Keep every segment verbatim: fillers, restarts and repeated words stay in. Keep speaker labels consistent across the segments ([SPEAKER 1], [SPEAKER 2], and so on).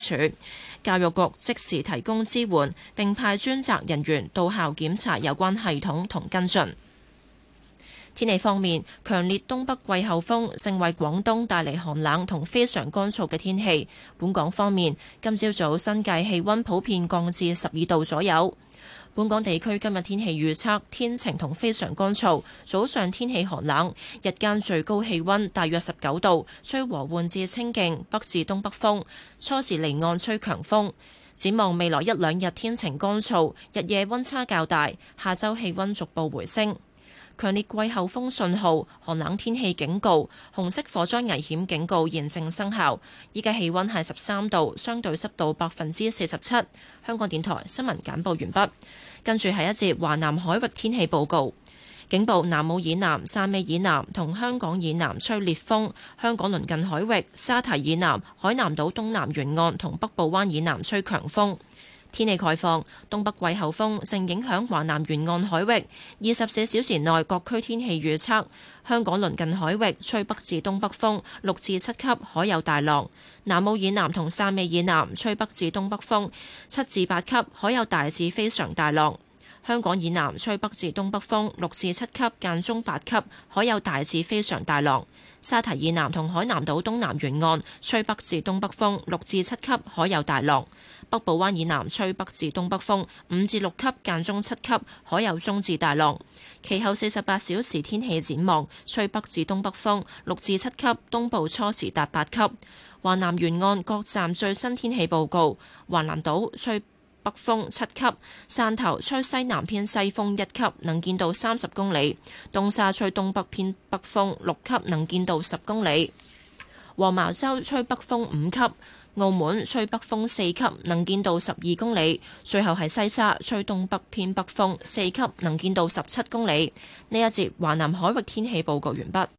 [SPEAKER 1] 處。教育局即時提供支援，並派專責人員到校檢查有關系統同跟進。天氣方面，強烈東北季候風正為廣東帶嚟寒冷同非常乾燥嘅天氣。本港方面，今朝早新界氣溫普遍降至十二度左右。本港地區今日天氣預測，天晴同非常乾燥，早上天氣寒冷，日間最高氣溫大約十九度，吹和緩至清勁北至東北風，初時離岸吹強風。展望未來一兩日天晴乾燥，日夜溫差較大，下週氣溫逐步回升。強烈季候風信號、寒冷天氣警告、紅色火災危險警告現正生效。依家氣溫係十三度，相對濕度百分之四十七。香港電台新聞簡報完畢。跟住係一節華南海域天氣報告。警報：南澳以南、汕尾以南同香港以南吹烈風，香港鄰近海域、沙堤以南、海南島東南沿岸同北部灣以南吹強風。天氣概況：東北季候風正影響華南沿岸海域，二十四小時內各區天氣預測：香港鄰近海域吹北至東北風六至七級，海有大浪；南澳以南同汕尾以南吹北至東北風七至八級，海有大至非常大浪；香港以南吹北至東北風六至七級，間中八級，海有大至非常大浪；沙堤以南同海南島東南沿岸吹北至東北風六至七級，海有大浪。北部灣以南吹北至東北風五至六級，間中七級，海有中至大浪。其後四十八小時天氣展望，吹北至東北風六至七級，東部初時達八級。華南沿岸各站最新天氣報告：華南島吹北風七級，汕頭吹西南偏西風一級，能見度三十公里；東沙吹東北偏北風六級，能見度十公里；黃茅洲吹北風五級。澳門吹北風四級，能見度十二公里；最後係西沙吹東北偏北風四級，能見度十七公里。呢一節華南海域天氣報告完畢。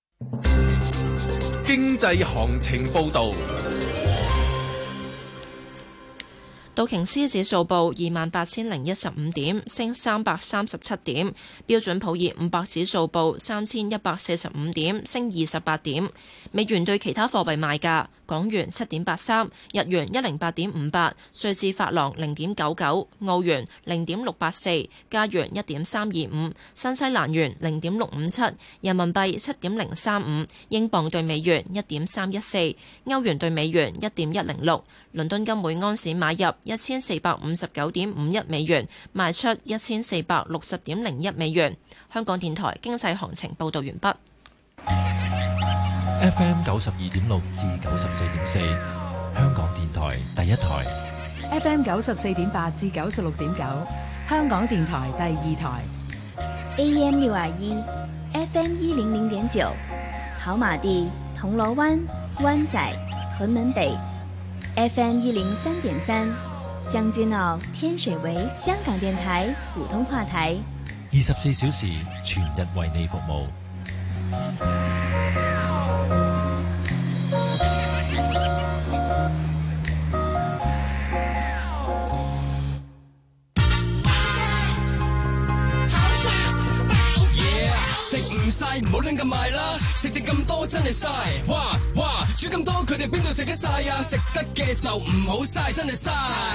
[SPEAKER 2] 經濟行情報導。
[SPEAKER 1] 道瓊斯指數報二萬八千零一十五點，升三百三十七點；標準普爾五百指數報三千一百四十五點，升二十八點。美元對其他貨幣賣價：港元七點八三，日元一零八點五八，瑞士法郎零點九九，澳元零點六八四，加元一點三二五，新西蘭元零點六五七，人民幣七點零三五，英鎊對美元一點三一四，歐元對美元一點一零六。倫敦金每安士買入一千四百五十九點五一美元，賣出一千四百六十點零一美元。香港電台經濟行情報導完畢。
[SPEAKER 3] F M 九十二點六至九十四點四，香港電台第一台。
[SPEAKER 4] F M 九十四點八至九十六點九，香港電台第二台。
[SPEAKER 5] A M 六二一，F M 一零零點九，跑馬地、銅鑼灣、灣仔、屯門北。F M 一零三點三，將軍澳、天水圍，香港電台普通話台，
[SPEAKER 3] 二十四小時全日為你服務。
[SPEAKER 6] 食唔晒唔好亂咁賣啦，食剩咁多真係嘥，哇哇煮咁多佢哋邊度食得晒啊？食得嘅就唔好嘥，真係嘥。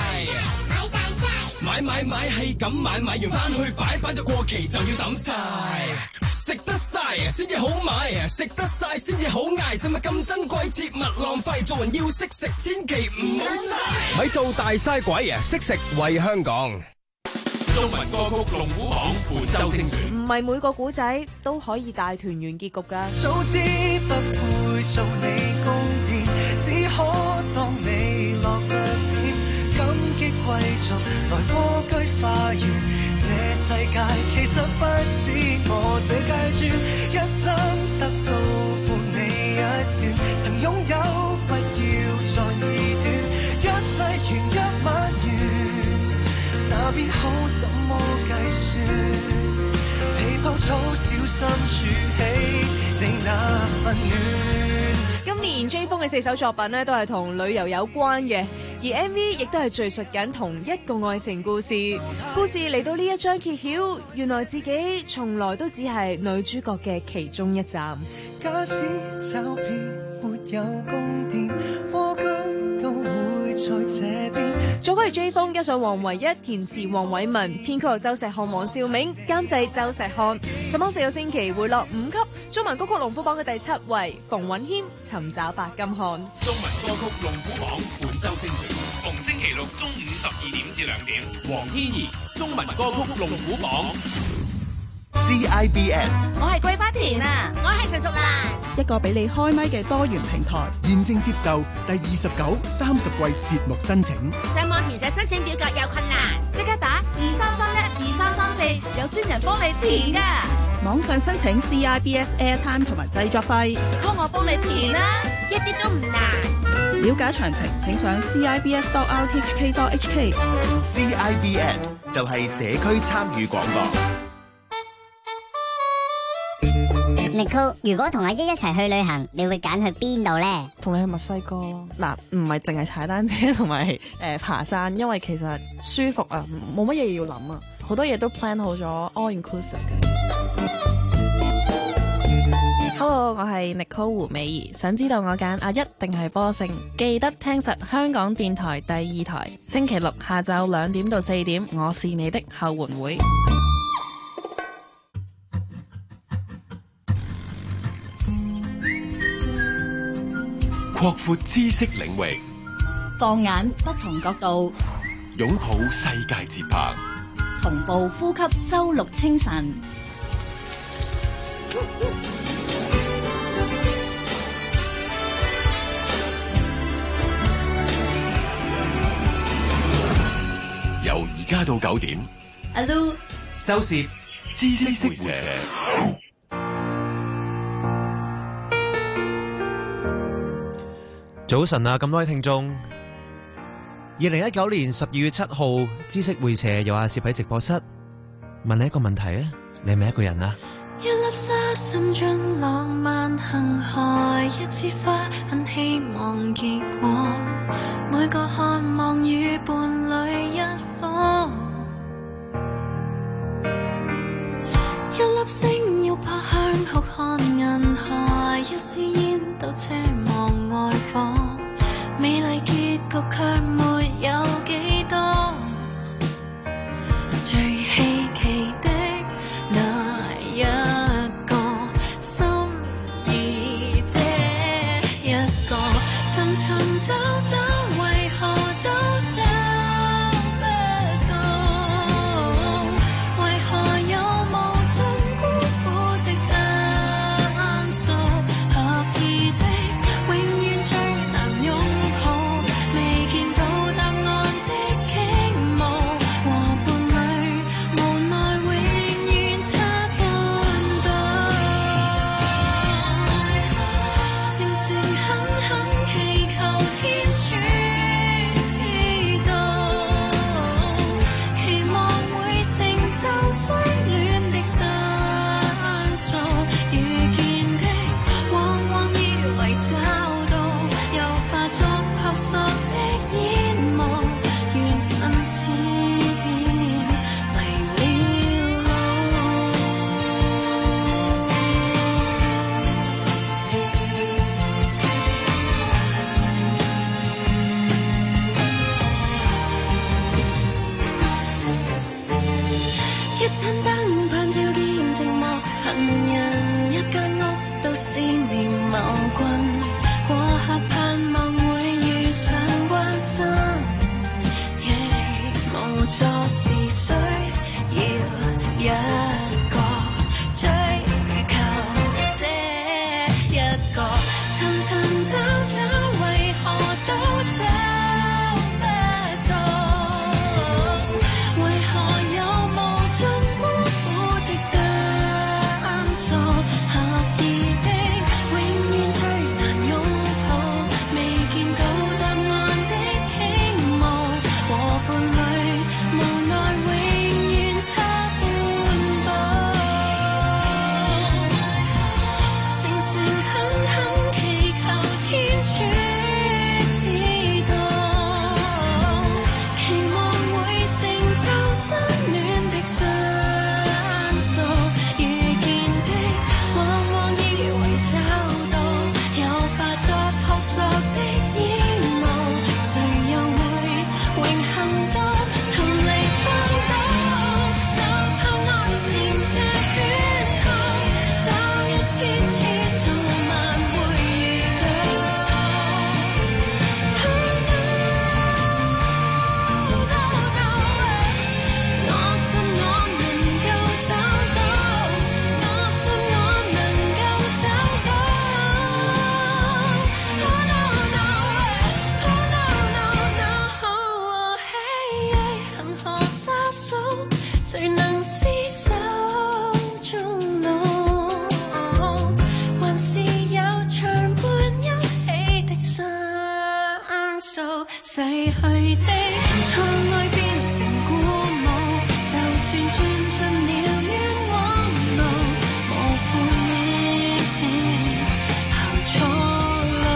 [SPEAKER 6] 買買買係咁買，買完翻去擺擺到過期就要抌晒。食得晒先至好買，食得晒先至好嗌，使乜咁珍貴切勿浪費，做人要識食，千祈唔好嘥。
[SPEAKER 2] 咪做大嘥鬼啊！識食為香港。
[SPEAKER 7] 中文歌曲龍虎榜本周精選。
[SPEAKER 8] 唔係每個古仔都可以大團圓結局㗎。
[SPEAKER 9] 早知不配做你宮殿，只可當你落腳點。感激貴族來多居花園，這世界其實不止我這階磚，一生得到伴你一段，曾擁有不要再疑短，一世緣一晚緣，那邊好怎麼計算？被鋪草小心儲起你那份暖。
[SPEAKER 8] 今年 J 風嘅四首作品呢，都係同旅遊有關嘅，而 M V 亦都係敘述緊同一個愛情故事。故事嚟到呢一章揭曉，原來自己從來都只係女主角嘅其中一站。
[SPEAKER 9] 假使找遍沒有宮殿，蝸居都會在這邊。
[SPEAKER 8] 作曲係 J 風，加上黃唯一，填詞黃偉文，編曲由周石漢、黃兆銘，監製周石漢。上榜四個星期回落五級，中文歌曲龍虎榜嘅第七位，馮允謙尋找白金漢。
[SPEAKER 7] 中文歌曲龍虎榜本周精選，逢星期六中午十二點至兩點，黃天怡中文歌曲龍虎榜。
[SPEAKER 10] C I B S，
[SPEAKER 11] 我係桂花田啊，我係陳淑蘭，
[SPEAKER 12] 一個俾你開咪嘅多元平台，
[SPEAKER 10] 現正接受第二十九、三十季節目申請。
[SPEAKER 11] 上網填寫申請表格有困難，即刻打二三三一二三三四，有專人幫你填噶。
[SPEAKER 12] 網上申請 C I B S Airtime 同埋製作費
[SPEAKER 11] ，call我幫你填啦，一啲都唔難。
[SPEAKER 12] 了解詳情，請上 c i b s dot r t h k dot h k。
[SPEAKER 10] C I B S 就係社區參與廣播。
[SPEAKER 13] Nicole， 如果同阿一一齊去旅行，你會揀去邊度呢？
[SPEAKER 14] 同你去墨西哥咯。嗱，唔係淨係踩單車同埋誒爬山，因為其實舒服啊，冇乜嘢要諗啊，好多嘢都 plan 好咗 ，all inclusive 嘅。Hello， 我係 Nicole 胡美儀，想知道我揀阿一定係波勝，記得聽實香港電台第二台，星期六下晝兩點到四點，我是你的後援會。
[SPEAKER 15] 擴闊知識領域，
[SPEAKER 16] 放眼不同角度，
[SPEAKER 15] 擁抱世界節拍，
[SPEAKER 16] 同步呼吸周六清晨。
[SPEAKER 15] 由而家到九點，
[SPEAKER 16] 阿 Lu、
[SPEAKER 15] 周涉知識會社。
[SPEAKER 17] 早晨啊，咁多位聽眾，二零一九年十二月七號，知識會社有阿攝喺直播室，問你一個問題啊，你係咪一個人啊？
[SPEAKER 18] 一粒沙滲進浪漫恆海，一枝花很希望結果，每個渴望與伴侶一顆，一粒星要撲向酷寒銀河，一絲煙都遮望外火，美麗結局卻沒有幾多，最稀奇的那一個心意，這一個尋尋找找，為何都找不到，為何有無盡孤苦的單數，合意的永遠最難擁抱，未見到答案的傾慕，和伴侶無奈永遠差半步，笑笑狠狠祈求天主知道，期望會成就相戀的申訴，遇見的往往以為找到，又化作撲朔的煙霧，緣分似迷了路。一盞燈盼照見寂寞行人，一間屋都思念某君，過客盼望會遇上關心，yeah, 無助時需要一個追求，這一個尋尋找找，為何都找不到，為何有無盡孤苦的單數，合意的永遠最難擁抱，未見到答案的傾慕，和伴侶無奈永遠差半步。 去的，窗外變成鼓舞，就算鑽進了冤枉路，無負你行錯路。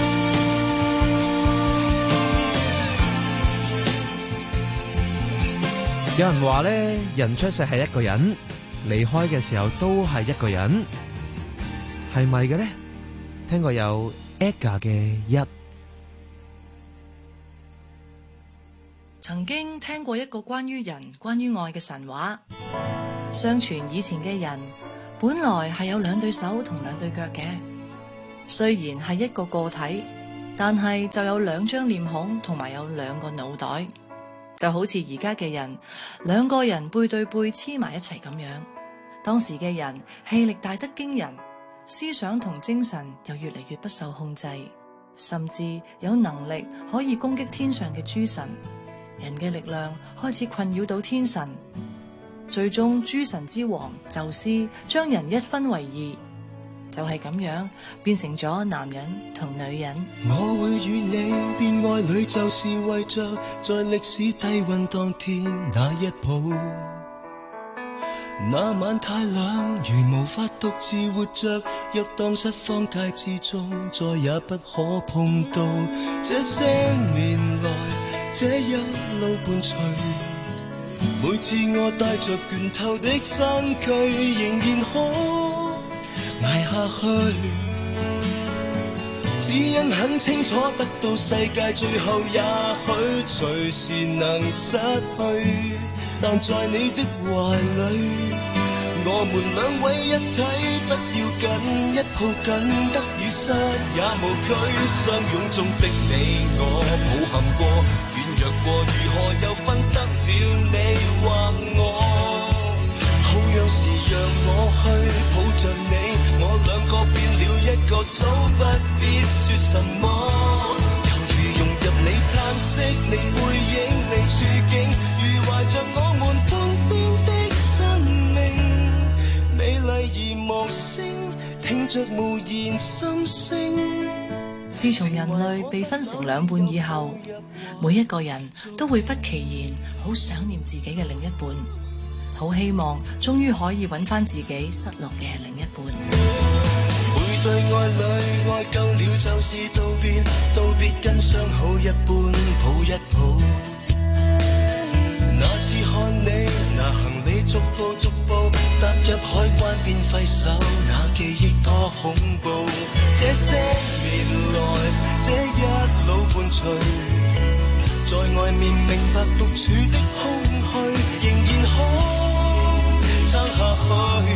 [SPEAKER 17] 有人話咧，人出世係一個人，離開嘅時候都係一個人，係咪嘅呢？聽過有 Edgar 嘅一。
[SPEAKER 19] 曾經聽過一個關於人、關於愛嘅神話，相傳以前嘅人本來係有兩對手同兩對腳嘅，雖然係一個個體，但係就有兩張臉孔同埋有兩個腦袋，就好似而家嘅人，兩個人背對背黐埋一齊咁樣。當時嘅人氣力大得驚人，思想同精神又越嚟越不受控制，甚至有能力可以攻擊天上嘅諸神。人嘅力量開始困擾到天神，最終諸神之王宙斯將人一分為二，就係咁樣變成咗男人同女人。
[SPEAKER 9] 我會與你變愛侶，就是為着在歷史低溫當天那一抱。那晚太冷，如無法獨自活着，若蕩失方界之中，再也不可碰到。這些年來這一路伴隨，每次我帶着倦透的身軀，仍然可捱下去。只因很清楚得到世界最後也許隨時能失去，但在你的懷裡，我們兩位一體，不要緊，一抱緊，得與失也無懼。相擁中的你我抱憾過，軟弱過，如何又分得了你或我？好樣是讓我去抱着你，我兩個變了一個，早不必說什麼。猶如融入你嘆息，你背影，你處境，如懷着我們半邊的生命。美麗而無聲，聽着無言心聲。
[SPEAKER 19] 自從人類被分成兩半以後，每一個人都會不其然好想念自己嘅另一半，好希望終於可以揾翻自己失落嘅另一半。
[SPEAKER 9] 每對愛侶愛夠了就是道別，道別跟相好一般抱一抱。那次看你拿行李逐步逐步踏入海關便揮手，那記憶多恐怖。這些年來這一路伴隨，在外面明白獨處的空虛，仍然可撐下去。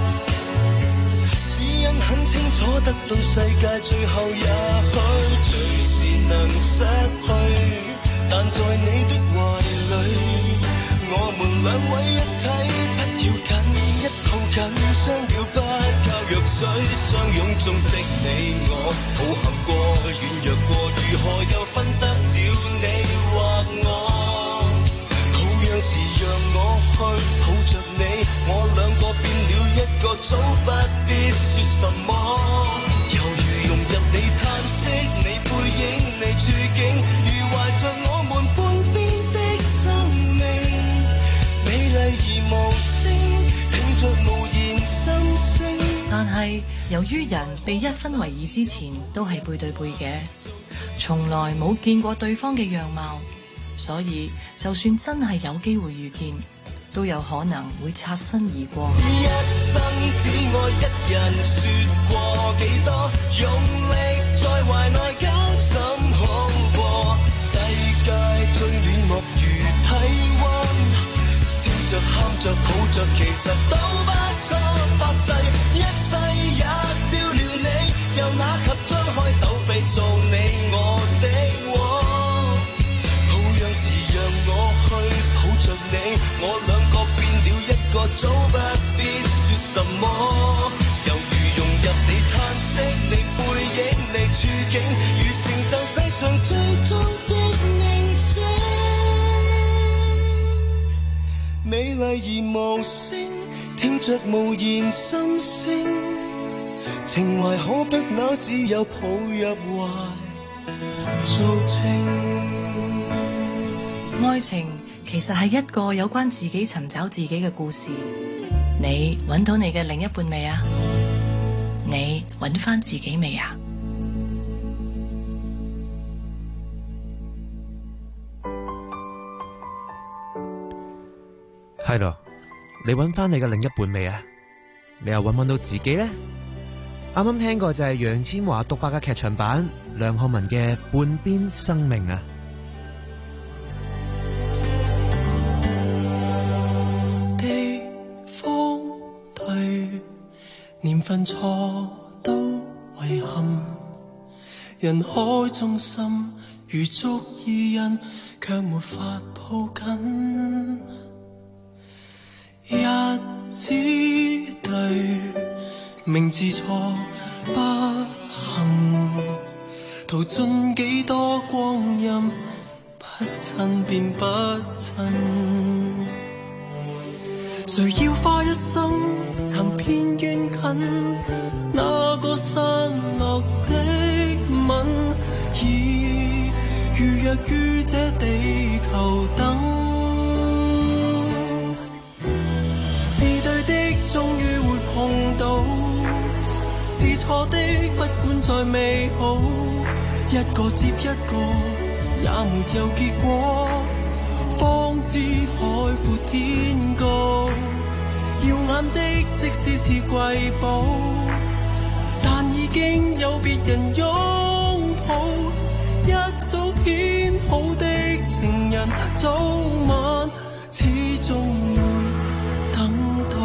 [SPEAKER 9] 只因很清楚得到世界最後也許隨時能失去，但在你的懷裡，我們兩位一體，不要緊，一抱緊，相了不靠弱水。相擁中的你我抱憾過，軟弱過，如何又分得了你或我？好樣是讓我去抱着你，我兩個變了一個，早不必說什麼。猶如融入你嘆息，你背影，你處境，如懷着我們半邊的生命。美麗而無聲，聽着無言心聲。
[SPEAKER 19] 但係由於人被一分為二之前都係背對背嘅，從來冇見過對方嘅樣貌，所以就算真係有機會遇見，都有可能會擦身而過。
[SPEAKER 9] 一生只愛一人，說過幾多，用力在懷內交心好過。世界最暖漠如體溫，笑着喊着抱着，其實都不錯。發誓一世也照料你，又哪及張開手臂做你我的窩。好樣是讓我去抱着你，我兩個變了一個，早不必說什麼。猶如融入你嘆息，你背影，你處境，如成就世上最終的名聲。美麗而無聲，聽着無言心聲。情懷可不朽，只有抱入懷做情。
[SPEAKER 19] 愛情其實係一個有關自己尋找自己嘅故事。你揾到你嘅另一半未啊？你揾返自己未啊？
[SPEAKER 17] 係咯，你揾返你嘅另一半未啊？你又揾唔揾到自己呢？啱啱聽過就係楊千嬅獨白嘅劇場版，梁漢文嘅《半邊生命》啊。
[SPEAKER 9] 地方對，年份錯都遺憾，人海中心如足意印，卻沒法抱緊。日子對，名字錯不幸，淘盡幾多光陰，不親便不親。誰要花一生尋遍遠近，那個散落的吻，已預約於這地球等。是對的終於會碰到，是錯的不管再美好，一個接一個也沒有結果，方知海闊天高。耀眼的即使似瑰寶，但已經有別人擁抱，一早編好的情人，早晚始終會等到。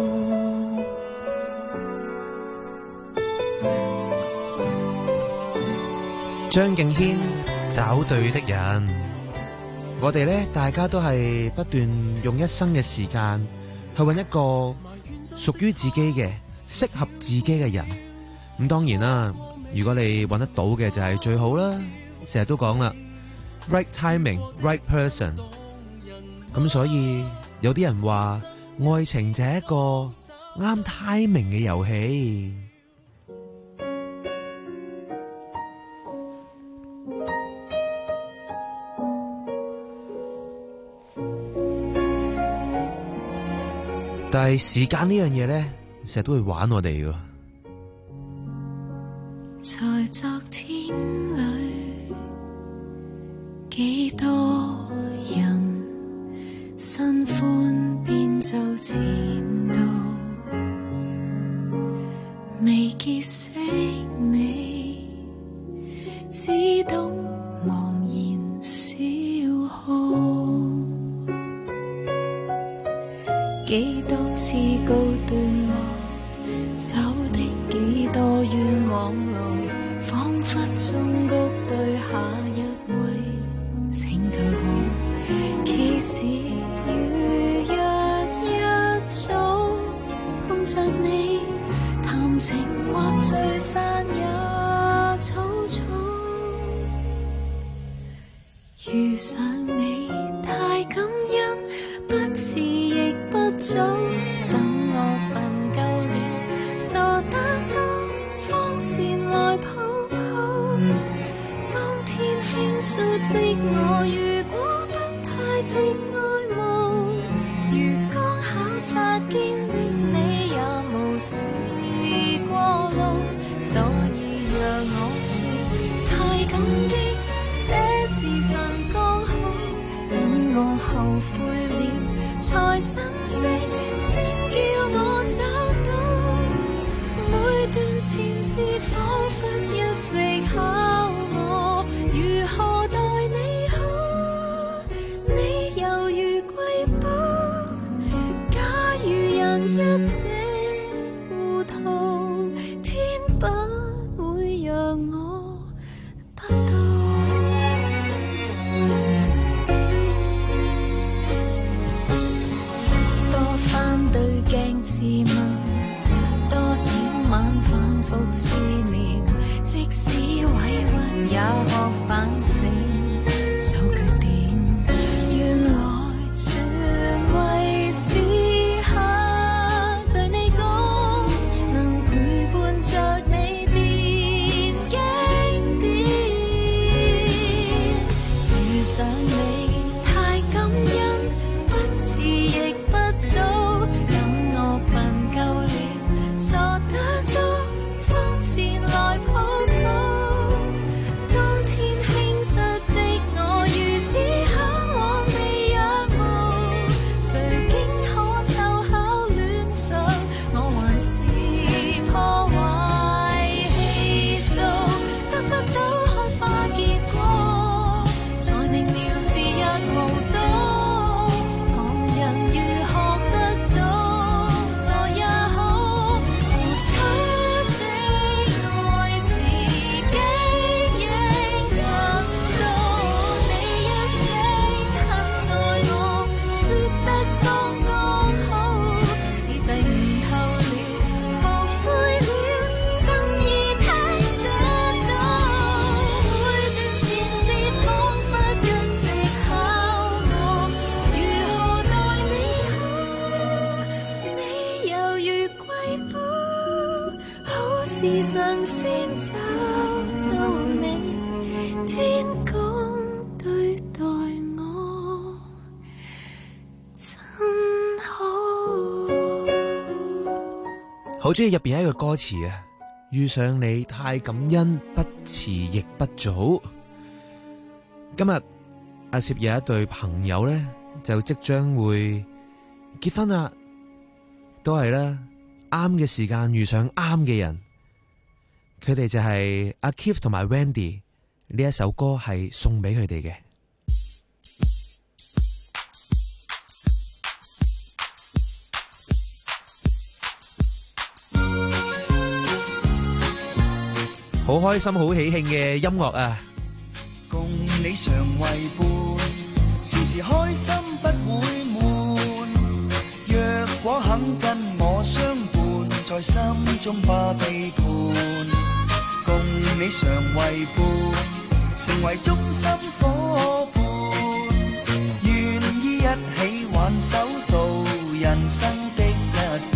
[SPEAKER 17] 張敬軒找對的人，我哋呢，大家都係不斷用一生嘅時間去揾一個屬於自己嘅適合自己嘅人。咁當然啦，如果你揾得到嘅就係最好啦。成日都講啦 ，right timing, right person。咁所以有啲人話愛情就係一個啱 timing 嘅遊戲。但係時間呢樣嘢咧，成日都會玩我哋㗎。
[SPEAKER 18] 在昨天裏，幾多人新歡變做前度，未結識你，只懂茫然消耗。幾多次告段落，走的幾多冤枉路，彷彿忠告對下一位請更好。其實如若一早碰着你，談情或聚散也草草。遇上你太感恩，不遲亦不早，等我笨夠了，傻得多，方前來抱抱。當天輕率的我，如果不太直愛慕，如剛考察見的你也無視過路，所以讓我說太感激，這時辰剛好，等我後悔了才珍惜，先叫我找到每段前事，彷彿一直考我如何待你好，你猶如瑰寶，假如人一直糊塗，天不會讓我得到。鏡自問，多少晚反覆思念，即使委屈也學反省，守缺點，原來全為此刻對你講，能陪伴着你變經典。遇上你太自信先找到你，天公對待我真好。
[SPEAKER 17] 好中意入邊一個歌詞啊，遇上你太感恩，不遲亦不早。今日阿攝有一對朋友咧，就即將會結婚啦，都係啦，啱嘅時間遇上啱嘅人，佢哋就係阿 Keith 同埋 Wendy， 呢一首歌係送俾佢哋嘅。好開心好喜慶嘅音樂啊！
[SPEAKER 9] 共你常為伴，時時開心不會悶。若果肯跟我相伴，在心中把背叛。共你常為伴，成為忠心夥伴，願意一起挽手到人生的一半。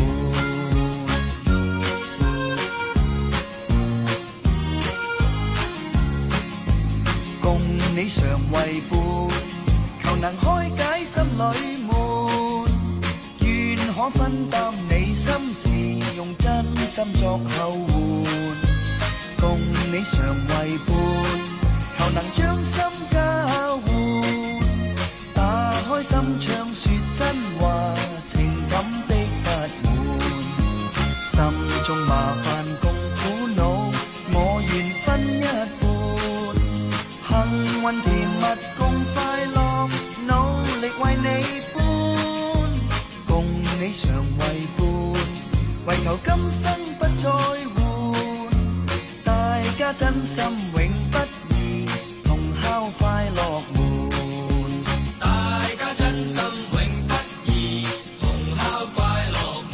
[SPEAKER 9] 共你常為伴，求能開解心裏悶，願可分擔你心事，用真心作後援。共你常為伴，求能將心交換，打開心窗說真話，情感的不滿，心中麻煩共苦惱，我願分一半。幸運甜蜜共快樂，努力為你歡。共你常為伴，為求今生不再換。大家真心永不移，同敲快樂門。大家真心永不移，同敲快樂門。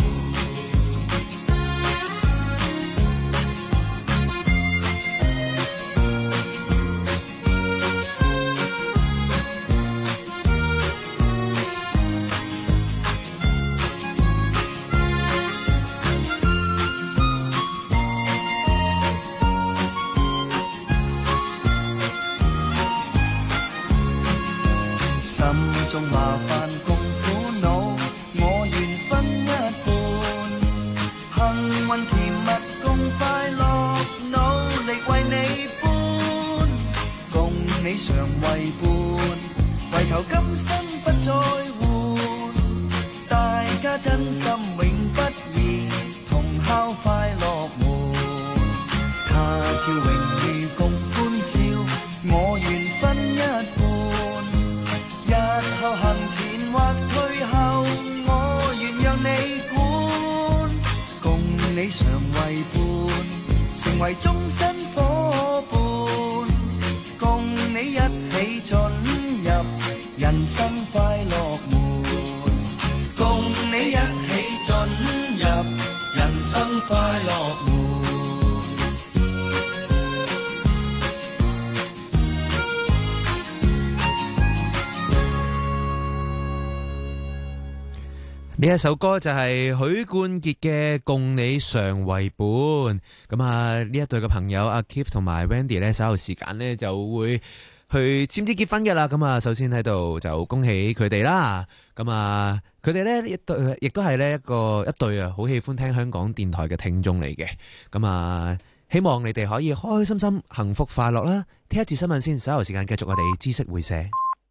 [SPEAKER 9] 中麻煩共苦惱，我願分一半。幸運甜蜜共快樂，努力為你歡。共你常為伴，為求今生不再換。大家真心永不移，同敲快樂門。他朝榮譽共歡笑，我願分一半。日後行前或退後，我願讓你管。共你常為伴，成為終身夥伴。共你一起進入人生快樂門。共你一起進入人生快樂門。
[SPEAKER 17] 呢一首歌就係許冠傑嘅《共你常為伴》。咁啊，呢一對嘅朋友阿 Keith 同埋 Wendy 咧，稍後時間咧就會去簽字結婚嘅啦。咁啊，首先喺度就恭喜佢哋啦。咁啊，佢哋咧一對，亦都係咧一個一對啊，好喜歡聽香港電台嘅聽眾嚟嘅。咁啊，希望你哋可以開開心心、幸福快樂啦。聽一節新聞先，稍後時間繼續我哋知識會社。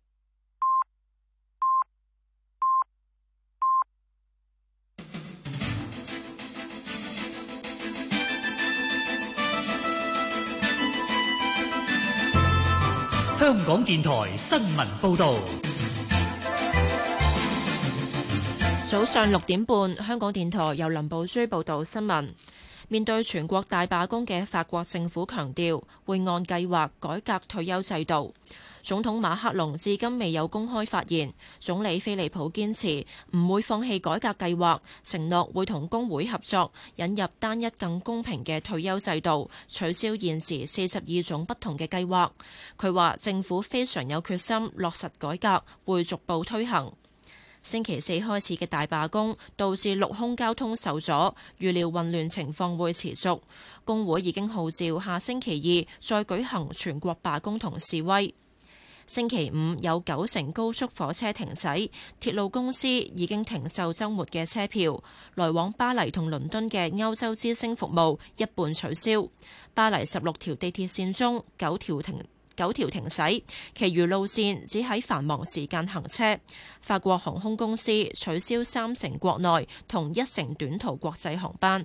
[SPEAKER 20] 香港電台新聞報道。
[SPEAKER 1] 早上六點半，香港電台由林寶珠報道新聞。面對全國大罷工嘅法國政府強調會按計劃改革退休制度。總統馬克龍至今未有公開發言，總理菲利普堅持唔會放棄改革計劃，承諾會同工會合作，引入單一更公平嘅退休制度，取消現時四十二種不同嘅計劃。佢話政府非常有決心落實改革，會逐步推行。 星期四開始嘅大罷工導致陸空交通受阻，預料混亂情況會持續。工會已經號召下星期二再舉行全國罷工同示威。星期五有九成高速火車停駛，鐵路公司已經停售週末嘅車票，來往巴黎同倫敦嘅歐洲之星服務一半取消。巴黎十六條地鐵線中九條停九條停駛，其餘路線只喺繁忙時間行車。法國航空公司取消三成國內同一成短途國際航班。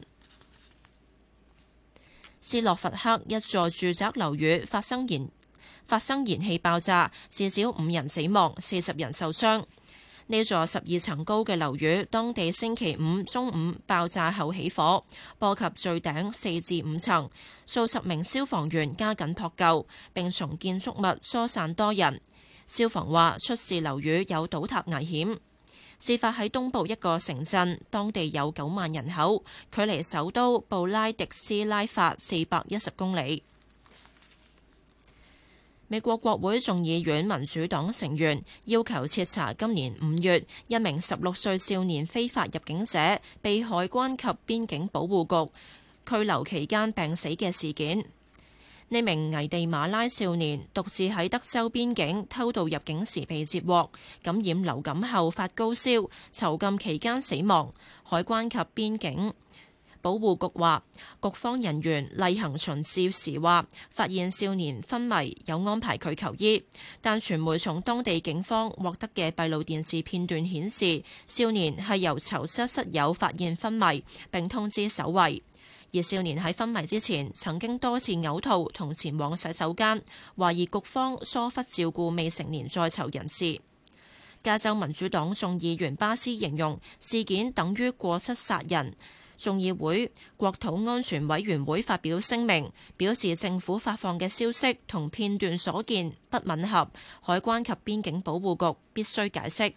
[SPEAKER 1] 斯洛伐克一座住宅樓宇發生燃發生燃氣爆炸，至少五人死亡，四十人受傷。呢座十二層高嘅樓宇，當地星期五中午爆炸後起火，波及最頂四至五層，數十名消防員加緊撲救，並從建築物疏散多人。消防話出事樓宇有倒塌危險。事發喺東部一個城鎮，當地有九萬人口，距離首都布拉迪斯拉法四百一十公里。美國國會眾議院民主黨成員要求徹查今年五月一名十六歲少年非法入境者被海關及邊境保護局拘留期間病死嘅事件。呢名危地馬拉少年獨自喺德州邊境偷渡入境時被截獲，感染流感後發高燒，囚禁期間死亡。海關及邊境保護局話，局方人員例行巡視時話，發現少年昏迷，有安排佢求醫。但傳媒從當地警方獲得嘅閉路電視片段顯示，少年係由囚室室友發現昏迷並通知守衛。而少年喺昏迷之前曾經多次嘔吐同前往洗手間，懷疑局方疏忽照顧未成年在囚人士。加州民主黨眾議員巴斯形容事件等於過失殺人。眾議會國土安全委員會發表聲明，表示政府發放嘅消息同片段所見不吻合，海關及邊境保護局必須解釋。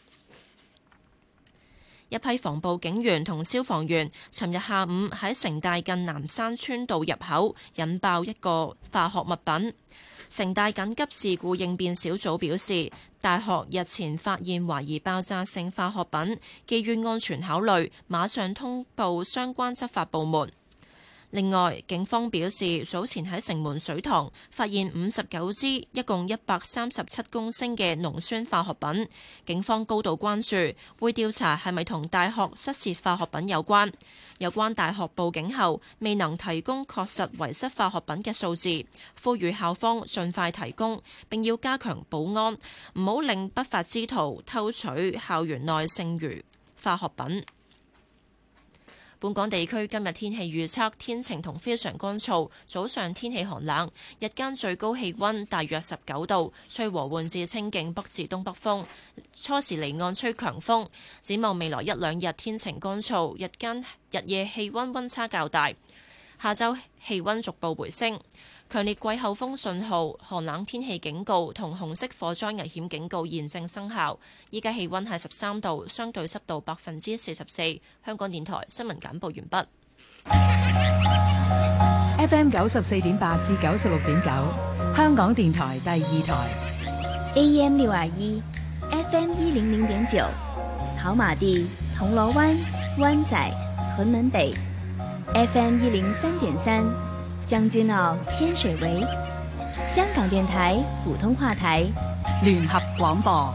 [SPEAKER 1] 一批防暴警員同消防員尋日下午喺城大近南山村道入口引爆一個化學物品。城大緊急事故應變小組表示，大學日前發現懷疑爆炸性化學品，基於安全考慮，馬上通報相關執法部門。另外，警方表示，早前喺城門水塘發現五十九支，一共一百三十七公升嘅濃酸化學品。警方高度關注，會調查係咪同大學失竊化學品有關。有關大學報警後未能提供確實遺失化學品嘅數字，呼籲校方盡快提供，並要加強保安，唔好令不法之徒偷取校園內剩餘化學品。本港地區今日天氣預測，天晴同非常乾燥，早上天氣寒冷，日間最高氣溫大約十九度，吹和緩至清勁北至東北風，初時離岸吹強風。展望未來一兩日天晴乾燥，日間日夜氣溫溫差較大，下週氣溫逐步回升。強烈季候風信號、寒冷天氣警告同紅色火災危險警告現正生效。依家氣溫係十三度，相對濕度百分之四十四。香港電台新聞簡報完畢。
[SPEAKER 4] F M 九十四點八至九十六點九，香港電台第二台。
[SPEAKER 5] A M 六二一，F M 一零零點九，跑馬地、銅鑼灣、灣仔、屯門北。F M 一零三點三。將軍澳天水圍，香港電台普通話台
[SPEAKER 4] 聯合廣播。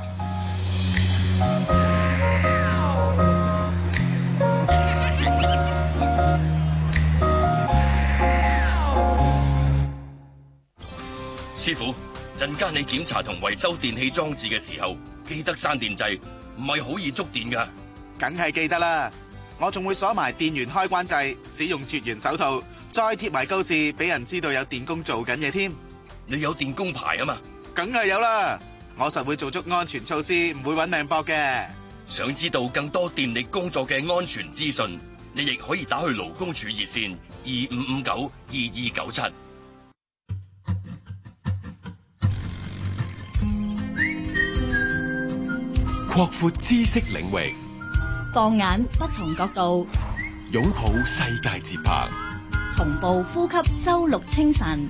[SPEAKER 21] 師傅，陣間你檢查同維修電器裝置嘅時候，記得閂電掣，唔係好易觸電㗎。
[SPEAKER 22] 梗係記得啦，我仲會鎖埋電源開關掣，使用絕緣手套。再貼埋告示，俾人知道有電工做緊嘢添。
[SPEAKER 21] 你有電工牌啊嘛？
[SPEAKER 22] 梗係有啦，我實會做足安全措施，唔會搵命搏嘅。
[SPEAKER 21] 想知道更多電力工作嘅安全資訊，你亦可以打去勞工處熱線二五五九二二九七。
[SPEAKER 15] 擴闊知識領域，
[SPEAKER 16] 放眼不同角度，
[SPEAKER 15] 擁抱世界節拍。
[SPEAKER 16] 同步呼吸周六清晨。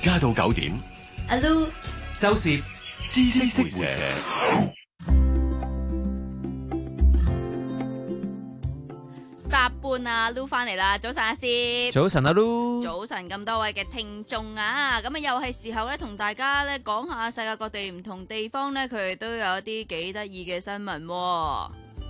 [SPEAKER 15] 家到九點。
[SPEAKER 11] 阿 Lu，
[SPEAKER 15] 周涉知識會社。
[SPEAKER 3] 搭半啊 Lu 翻嚟啦，早晨阿薛，
[SPEAKER 17] 早晨阿 Lu，
[SPEAKER 3] 早晨咁多位嘅聽眾啊，咁啊又係時候咧同大家咧講下世界各地唔同地方咧，佢哋都有一啲幾得意嘅新聞喎。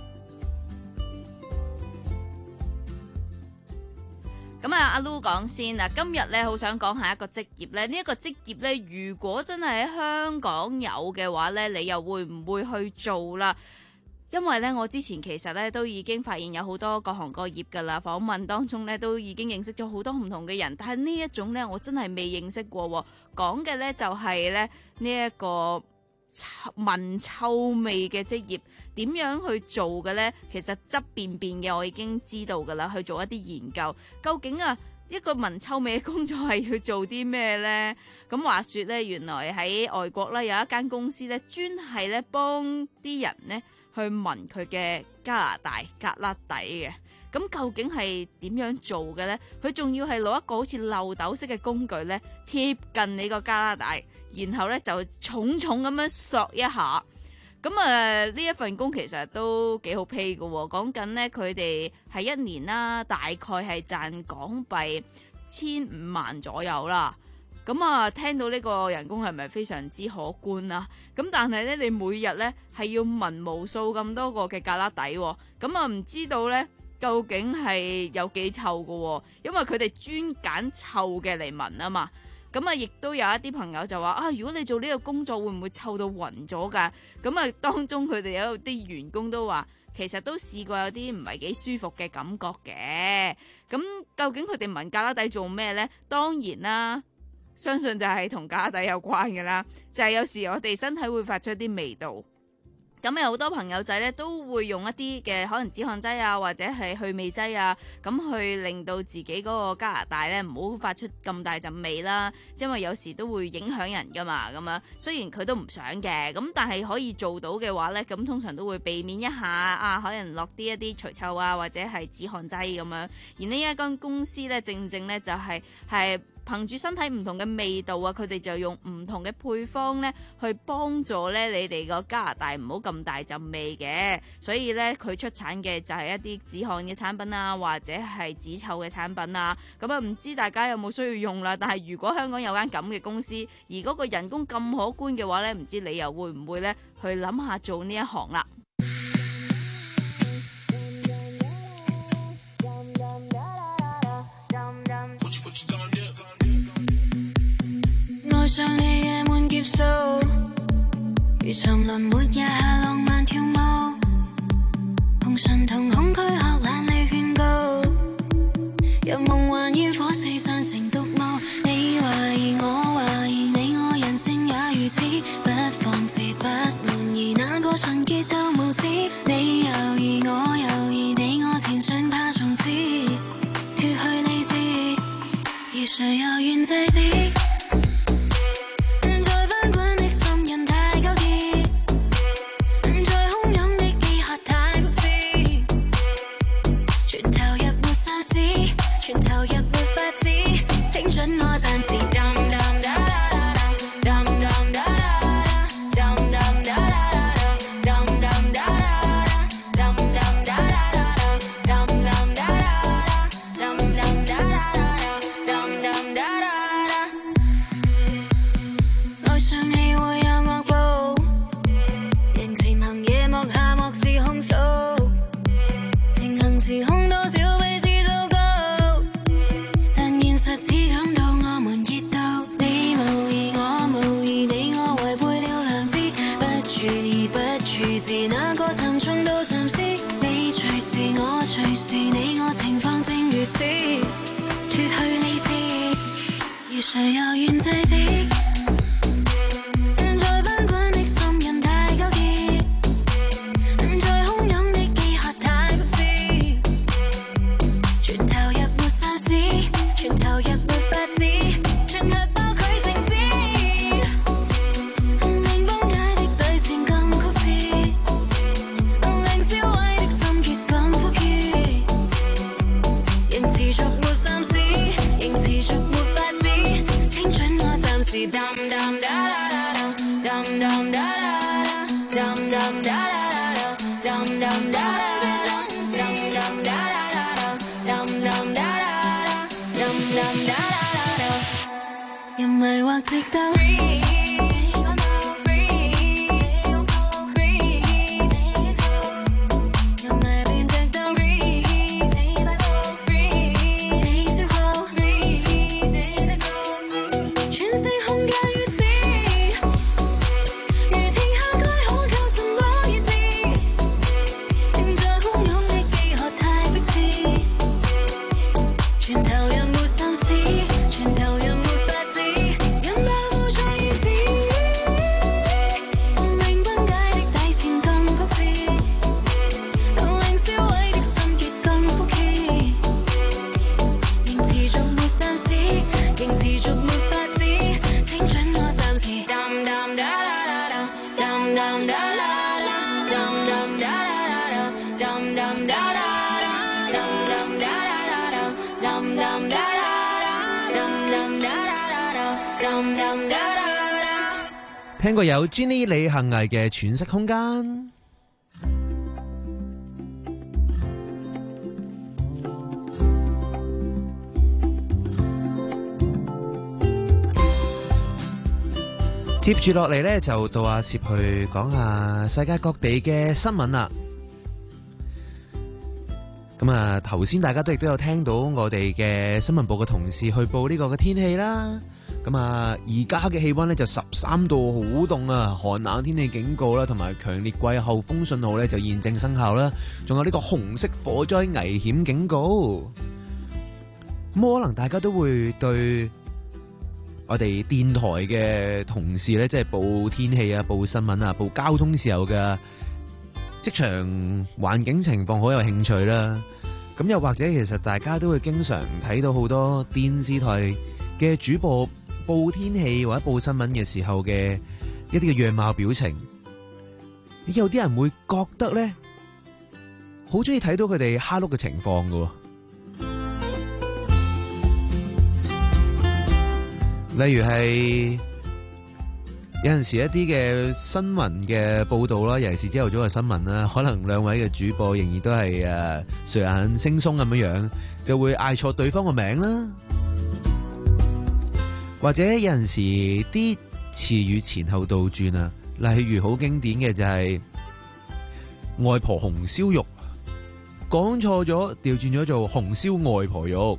[SPEAKER 3] 咁啊，阿 Lu 講先啊，今日咧好想講下一個職業咧，呢一個職業咧，如果真係喺香港有嘅話咧，你又會唔會去做啦？因為咧，我之前其實咧都已經發現有好多各行各業噶啦，訪問當中咧都已經認識咗好多唔同嘅人，但係呢一種咧我真係未認識過。講嘅咧就係咧呢一個聞臭味嘅職業，點樣去做嘅咧？其實執便便嘅我已經知道噶啦，去做一啲研究，究竟啊一個聞臭味嘅工作係要做啲咩呢？咁話說咧，原來喺外國咧有一間公司咧專係咧幫啲人咧去聞佢嘅加拿大胳肋底嘅，咁究竟係點樣做嘅呢？佢仲要係攞一個好似漏斗式嘅工具咧，貼近你個加拿大，然後咧就重重咁樣索一下。咁啊呢一份工其實都幾好 pay 嘅，講緊咧佢哋係一年啦，大概係賺港幣千五萬左右啦。咁啊，聽到呢個人工係咪非常之可觀啊？咁但係咧，你每日咧係要聞無數咁多個嘅胳肋底，咁啊唔知道咧究竟係有幾臭嘅，因為佢哋專揀臭嘅嚟聞啊嘛。咁啊，亦都有一啲朋友就話啊，如果你做呢個工作會唔會臭到暈咗㗎？咁啊，當中佢哋有啲員工都話，其實都試過有啲唔係幾舒服嘅感覺嘅。咁究竟佢哋聞胳肋底做咩呢？當然啦。相信就係同胳肋底有關嘅啦，就係、是、有時我哋身體會發出一啲味道，咁有好多朋友仔咧都會用一啲嘅可能止汗劑啊，或者係去味劑啊，咁去令到自己嗰個加拿大咧唔好發出咁大陣味啦，因為有時都會影響人噶嘛，咁樣雖然佢都唔想嘅，咁但係可以做到嘅話咧，咁通常都會避免一下啊，可能落啲一啲除臭啊，或者係止汗劑咁樣。而呢一間公司咧，正正咧就係、是、係。憑住身體唔同嘅味道啊，佢哋就用唔同嘅配方咧，去幫助咧你哋個加拿大唔好咁大陣味嘅。所以咧，佢出產嘅就係一啲止汗嘅產品啊，或者係止臭嘅產品啊。咁啊，唔知大家有冇需要用啦？但係如果香港有間咁嘅公司，而嗰個人工咁可觀嘅話咧，唔知你又會唔會咧去諗下做呢一行啦？
[SPEAKER 18] 愛上你夜滿劫數，如沉淪沒日下浪漫跳舞，同神同恐懼學懶理勸告，入夢幻煙火四散成獨舞。你懷疑我懷疑你，我人性也如此，不放肆不滿意，哪個純潔到無知？你猶疑我猶疑你，我前進怕從此脫去理智，而誰又願制止？誰又願制止？再翻滾的心癮太糾結，再洶湧的飢渴太不思，全投入沒心思，全投入沒法子，全力包佢靜止，令崩解的對情更曲折，令燒毀的心結更枯竭，仍持續沒心思，仍持續沒法子。青春我值得。
[SPEAKER 17] 聽過有 Jenny 李幸倪嘅喘息空間。接住落嚟呢，就到阿攝去講下世界各地嘅新聞啦。咁啊，頭先大家都亦都有聽到我哋嘅新聞部嘅同事去報呢個嘅天氣啦。咁啊，而家嘅氣溫咧就十三度，好凍啊！寒冷天氣警告啦，同埋強烈季候風信號咧就現正生效啦。仲有呢個紅色火災危險警告。咁可能大家都會對我哋電台嘅同事咧，即係報天氣啊、報新聞啊、報交通時候嘅職場環境情況好有興趣啦。咁又或者其實大家都會經常睇到好多電視台嘅主播報天氣或者報新聞嘅時候嘅一啲嘅樣貌表情，有啲人會覺得咧，好中意睇到佢哋蝦碌嘅情況㗎。例如係有陣時一啲嘅新聞嘅報道啦，尤其是朝頭早嘅新聞啦，可能兩位嘅主播仍然都係誒睡眼惺忪咁樣樣，就會嗌錯對方個名啦。或者有陣時啲詞語前後倒轉啊，例如好經典嘅就係外婆紅燒肉，講錯咗調轉咗做紅燒外婆肉。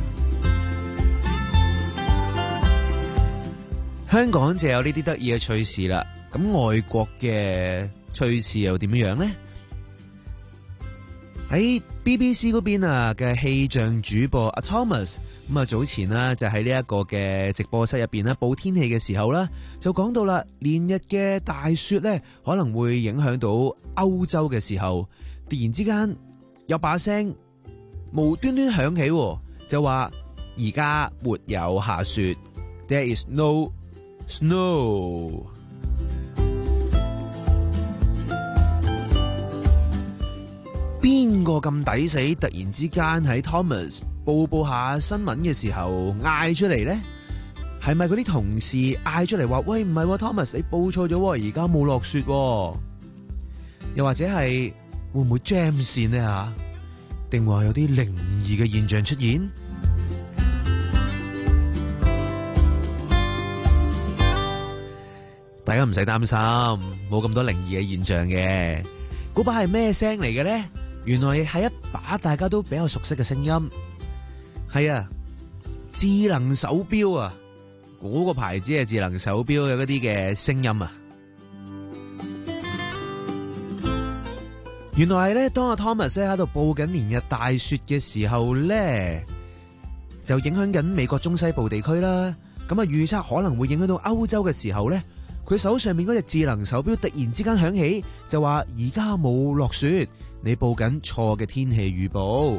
[SPEAKER 17] 香港就有呢啲得意嘅趣事啦，咁外國嘅趣事又點樣呢？喺 B B C 嗰邊啊嘅氣象主播阿 Thomas。咁啊，早前啦，就喺呢一個嘅直播室入邊咧，報天氣嘅時候啦，就講到啦，連日嘅大雪咧，可能會影響到歐洲嘅時候，突然之間有把聲無端端響起，就話而家沒有下雪 ，There is no snow。邊個咁抵死？突然之間喺 Thomas報報下新聞嘅時候嗌出嚟咧，係咪嗰啲同事嗌出嚟話：喂，唔係 Thomas，你報錯咗，而家冇落雪。又或者係會唔會 jam 線呢？吓？定話有啲靈異嘅現象出現？大家唔使擔心，冇咁多靈異嘅現象嘅。嗰把係咩聲嚟嘅咧？原來係一把大家都比較熟悉嘅聲音。係啊，智能手錶啊，嗰個牌子係智能手錶嘅嗰啲嘅聲音啊。原來係咧，當阿 Thomas 咧喺度報緊連日大雪嘅時候咧，就影響緊美國中西部地區啦。咁啊，預測可能會影響到歐洲嘅時候咧，佢手上面嗰隻智能手錶突然之間響起，就話而家冇落雪，你報緊錯嘅天氣預報。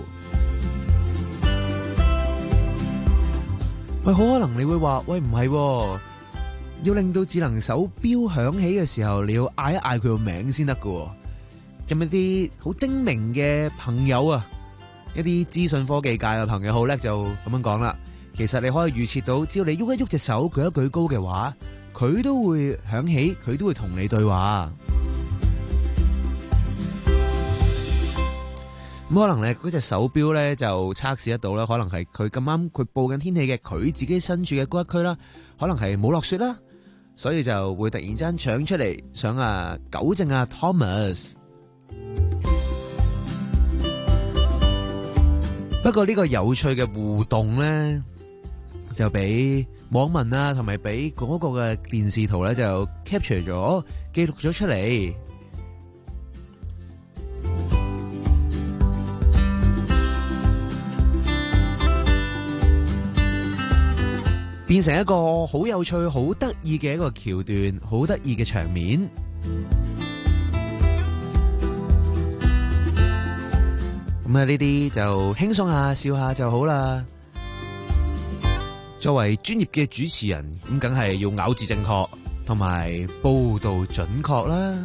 [SPEAKER 17] 喂，好可能你會話，喂，唔係喎，要令到智能手錶響起嘅時候，你要嗌一嗌佢個名先得㗎。咁一啲好精明嘅朋友啊，一啲資訊科技界嘅朋友好叻，就咁樣講啦。其實你可以預設到，只要你喐一喐隻手，舉一舉高嘅話，佢都會響起，佢都會同你對話。 咁可能咧嗰隻手錶咧就測試得到啦，可能係佢咁啱佢報緊天氣嘅，佢自己身處嘅嗰一區啦，可能係冇落雪啦，所以就會突然間搶出嚟，想啊糾正啊 Thomas。不過呢個有趣嘅互動咧，就俾網民啊，同埋俾嗰個嘅電視圖咧就 capture 咗，記錄咗出嚟，變成一個好有趣、好得意嘅一個橋段，好得意嘅場面。咁啊，呢啲就輕鬆下、笑下就好啦。作為專業嘅主持人，咁梗係要咬字正確，同埋報道準確啦。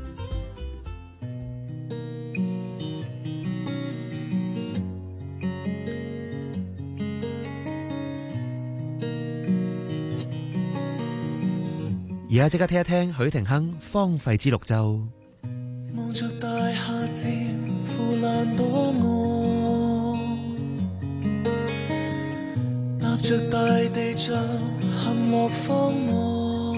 [SPEAKER 17] 而家即刻聽一聽許廷鏗《荒廢之綠洲》。
[SPEAKER 9] 望着大廈漸腐爛躲我，踏着大地像陷落荒漠，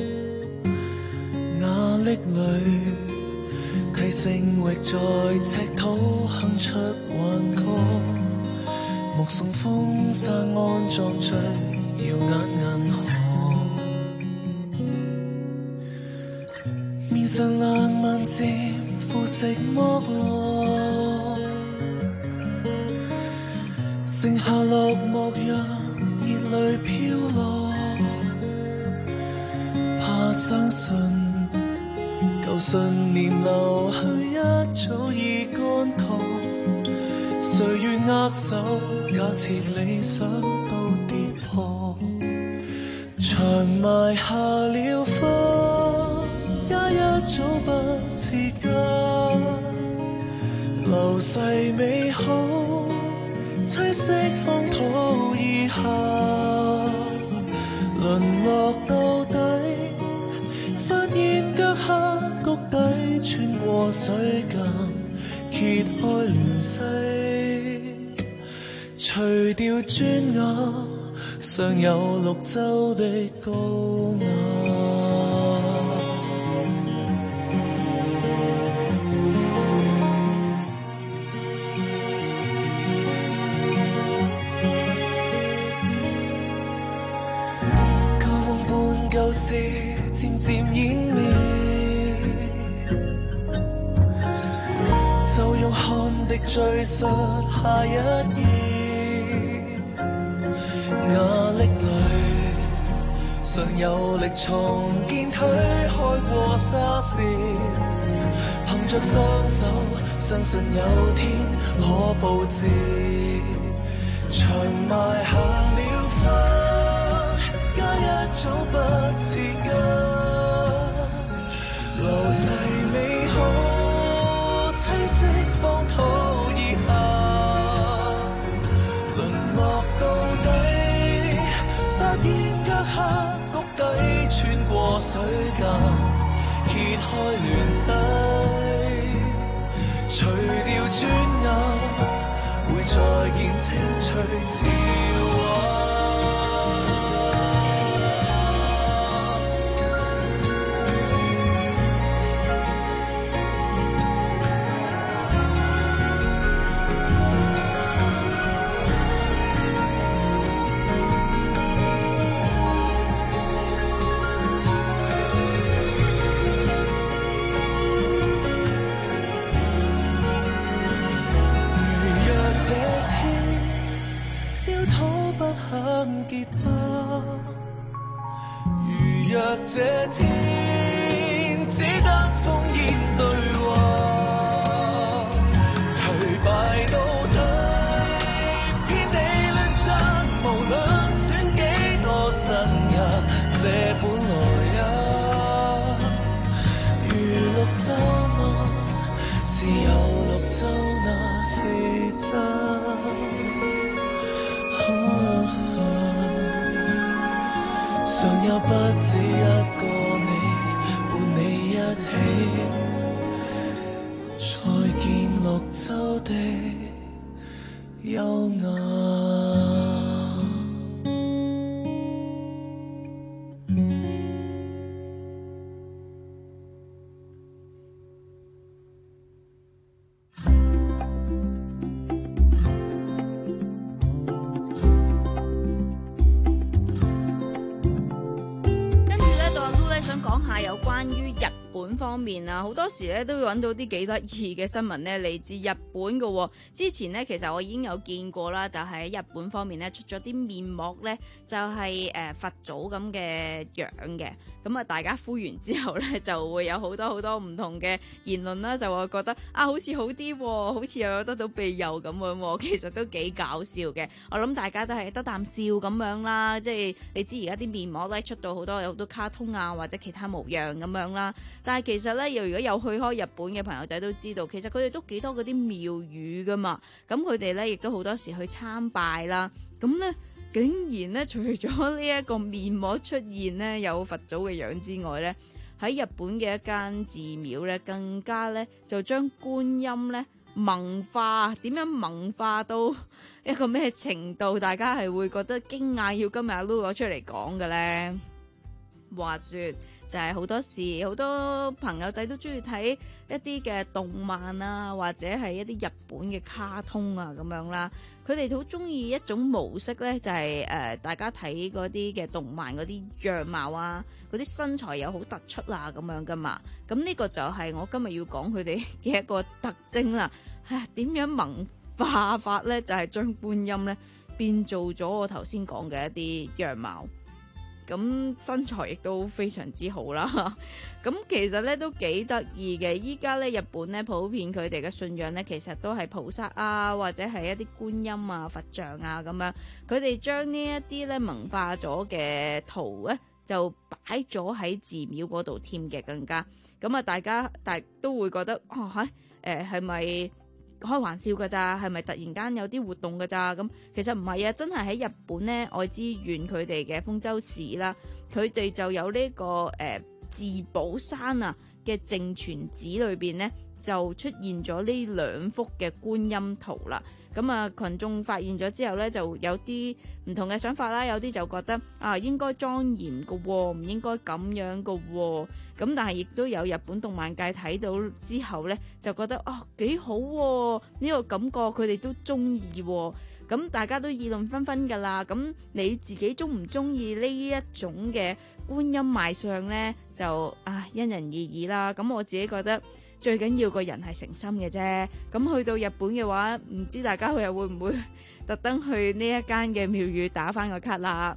[SPEAKER 9] 瓦礫裏提醒域在赤土哼出幻歌，目送風沙安葬最耀眼銀河，面上爛漫漸腐蝕剝落，剩下落寞讓熱淚飄落，怕相信舊信念留去一早已乾涸，誰願握手假設理想都跌破，長埋下了花家一早不似家，流逝美好棲息荒土以下，淪落到底發現腳下谷底，穿過水間揭開亂世，除掉磚瓦尚有綠洲的高雅，舊事漸漸演變，就用汗滴敘述下一頁，瓦礫裏尚有力重建推開過沙線，憑着雙手相信有天可佈置，長埋下了花家一早不似家，流逝美好棲息荒土以下，淪落到底發現腳下谷底，穿過水間揭開亂世，除掉磚瓦會再見青翠韶華，結疤，如若這天只得烽煙對話，頹敗到底，遍地亂象，無論選幾多新人，這本來也如綠洲嗎？只有綠洲那氣質。尚有不止一個你，伴你一起，再見綠洲的優雅。
[SPEAKER 3] 有關於日本方面啊，好多時咧都會揾到啲幾得意嘅新聞呢，嚟自日本嘅。之前呢，其實我已經有見過啦，就喺日本方面呢出咗啲面膜呢，就係誒佛祖咁嘅樣嘅。咁啊，大家敷完之後呢，就會有好多好多唔同嘅言論啦，就會覺得啊，好似好啲，好似又有得到庇佑咁樣，其實都幾搞笑嘅。我諗大家都係得啖笑咁樣啦，即係你知而家啲面膜咧出到好多有好多卡通啊，或者其他模樣咁樣啦。但係其實咧，又如果有去開日本嘅朋友仔都知道，其實佢哋都幾多嗰啲廟宇噶嘛。咁佢哋咧亦都好多時去參拜啦。咁咧竟然咧，除咗呢一個面膜出現咧有佛祖嘅樣之外咧，喺日本嘅一間寺廟咧，更加咧就將觀音咧萌化。點樣萌化到一個咩程度？大家係會覺得驚訝，要今日阿 Lu 攞出嚟講嘅咧。話說就係好多時，好多朋友仔都中意睇一啲嘅動漫啊，或者係一啲日本嘅卡通啊咁樣啦。佢哋好中意一種模式呢，就係、是、誒、呃、大家睇嗰啲嘅動漫嗰啲樣貌啊，嗰啲身材又好突出啊咁樣噶嘛。咁呢個就係我今日要講佢哋嘅一個特徵啦。唉，點樣萌化法呢？就係、是、將觀音呢變做咗我頭先講嘅一啲樣貌。咁身材亦都非常之好啦，咁其實咧都幾得意嘅。依家咧日本咧普遍佢哋嘅信仰咧，其實都係菩薩啊，或者係一啲觀音啊、佛像啊咁樣。佢哋將呢一啲咧萌化咗嘅圖咧，就擺咗喺寺廟嗰度添嘅，更加咁啊！大家大都會覺得哦，嚇誒係咪開玩笑㗎咋？係咪突然間有啲活動㗎咋？咁其實唔係啊，真係喺日本咧愛知縣佢哋嘅豐洲市啦，佢哋就有呢、這個誒自保山啊嘅淨泉寺裏邊咧，就出現咗呢兩幅嘅觀音圖啦。咁啊，群眾發現咗之後咧，就有啲唔同嘅想法啦。有啲就覺得啊，應該莊嚴嘅喎，唔應該咁樣嘅喎。咁但係亦都有日本動漫界睇到之後咧，就覺得啊幾好喎，呢個感覺佢哋都中意喎。咁大家都議論紛紛㗎啦。咁你自己中唔中意呢一種嘅觀音賣相咧？就啊因人而異啦。咁我自己覺得最緊要個人係誠心嘅啫。咁去到日本嘅話，唔知大家佢又會唔會特登去呢一間嘅廟宇打返個卡啦？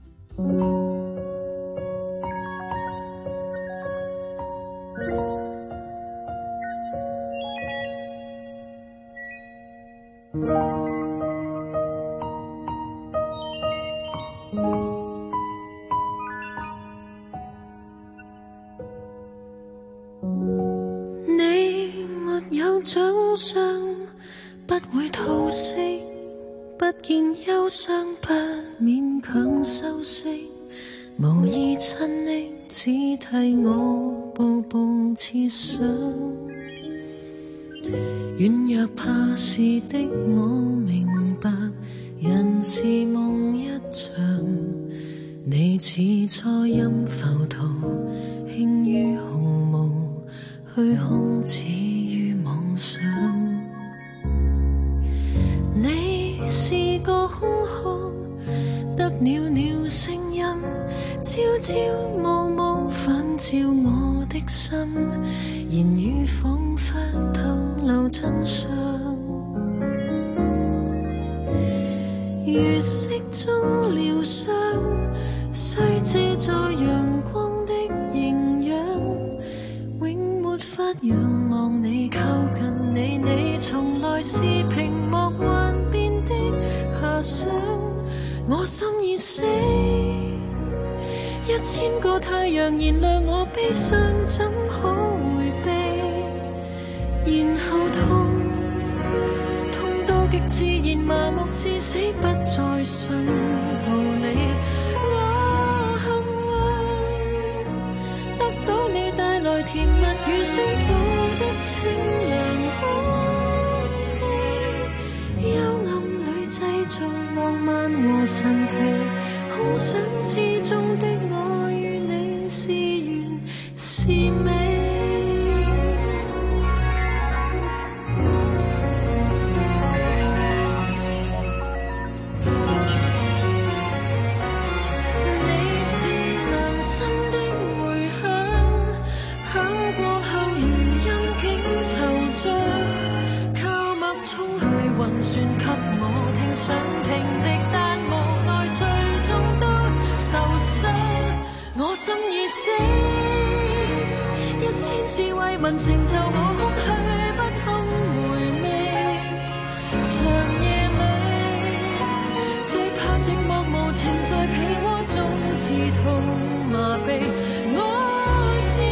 [SPEAKER 18] 獎賞不會吐息，不見憂傷，不勉強修飾，無意親昵，只替我步步設想。軟弱怕事的我明白，人是夢一場，你似初音浮屠，輕於鴻毛，虛空似想你是個空殼，得了了聲音，朝朝暮暮反照我的心，言語彷彿透露真相。如色中療傷，雖借在陽光的營養，永沒法仰望你靠近你，你從來是屏幕幻變的遐想，我心已死，一千個太陽燃亮我悲傷，怎可迴避？然後痛，痛到極自然麻木至死，不再信道理。我幸運得到你帶來甜蜜與鬆火的清涼空氣，幽暗裏際造浪漫和神奇，空想之中的我與你是緣是美。心已死，一千次慰問成就我空虛不堪回味。長夜裏，最怕寂寞無情在被窩中刺痛麻痹。我自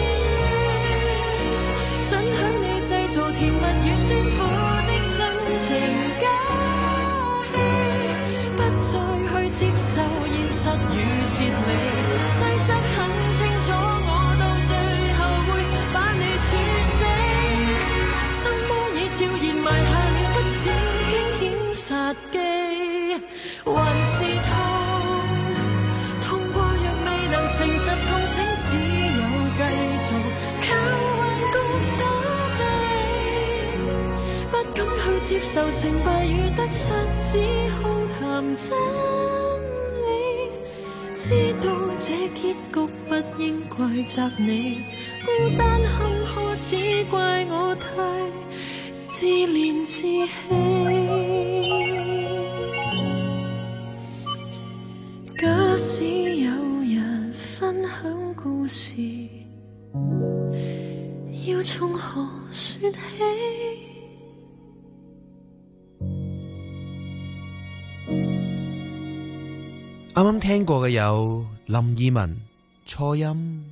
[SPEAKER 18] 願准許你製造甜蜜與酸苦的真情假戲，不再去接受現實與哲理。雖則很清楚，我到最後會把你處死。心魔已悄然埋下了不少驚險殺機，還是痛，痛過若未能誠實共醒，只有繼續靠幻覺躲避，不敢去接受成敗與得失，只好談真。知道這結局不應怪責你，孤單坎坷只怪我太自憐自棄。假使有人分享故事，要從何說起？
[SPEAKER 17] 啱啱聽過嘅有林二汶初音。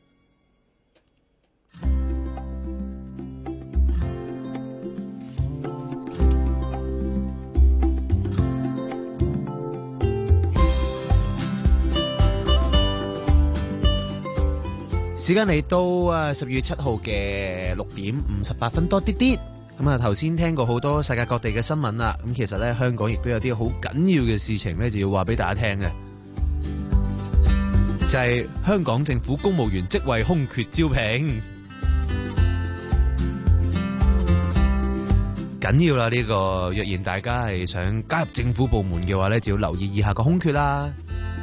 [SPEAKER 17] 時間嚟到啊十月七號嘅六點五十八分多啲啲。咁啊，頭先聽過好多世界各地嘅新聞啦，咁其實咧香港亦都有啲好緊要嘅事情咧，就要話俾大家聽嘅，就係香港政府公務員職位空缺招聘，緊要啦！呢個若然大家係想加入政府部門嘅話咧，就要留意以下個空缺啦。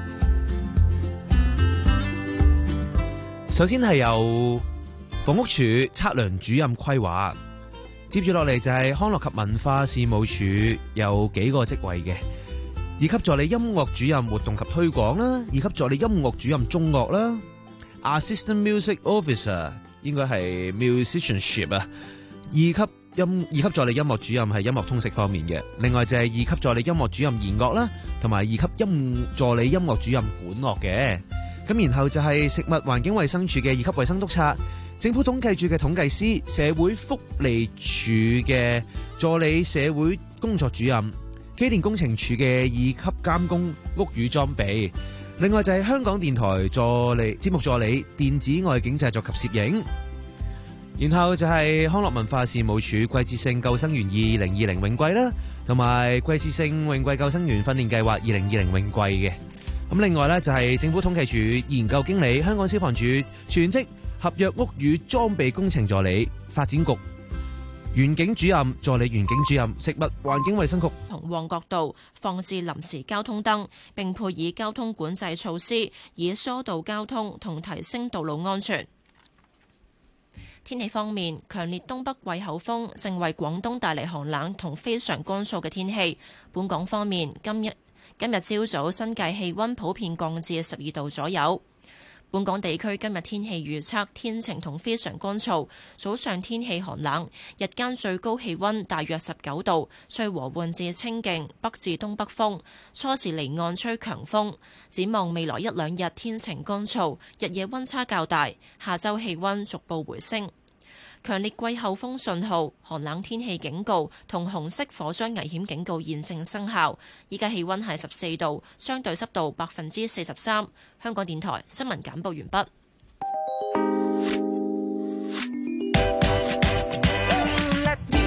[SPEAKER 17] 首先係由房屋署測量主任規劃。接住落嚟就係康樂及文化事務署有幾個職位嘅，二級助理音樂主任活動及推廣啦，二級助理音樂主任中樂啦 ，Assistant Music Officer 應該係 musicianship 啊，二級音二級助理音樂主任係音樂通識方面嘅，另外就係二級助理音樂主任弦樂啦，同埋二級音助理音樂主任管樂嘅，咁然後就係食物環境衛生署嘅二級衛生督察。政府統計處嘅統計師，社會福利署嘅助理社會工作主任，機電工程署嘅二級監工屋宇裝備，另外就係香港電台助理節目助理電子外景製作及攝影，然後就係康樂文化事務署季節性救生員二零二零泳季啦，同埋季節性泳季救生員訓練計劃二零二零泳季嘅。咁另外呢，就係政府統計處研究經理，香港消防處全職合約屋宇裝備工程助理，發展局園景主任、助理園景主任，食物環境衛生局
[SPEAKER 1] 同旺角道放置臨時交通燈，並配以交通管制措施，以疏導交通同提升道路安全。天氣方面，強烈東北季候風正為廣東帶嚟寒冷同非常乾燥嘅天氣。本港方面，今日今日朝早新界氣溫普遍降至十二度左右。本港地區今日天氣預測，天晴同非常乾燥，早上天氣寒冷，日間最高氣溫大約十九度，吹和緩至清勁北至東北風，初時離岸吹強風。展望未來一兩日天晴乾燥，日夜溫差較大，下週氣溫逐步回升。強烈季候風信號、寒冷天氣警告同紅色火災危險警告現正生效。依家氣溫係十四度，相對濕度百分之四十三。香港電台新聞簡報完畢。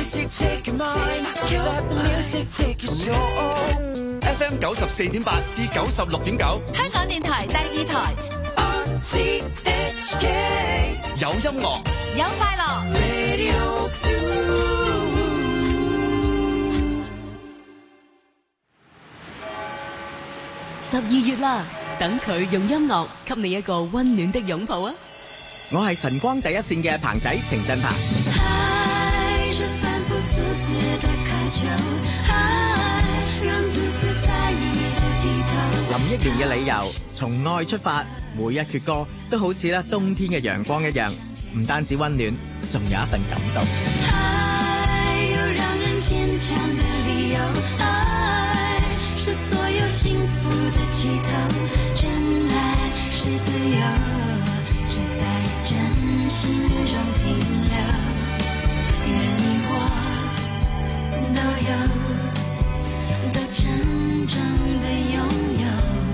[SPEAKER 9] music take your mind, let the music take your soul。F
[SPEAKER 2] M 九十四點八至九十六點九，
[SPEAKER 11] 香港電台第二台
[SPEAKER 9] R T H K
[SPEAKER 2] 有音樂，
[SPEAKER 11] 有快樂。
[SPEAKER 9] Radio two。
[SPEAKER 6] 十二月啦，等佢用音樂給你一個溫暖的擁抱啊！
[SPEAKER 23] 我係晨光第一線嘅彭仔程振鵬。林憶蓮嘅理由，從愛出發，每一闕歌都好似咧冬天嘅陽光一樣，唔單止溫暖，仲有一份感動。愛有讓人堅強的理由，愛是所有幸福的起頭，真愛是自由，只在真心中停留，願你我都有，都真正的擁有。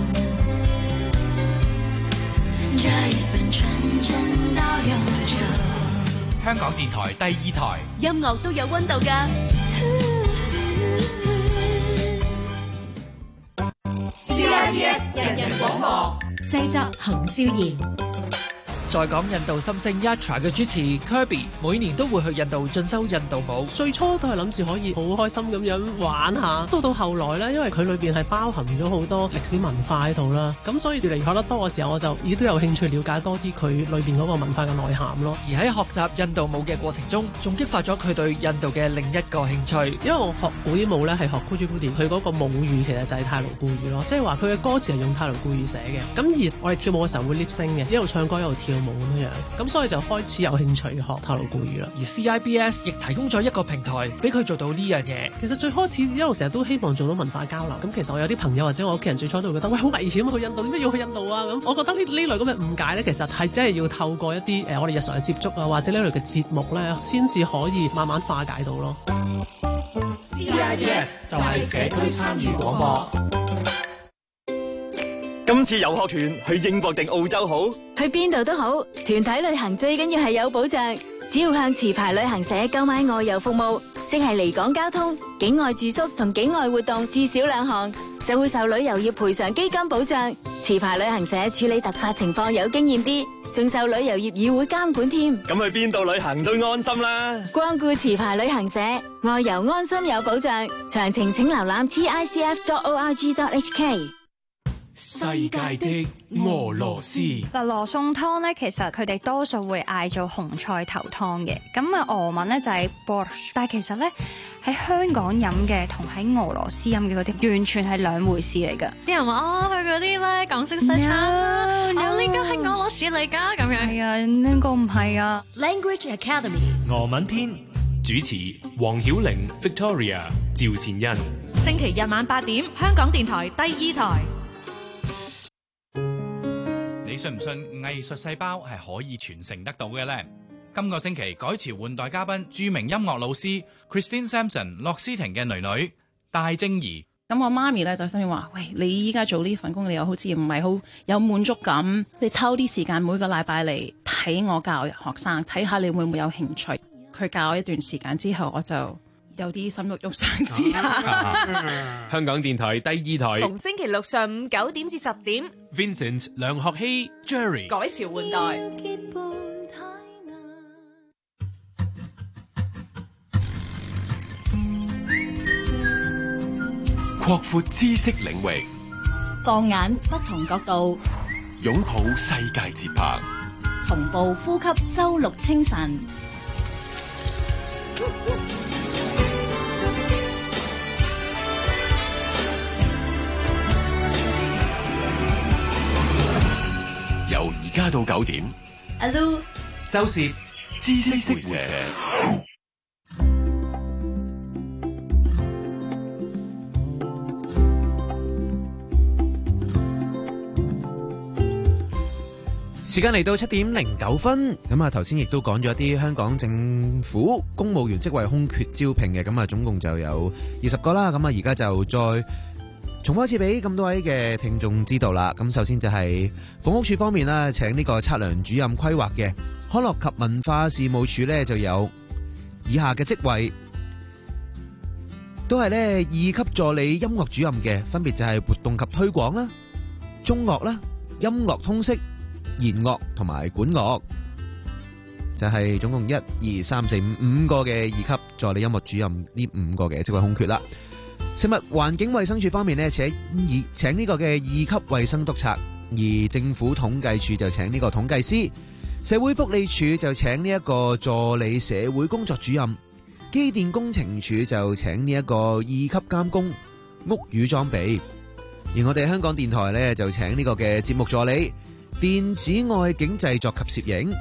[SPEAKER 23] 這一份純真到永久。
[SPEAKER 7] 香港電台第二台，
[SPEAKER 6] 音樂都有溫度㗎。
[SPEAKER 11] C I B S 人人廣播，
[SPEAKER 6] 製作洪少賢。
[SPEAKER 24] 在講印度心聲 Yatra 嘅主持 Kirby 每年都會去印度進修印度舞，
[SPEAKER 25] 最初都係諗住可以好開心咁樣玩下，到到後來呢，因為佢裏邊係包含咗好多歷史文化喺度啦，咁所以越嚟越學得多嘅時候，我就亦都有興趣了解多啲佢裏邊嗰個文化嘅內涵咯。
[SPEAKER 24] 而喺學習印度舞嘅過程中，仲激發咗佢對印度嘅另一個興趣。
[SPEAKER 25] 因為我學古典舞呢，係學 Kuchipudi，佢嗰個母語其實就係泰盧固語咯，即係話佢嘅歌詞係用泰盧固語寫嘅。咁而我哋跳舞嘅時候會 lip sing 嘅，一路唱歌一路跳舞咁樣。咁所以就開始有興趣學泰盧固語啦。
[SPEAKER 24] 而 C I B S 亦提供咗一個平台俾佢做到呢樣嘢。
[SPEAKER 25] 其實最開始一路成日都希望做到文化交流。咁其實我有啲朋友或者我屋企人最初都會覺得喂，好危險去印度，點解要去印度啊？咁我覺得呢呢類咁嘅誤解咧，其實係真係要透過一啲誒、呃、我哋日常嘅接觸啊，或者呢類嘅節目咧，先至可以慢慢化解到咯。
[SPEAKER 7] C I B S 就係社區參與廣播。
[SPEAKER 2] 今次遊學團去英國定澳洲好？
[SPEAKER 26] 去邊度都好，團體旅行最緊要係有保障。只要向持牌旅行社購買外遊服務，即係離港交通、境外住宿同境外活動至少兩項，就會受旅遊業賠償基金保障。持牌旅行社處理突發情況有經驗啲，仲受旅遊業議會監管添。
[SPEAKER 2] 咁去邊度旅行都安心啦！
[SPEAKER 26] 光顧持牌旅行社，外遊安心有保障。詳情請瀏覽 T I C F dot O R G dot H K。
[SPEAKER 7] 世界的俄羅斯
[SPEAKER 27] 嗱，羅宋湯咧，其實佢哋多數會嗌做紅菜頭湯嘅，咁啊俄文咧就係 borscht， 但係其實咧喺香港飲嘅同喺俄羅斯飲嘅嗰啲完全係兩回事嚟㗎。
[SPEAKER 28] 啲人話啊，去嗰啲咧港式西餐啦，啊呢個係俄羅斯嚟㗎咁樣。
[SPEAKER 27] 係啊，呢個唔係啊。
[SPEAKER 11] Language Academy
[SPEAKER 7] 俄文篇主持黃曉玲、Victoria、趙善恩。
[SPEAKER 28] 星期日晚八點，香港電台第二台。
[SPEAKER 29] 你信唔信藝術細胞係可以傳承得到嘅呢？今個星期改朝換代嘉賓，著名音樂老師 Christine Sampson 洛斯婷嘅女女戴貞儀。
[SPEAKER 14] 咁我媽咪咧就心裏話：喂，你依家做呢份工，你又好似唔係好有滿足感，你抽啲時間每個禮拜嚟睇我教學生，睇下你會唔會有興趣。佢教我一段時間之後，我就有啲心喐喐想試下。
[SPEAKER 7] 香港電台第二台，
[SPEAKER 8] 逢星期六上午九點至十點
[SPEAKER 7] ，Vincent 梁學希 Jerry
[SPEAKER 8] 改朝換代，
[SPEAKER 15] 擴闊知識領域，
[SPEAKER 16] 放眼不同角度，
[SPEAKER 15] 擁抱世界節拍，
[SPEAKER 16] 同步呼吸周六清晨。
[SPEAKER 15] 由而家到九點，
[SPEAKER 11] 阿 Lu、
[SPEAKER 15] 周涉知識會社。
[SPEAKER 17] 時間嚟到七點零九分，咁啊頭先亦都講咗一啲香港政府公務員職位空缺招聘嘅，咁啊總共就有二十個啦，咁啊而家就再重複一次俾咁多位嘅聽眾知道啦。咁首先就係房屋署方面啦，請呢個測量主任規劃嘅，康樂及文化事務署呢就有以下嘅職位， 都係咧二級助理音樂主任嘅，分別就係活動及推廣啦、中樂啦、音樂通識、弦樂同埋管樂，就係、是、總共一二三四五五個嘅二級助理音樂主任呢五個嘅職位空缺啦。食物環境衛生署方面呢，請以請呢個嘅二級衛生督察，而政府統計處就請呢個統計師，社會福利署就請呢一個助理社會工作主任。機電工程署就請呢一個二級監工屋宇裝備，而我哋香港電台呢，就請呢個嘅節目助理電子外景製作及攝影，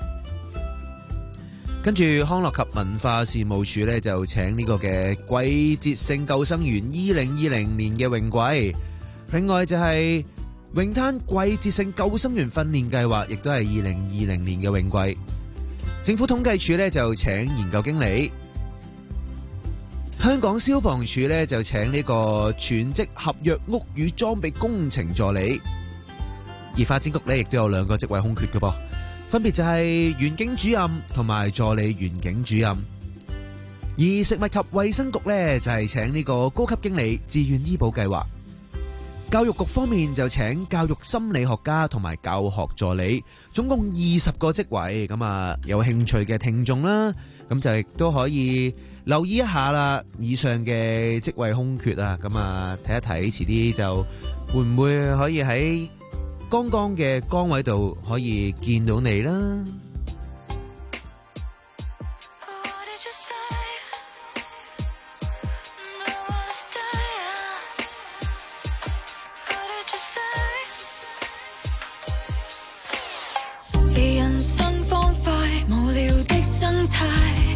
[SPEAKER 17] 跟住康樂及文化事務署呢，就請呢個嘅季節性救生員二零二零年嘅泳季，另外就係泳灘季節性救生員訓練計劃，亦都係二零二零年嘅泳季。政府統計處呢，就請研究經理。香港消防處咧就請呢個全職合約屋宇裝備工程助理，而發展局咧亦都有兩個職位空缺嘅噃，分別就係園景主任同埋助理園景主任。而食物及衛生局咧就係請呢個高級經理自願醫保計劃。教育局方面就請教育心理學家同埋教學助理，總共二十個職位。咁啊，有興趣嘅聽眾啦，咁就亦都可以留意一下啦，以上嘅職位空缺啊，咁啊睇一睇，遲啲就會唔會可以喺剛剛嘅崗位度可以見到你啦。
[SPEAKER 18] 人生方塊無聊的生態，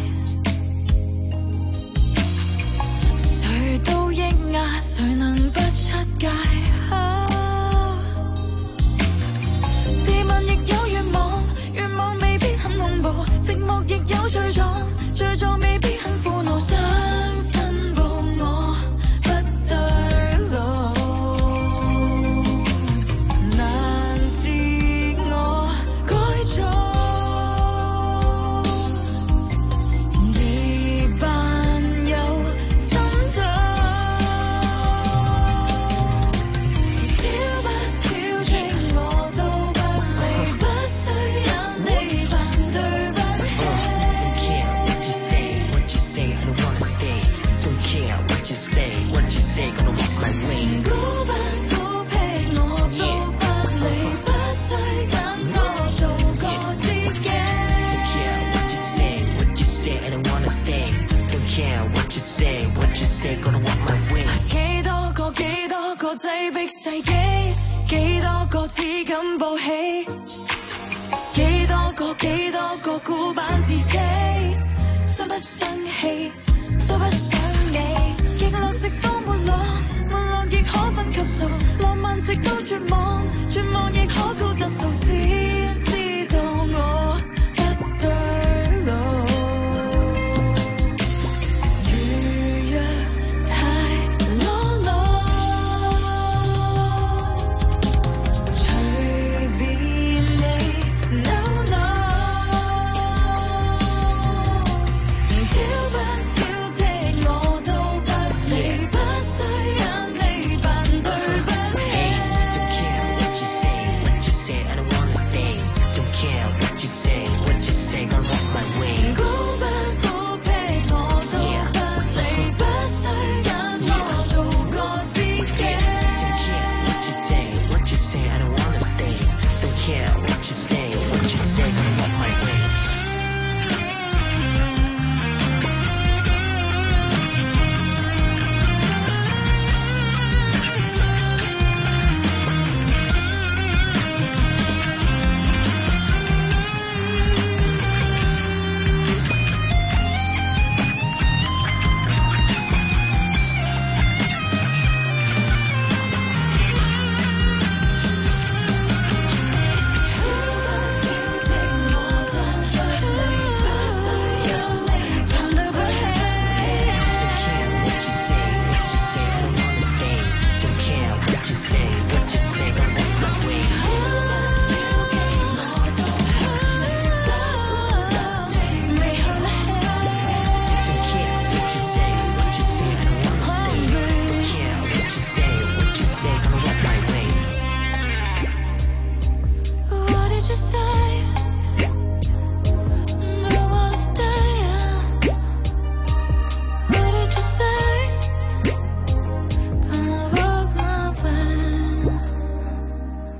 [SPEAKER 18] 誰都抑壓，誰能不出界？自問亦有願望，願望未必很恐怖，寂寞亦有罪狀，罪狀未必很苦惱。想申報我不對路，難自我改造。幾多個幾多個擠迫世紀，幾多個只敢抱起，幾多個幾多個孤板自死，生不生氣都不想你，極樂直到沒落，沒落亦可分級數，浪漫直到絕望，絕望亦可高質素，先知道我不對路。挑不挑剔我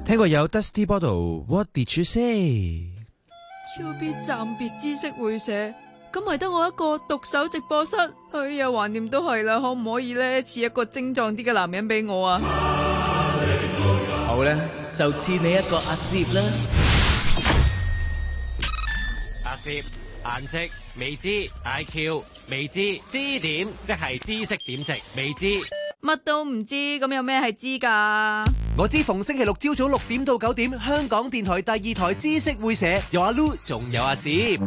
[SPEAKER 17] 聽過有 Dusty Bottle，What did you say？
[SPEAKER 4] 超必暫別知識會社，咁咪得我一個獨守直播室。哎呀，橫掂都係啦，可唔可以咧賜一個精壯啲嘅男人俾我啊？
[SPEAKER 5] 好啦，就賜你一個阿攝啦。
[SPEAKER 10] 阿攝，顏值未知 ，I Q 未知，知點即係知識點值未知。
[SPEAKER 4] 乜都唔知，咁有咩係知噶？
[SPEAKER 12] 我知逢星期六朝早六點到九點，香港電台第二台知識會社有阿 Lu， 仲有阿攝。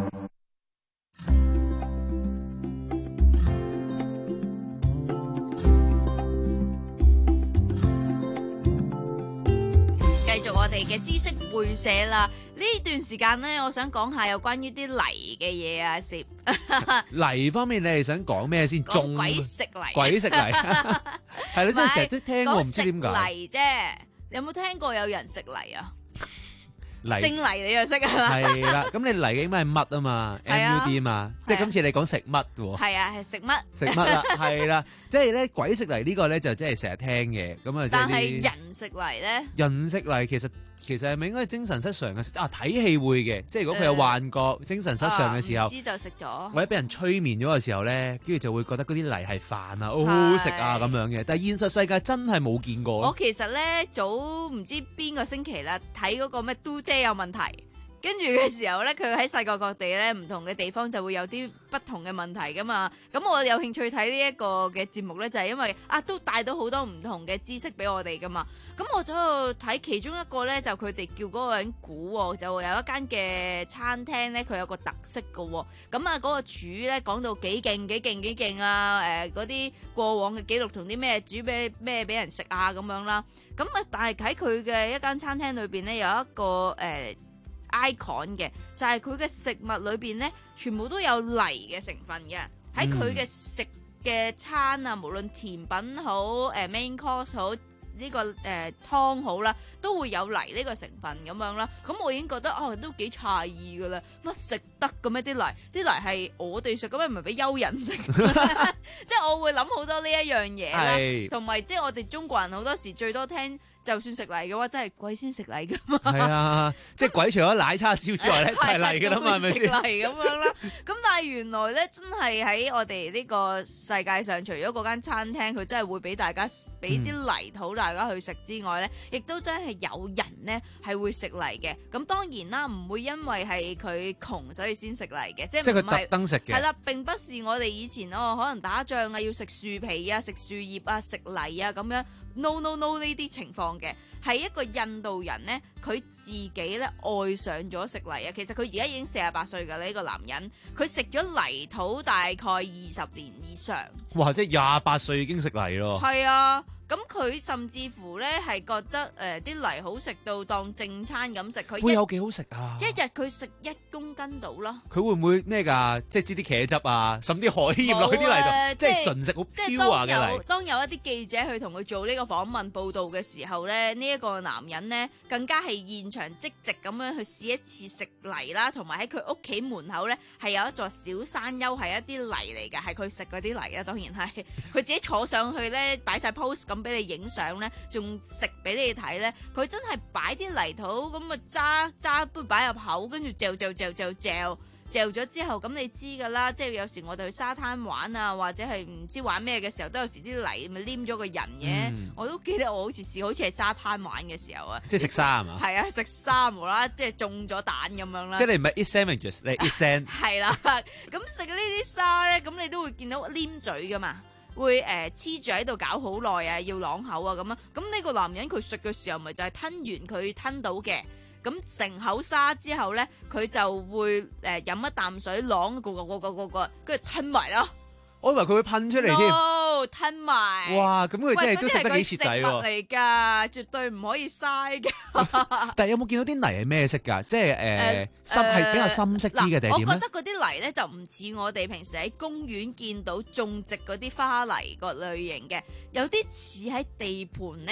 [SPEAKER 3] 繼續我哋嘅知識會社啦，呢段時間呢，我想講下有關於啲泥嘅嘢啊，攝。
[SPEAKER 17] 泥方面，你係想講咩先？
[SPEAKER 3] 講鬼食泥，
[SPEAKER 17] 鬼食泥，係你真係成日都聽過，唔知點解。
[SPEAKER 3] 泥啫，你有冇聽過有人食泥啊？
[SPEAKER 17] 泥
[SPEAKER 3] 姓泥你就識啊？
[SPEAKER 17] 係啦，咁你泥嘅英文係乜啊嘛 ？M U D 啊嘛，即係今次你講食乜喎？
[SPEAKER 3] 係啊，係食乜？
[SPEAKER 17] 食乜啦？係啦，即係咧鬼食泥呢個咧就真係成日聽嘅，咁啊。
[SPEAKER 3] 但係人食泥咧？
[SPEAKER 17] 人食泥其實。其實係咪應該精神失常嘅？啊，睇戲會嘅，即係如果佢有幻覺、呃、精神失常嘅時候，
[SPEAKER 3] 唔知就食咗，
[SPEAKER 17] 或者俾人催眠咗嘅時候咧，跟住就會覺得嗰啲泥係飯啊，好好食啊咁樣嘅。但係現實世界真係冇見過。
[SPEAKER 3] 我其實咧早唔知邊個星期啦，睇嗰個咩嘟姐有問題。跟住嘅時候咧，佢喺世界各地咧唔同嘅地方就會有啲不同嘅問題噶嘛。咁我有興趣睇呢一個嘅節目咧，就係因為啊都帶到好多唔同嘅知識俾我哋噶嘛。咁我就喺度睇其中一個咧，就佢哋叫嗰個人估喎，就有一間嘅餐廳咧，佢有個特色噶喎。咁啊嗰個廚咧講到幾勁幾勁幾勁啊！誒嗰啲過往嘅記錄同啲咩煮俾咩俾人食啊咁樣啦。咁啊但係喺佢嘅一間餐廳裏邊咧有一個誒。呃icon 嘅就係佢嘅食物裏邊咧，全部都有泥嘅成分嘅。喺佢嘅食嘅餐啊，無論甜品好，誒 main course 好，呢、這個誒、呃、湯好啦，都會有泥呢個成分咁樣啦。咁我已經覺得哦，都幾詫異噶啦，乜食得嘅咩啲泥？啲泥係我哋食嘅咩？唔係俾幽人食？即係我會諗好多呢一樣嘢啦，同埋即係我哋中國人好多時最多聽。就算食泥嘅話，真係鬼先食泥噶嘛？
[SPEAKER 17] 係啊，即係鬼除咗奶叉燒之外咧，就係泥噶啦嘛，係咪先？食泥
[SPEAKER 3] 咁樣啦。咁但係原來咧，真係喺我哋呢個世界上，除咗嗰間餐廳，佢真係會俾大家俾啲泥土大家去食之外咧，亦、嗯、都真係有人咧係會食泥嘅。咁當然啦，唔會因為係佢窮所以先食泥嘅，即係
[SPEAKER 17] 即係佢特登食嘅。
[SPEAKER 3] 係啦，並不是我哋以前哦，可能打仗啊，要食樹皮啊、食樹葉啊、食泥啊咁樣。no no no 呢啲情況嘅，係一個印度人呢，佢自己咧愛上咗食泥啊！其實佢而家已經四十八歲㗎啦，呢個男人，佢食咗泥土大概二十年以上。
[SPEAKER 17] 哇！即係廿八歲已經食泥咯。
[SPEAKER 3] 係啊。咁佢甚至乎咧係覺得誒啲、呃、泥好食到當正餐咁食，佢
[SPEAKER 17] 會有幾好食啊！
[SPEAKER 3] 一日佢食一公斤到啦。
[SPEAKER 17] 佢會唔會咩㗎？即係擠啲茄汁啊，甚至海鹽落去啲泥度，啊、即係純食好 pure 嘅泥。
[SPEAKER 3] 當有一啲記者去同佢做呢個訪問報導嘅時候咧，呢、這、一個男人咧更加係現場即席咁樣去試一次食泥啦，同埋喺佢屋企門口咧係有一座小山丘，係一啲泥嚟嘅，係佢食嗰啲泥啊，當然係佢自己坐上去咧擺晒 pose 咁。俾你影相咧，仲食俾你睇咧，佢真係擺啲泥土咁啊，揸揸杯擺入口，跟住嚼嚼嚼嚼嚼嚼咗之後，咁你知噶啦，即係有時我哋去沙灘玩啊，或者係唔知玩咩嘅時候，都有時啲泥咪黏咗個人嘅。嗯、我都記得我好似試，好似係沙灘玩嘅時候啊，
[SPEAKER 17] 即係食沙係嘛？
[SPEAKER 3] 係啊，食沙無啦，即係中咗蛋咁樣啦。
[SPEAKER 17] 即係你唔係 eat sandwiches，你 eat sand。
[SPEAKER 3] 係啦，咁食呢啲沙咧，咁你都會見到黏嘴噶嘛。會誒黐住喺度搞好耐啊，要啷口啊咁啊，咁呢個男人佢食嘅時候咪就係吞完佢吞到嘅，咁成口沙之後咧，佢就會誒飲、呃、一啖水啷個個個個個個，跟住吞埋咯。
[SPEAKER 17] 我以為佢會噴出嚟添。
[SPEAKER 3] No， 吞埋。
[SPEAKER 17] 哇，咁佢真係都食得幾徹底喎。
[SPEAKER 3] 食物嚟㗎，絕對唔可以嘥㗎。
[SPEAKER 17] 但係有冇見到啲泥係咩色㗎？即係誒深係比較深色啲嘅定係點咧？
[SPEAKER 3] 我覺得嗰啲泥咧就唔似我哋平時喺公園見到種植嗰啲花泥個類型嘅，有啲似喺地盤咧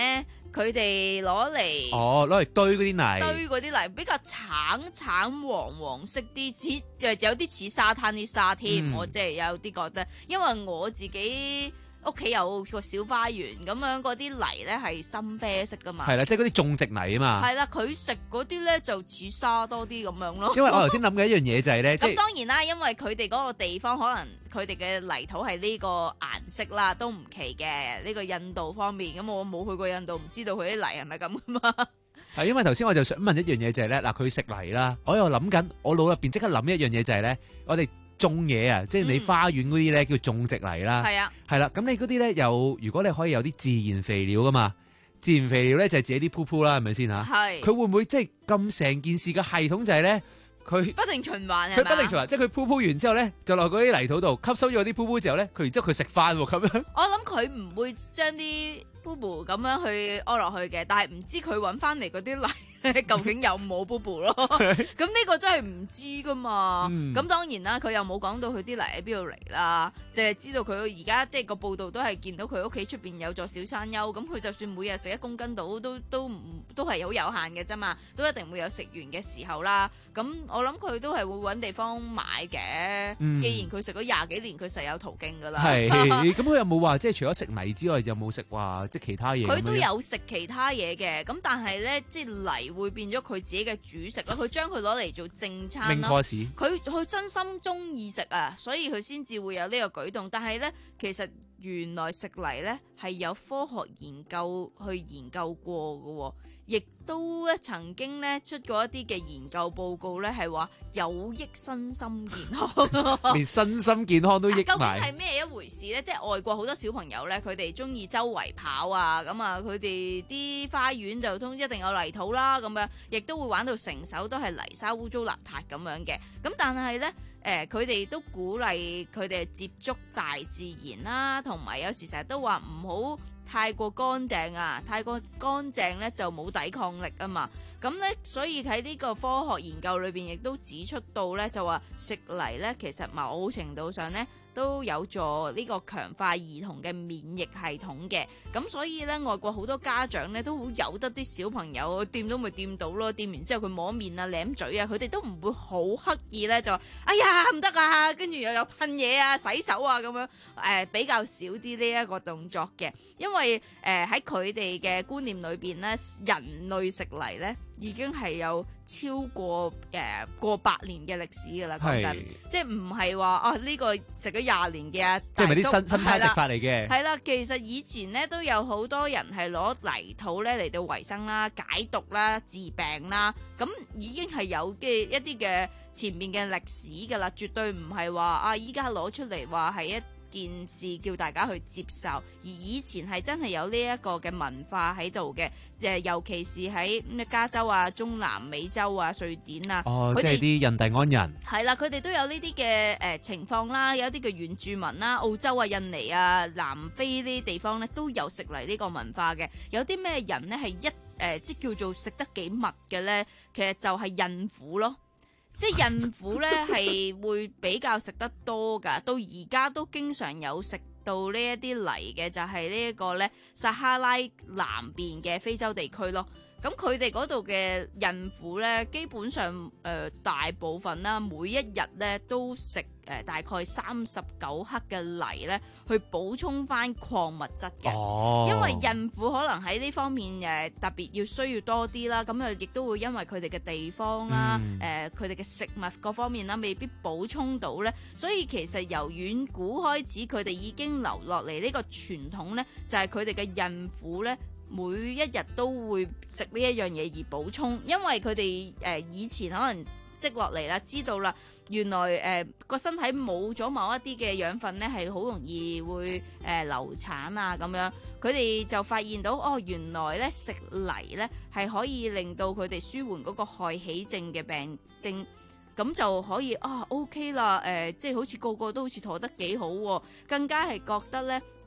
[SPEAKER 3] 佢哋攞嚟
[SPEAKER 17] 哦，攞嚟堆嗰啲泥，
[SPEAKER 3] 堆嗰啲泥比較橙橙黃黃色啲，似誒有啲似沙灘啲沙添。
[SPEAKER 17] 嗯、
[SPEAKER 3] 我即係有啲覺得，因為我自己屋企有個小花園咁樣，嗰啲泥咧係深啡色噶嘛。
[SPEAKER 17] 係啦，即係嗰啲種植泥啊嘛。
[SPEAKER 3] 係啦，佢食嗰啲咧就似沙多啲咁樣咯。
[SPEAKER 17] 因為我頭先諗嘅一樣嘢就係咧，
[SPEAKER 3] 咁當然啦，因為佢哋嗰個地方可能佢哋嘅泥土係呢個顏色啦，都唔奇嘅。呢個印度方面，咁我冇去過印度，唔知道佢啲泥係咪咁噶嘛。
[SPEAKER 17] 係因為頭先我就想問一樣嘢就係咧，嗱佢食泥啦，我又諗緊，我腦入邊即刻諗一樣嘢就係咧，我哋種嘢啊，即係你花園嗰啲咧叫種植泥啦，
[SPEAKER 3] 係啊，
[SPEAKER 17] 係啦，咁你嗰啲咧有，如果你可以有啲自然肥料噶嘛，自然肥料咧就係自己啲噗噗啦，係咪先吓？係，佢會唔會即係咁成件事嘅系統就係咧？佢
[SPEAKER 3] 不停循環，
[SPEAKER 17] 佢不停循環，即係佢噗噗完之後咧，就落嗰啲泥土度吸收咗啲噗噗之後咧，佢然之後佢食翻喎咁樣。
[SPEAKER 3] 我諗佢唔會將啲噗噗咁樣去屙落去嘅，但係唔知佢揾翻嚟嗰啲泥究竟有冇噗噗咯？咁呢個真係唔知噶嘛。咁、嗯、當然啦，佢又冇講到佢啲泥喺邊度嚟啦，淨係知道佢而家即係個報道都係見到佢屋企出邊有座小山丘，咁佢就算每日食一公斤到，都都唔都係好有限嘅啫嘛，都一定會有食完嘅時候啦。咁我諗佢都係會揾地方買嘅、嗯。既然佢食咗廿幾年，佢實有途徑噶啦。
[SPEAKER 17] 係，咁佢有冇話即係除咗食泥之外，有冇食話即係其他嘢？
[SPEAKER 3] 佢都有食其他嘢嘅，咁但係咧，即係泥會變咗佢自己嘅主食啦。佢將佢攞嚟做正餐咯。佢佢真心中意食啊，所以佢先至會有呢個舉動。但係咧，其實原來食泥咧係有科學研究去研究過嘅，亦都咧曾經咧出過一啲嘅研究報告咧，係話有益身心健康，
[SPEAKER 17] 連身心健康都益埋。
[SPEAKER 3] 究竟係咩一回事咧？即係外國好多小朋友咧，佢哋中意周圍跑啊，咁啊，佢哋啲花園就通一定有泥土啦，咁樣亦都會玩到成手都係泥沙污糟邋遢咁樣嘅。咁但係咧，誒佢哋都鼓勵佢哋接觸大自然啦，同埋有，有時成日都話唔好太過乾淨啊，太過乾淨咧就冇抵抗力啊嘛。咁咧，所以喺呢個科學研究裏邊亦都指出到咧，就話食泥咧其實某程度上咧都有助呢個強化兒童嘅免疫系統嘅。咁所以咧，外國好多家長咧都好由得啲小朋友掂到咪掂到咯，掂完之後佢摸面啊、舐嘴啊，佢哋都唔會好刻意咧就話哎呀唔得啊，跟住又有噴嘢啊、洗手啊咁樣，誒、呃、比較少啲呢一個動作嘅，因為誒喺佢哋嘅觀念裏邊咧，人類食泥咧已經係有超過誒、呃、過百年嘅歷史噶啦，講緊即係唔係話啊呢、呢個食咗廿年嘅啊，
[SPEAKER 17] 即係咪啲新新派食法嚟嘅？
[SPEAKER 3] 係啦，其實以前咧都有好多人係攞泥土咧嚟到維生啦、解毒啦、治病啦，咁已經係有嘅一啲嘅前面嘅歷史噶啦，絕對唔係話啊依家攞出嚟話係一件事叫大家去接受，而以前係真係有呢一個嘅文化喺度嘅，誒尤其是喺咩加州啊、中南美洲啊、瑞典啊，
[SPEAKER 17] 哦，即係啲印第安人
[SPEAKER 3] 係啦，佢哋都有呢啲嘅誒情況啦，有啲嘅原住民啦，澳洲啊、印尼啊、南非呢啲地方咧都有食泥呢個文化嘅。有啲咩人咧係一誒、呃、即叫做食得幾密嘅咧，其實就係孕婦咯。即係孕婦咧係會比較食得多㗎，到而家都經常有食到呢一啲泥嘅，就係呢一個咧撒哈拉南邊嘅非洲地區咯。咁佢哋嗰度嘅孕婦咧，基本上誒、呃、大部分啦，每一日咧都食誒、呃、大概三十九克嘅泥咧，去補充翻礦物質嘅。哦，因為孕婦可能喺呢方面誒、呃、特別要需要多啲啦，咁啊亦都會因為佢哋嘅地方啦，誒佢哋嘅食物各方面啦，未必補充到咧，所以其實由遠古開始，佢哋已經留落嚟呢個傳統咧，就係佢哋嘅孕婦咧。每一日都會食呢一樣嘢而補充，因為佢哋誒以前可能積落嚟啦，知道啦，原來誒個、呃、身體冇咗某一啲嘅養分咧，係好容易會誒、呃、流產啊咁樣。佢哋就發現到哦，原來咧食泥咧係可以令到佢哋舒緩嗰個害喜症嘅病症。咁就可以啊 OK 啦，誒、呃，即係好似個個都好似妥得幾好喎，更加係覺得咧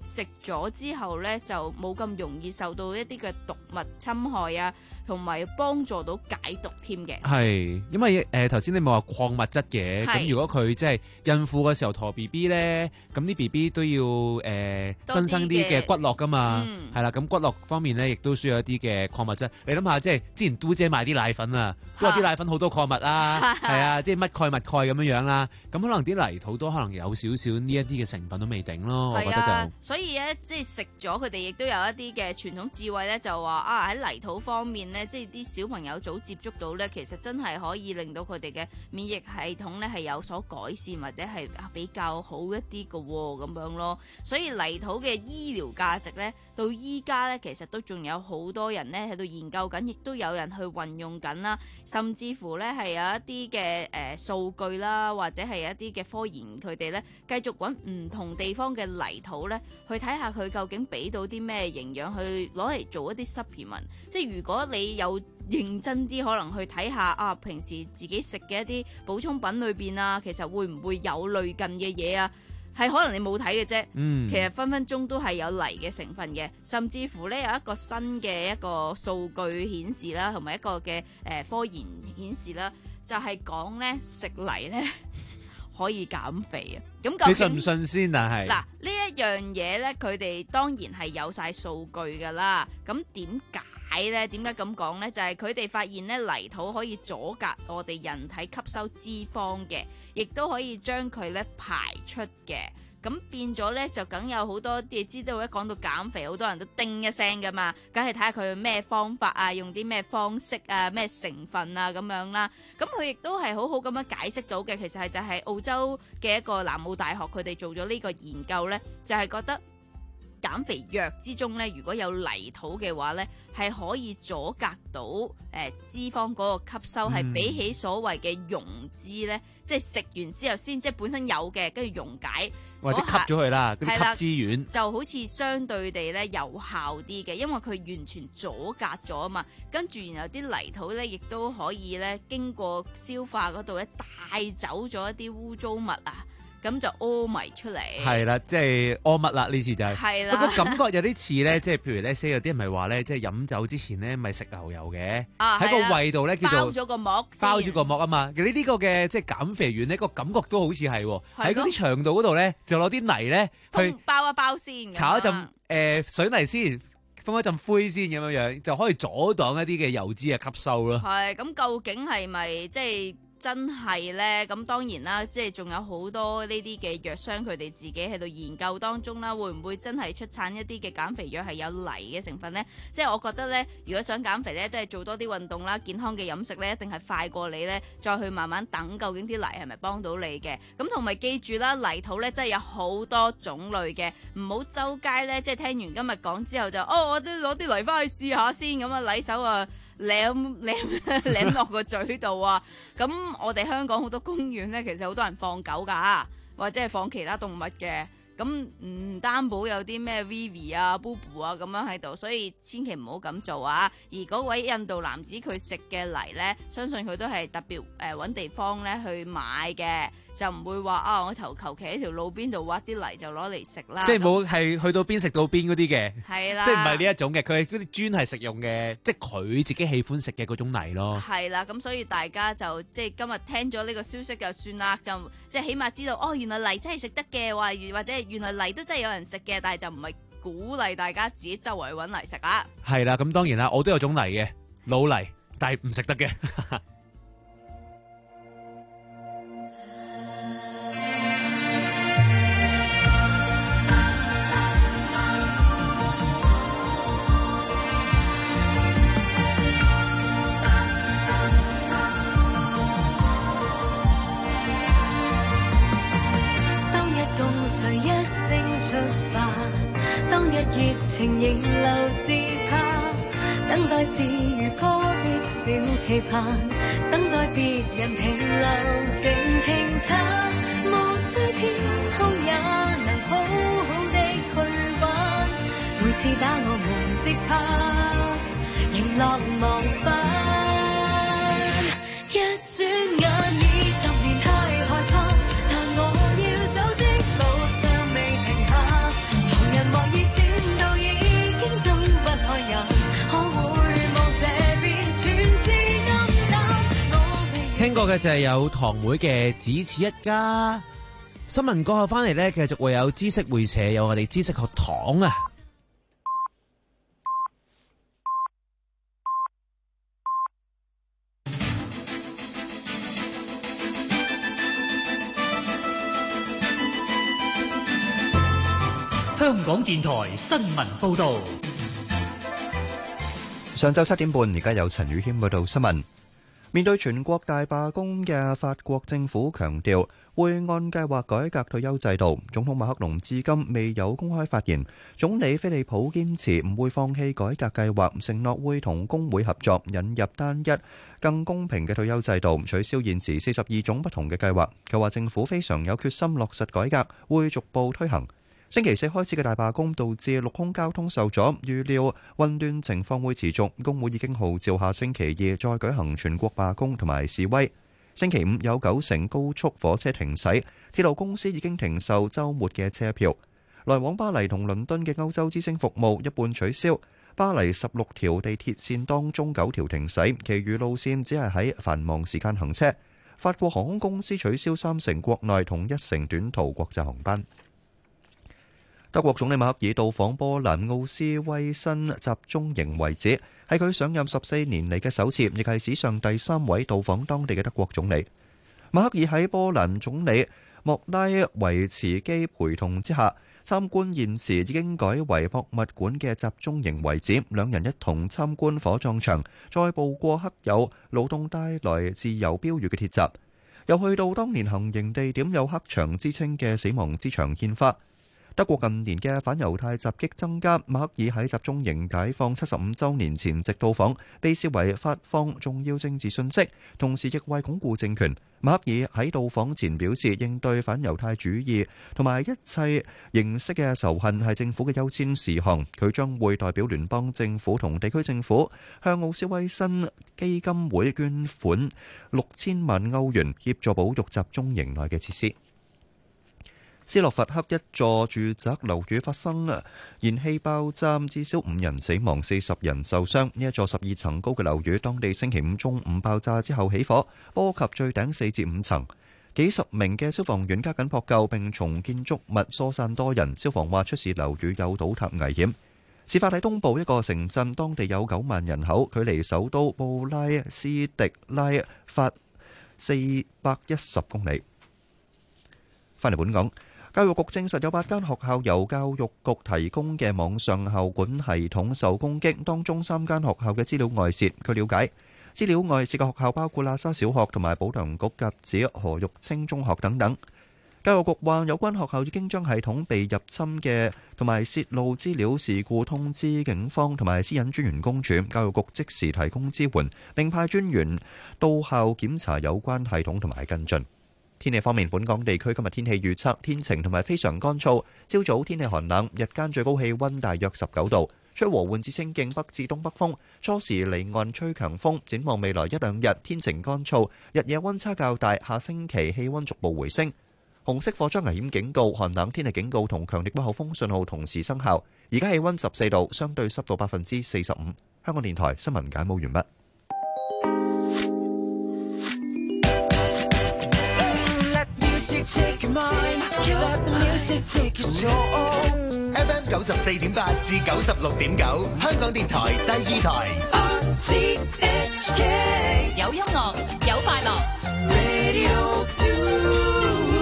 [SPEAKER 3] 食咗之後咧就冇咁容易受到一啲嘅毒物侵害啊，同埋幫助到解毒添嘅。
[SPEAKER 17] 係，因為誒頭先你冇話礦物質嘅，咁
[SPEAKER 3] 係
[SPEAKER 17] 如果佢即係孕婦嘅時候陀 B B 咧，咁啲 B B 都要誒、呃、
[SPEAKER 3] 多啲
[SPEAKER 17] 增生啲嘅
[SPEAKER 3] 嘅
[SPEAKER 17] 骨骼噶嘛，
[SPEAKER 3] 嗯
[SPEAKER 17] 係啦、咁骨骼方面咧亦都需要一啲嘅礦物質。你諗下，即係之前嘟姐買啲奶粉啊，都話啲奶粉好多礦物啦，係啊，即係乜鈣物鈣咁樣樣啦，咁可能啲泥土都可能有少少呢一啲嘅成分都未定咯，我覺得
[SPEAKER 3] 係啊
[SPEAKER 17] 就。
[SPEAKER 3] 所以咧，即係食咗佢哋亦都有一啲嘅傳統智慧咧，就話啊喺泥土方面咧，即係啲小朋友早接觸到咧，其實真係可以令到佢哋嘅免疫系統咧係有所改善，或者係比較好一啲嘅喎咁樣咯。所以泥土嘅醫療價值咧，到依家咧其實都仲有好多人咧喺度研究緊，亦都有人去運用緊啦，甚至乎咧係有一啲嘅誒數據啦，或者係一啲嘅科研，佢哋咧繼續揾唔同地方嘅泥土咧，去睇下佢究竟俾到啲咩營養，去攞嚟做一啲 supplement。即係如果你有認真啲，可能去睇下啊，平時自己食嘅一啲補充品裏邊啊，其實會唔會有類近嘅嘢啊？係可能你冇睇嘅啫，
[SPEAKER 17] 嗯
[SPEAKER 3] 其實分分鐘都係有泥嘅成分嘅，甚至乎咧有一個新嘅一個數據顯示啦，同埋一個嘅誒、呃、科研顯示啦，就係講咧食泥咧可以減肥啊！咁究竟
[SPEAKER 17] 你信唔信先？但係
[SPEAKER 3] 嗱呢一樣嘢咧，佢哋當然係有晒數據噶啦。咁點解咧？點解咁講咧？就係佢哋發現咧，泥土可以阻隔我哋人體吸收脂肪嘅，亦都可以將佢咧排出嘅。咁變咗咧，就梗有好多啲，你知道一講到減肥，好多人都叮一聲噶嘛，梗係睇下佢咩方法啊，用啲咩方式啊，咩成分啊咁樣啦。咁佢亦都係好好咁樣解釋到嘅，其實係就係澳洲嘅一個南澳大學，佢哋做咗呢個研究咧，就係覺得減肥藥之中咧，如果有泥土嘅話咧，係可以阻隔到誒、呃、脂肪嗰個吸收，係、
[SPEAKER 17] 嗯
[SPEAKER 3] 比起所謂嘅溶脂咧，即係食完之後先，即係本身有嘅，跟住溶解。
[SPEAKER 17] 或者吸咗佢啦，嗰
[SPEAKER 3] 係啦
[SPEAKER 17] 啲吸脂丸
[SPEAKER 3] 就好似相對地咧有效啲嘅，因為佢完全阻隔咗啊嘛。跟住然後啲泥土咧，亦都可以咧經過消化嗰度咧帶走咗一啲污糟物啊，咁就屙埋出嚟。
[SPEAKER 17] 係啦，即係屙乜啦？呢次就係、
[SPEAKER 3] 係啦
[SPEAKER 17] 不過感覺有啲似咧，即係譬如咧，有啲人咪話咧，即係飲酒之前咧，咪食牛油嘅，喺、
[SPEAKER 3] 啊
[SPEAKER 17] 個胃度咧叫做
[SPEAKER 3] 包咗個膜先，
[SPEAKER 17] 包住個膜啊嘛。其實呢個嘅即係減肥丸呢個感覺都好似係喎，喺
[SPEAKER 3] 係咯
[SPEAKER 17] 嗰啲腸道嗰度咧，就攞啲泥咧去
[SPEAKER 3] 包一包先，
[SPEAKER 17] 炒一陣誒、呃、水泥先，封一陣灰先咁樣樣，就可以阻擋一啲嘅油脂嘅吸收咯。
[SPEAKER 3] 係咁，究竟係咪即係真係呢？咁當然啦，即係仲有好多呢啲嘅藥商，佢哋自己喺度研究當中啦，會唔會真係出產一啲嘅減肥藥係有泥嘅成分呢？即係我覺得呢，如果想減肥呢，即係做多啲運動啦，健康嘅飲食呢，一定係快過你呢，再去慢慢等究竟啲泥係咪幫到你嘅。咁同埋記住啦，泥土呢真係有好多種類嘅，唔好周街呢，即係聽完今日講之後就哦，我都攞啲泥翻去試下先，咁啊禮手啊舐舐舐落個嘴度啊！咁我哋香港好多公園呢，其實好多人放狗㗎，或者係放其他動物嘅。咁唔擔保有啲咩 Vivi 啊、Bubu 啊咁樣喺度，所以千祈唔好咁做啊！而嗰位印度男子佢食嘅泥呢，相信佢都係特別誒揾地方咧去買嘅，就唔會話啊我求求其喺條路邊度挖啲泥就攞嚟食啦。
[SPEAKER 17] 即係冇係去到邊食到邊嗰啲嘅，
[SPEAKER 3] 係啦，
[SPEAKER 17] 即係唔係呢一種嘅，佢係嗰啲專係食用嘅，即係佢自己喜歡食嘅嗰種泥咯。
[SPEAKER 3] 係啦，咁所以大家就即係今日聽咗呢個消息就算啦，就即係起碼知道哦，原來泥真係食得嘅，或或者原來泥都真係有人食嘅，但係就唔係鼓勵大家自己周圍揾泥食啊。
[SPEAKER 17] 係啦，咁當然啦，我都有種泥嘅老泥，但係唔食得嘅。
[SPEAKER 18] 誰一聲出發，當日熱情仍留自拍，等待是如歌的小期盼，等待別人停留靜聽它，無需天空也能好好的去玩，每次打我們直拍，迎落忘返，一轉眼二十年太害怕，但我要走的路尚未停下，旁人話
[SPEAKER 17] 過嘅就係有堂妹嘅只此一家。新聞過後翻嚟呢，繼續會有知識會社，有我哋知識學堂啊。
[SPEAKER 1] 香港電台新聞報道。
[SPEAKER 6] 上晝七點半，而家有陳宇謙報道新聞。面對全國大罷工嘅法國政府強調會按計劃改革退休制度。總統馬克龍至今未有公開發言。總理菲利普堅持唔會放棄改革計劃，承諾會同工會合作，引入單一、更公平嘅退休制度，取消現時四十二種不同嘅計劃。佢話政府非常有決心落實改革，會逐步推行。星期四開始嘅大罷工導致陸空交通受阻，預料混亂情況會持續。工會已經號召下星期二再舉行全國罷工同埋示威。星期五有九成高速火車停駛，鐵路公司已經停售週末嘅車票。來往巴黎同倫敦嘅歐洲之星服務一半取消，巴黎十六條地鐵線當中九條停駛，其餘路線只係喺繁忙時間行車。法國航空公司取消三成國內同一成短途國際航班。德國總理默克爾到訪波蘭奧斯威辛集中營遺址，係佢上任十四年嚟嘅首次，亦係史上第三位到訪當地嘅德國總理。默克爾喺波蘭總理莫拉維茨基陪同之下，參觀現時已經改為博物館嘅集中營遺址，兩人一同參觀火葬場，再步過刻有勞動帶來自由標語嘅鐵閘，又去到當年行刑地點有黑牆之稱嘅死亡之牆獻花。德國近年嘅反猶太襲擊增加，默克爾喺集中營解放七十五週年前夕到訪，被視為發放重要政治訊息，同時亦為鞏固政權。默克爾喺到訪前表示，應對反猶太主義同埋一切形式嘅仇恨係政府嘅優先事項。佢將會代表聯邦政府同地區政府向奧斯威辛基金會捐款六千萬歐元，協助保育集中營內嘅設施。斯洛伐克一座住宅樓宇發生燃氣爆炸，至少五人死亡，四十人受傷。呢一座十二層高嘅樓宇，當地星期五中午爆炸之後起火，波及最頂四至五層。幾十名嘅消防員加緊撲救並從建築物疏散多人。消防話出事樓宇有倒塌危險。事發喺東部一個城鎮，當地有九萬人口，距離首都布拉斯迪拉法四百一十公里。翻嚟本港。教育局證實有八間學校由教育局提供嘅網上校管系統受攻擊，當中三間學校嘅資料外泄。據了解，資料外泄嘅學校包括喇沙小學同埋保良局甲子何玉清中學等等。教育局話，有關學校已經將系統被入侵嘅同埋泄露資料事故通知警方同埋私隱專員公署，教育局即時提供支援，並派專員到校檢查有關系統同埋跟進。天氣方面，本港地區今日天氣預測天晴同埋非常乾燥，朝早天氣寒冷，日間最高氣溫大約十九度，吹和緩至清勁北至東北風，初時離岸吹強風。展望未來一兩日天晴乾燥，日夜溫差較大，下星期氣溫逐步回升。紅色火災危險警告、寒冷天氣警告同強烈季候風信號同時生效。而家氣溫十四度，相對濕度百分之四十五。香港電台新聞簡報完畢。
[SPEAKER 9] Take mine, let the music take control. F M 九十四點八至九十六點九，香港電台第二台。R T H K
[SPEAKER 11] 有音樂，有快樂。
[SPEAKER 9] Radio two。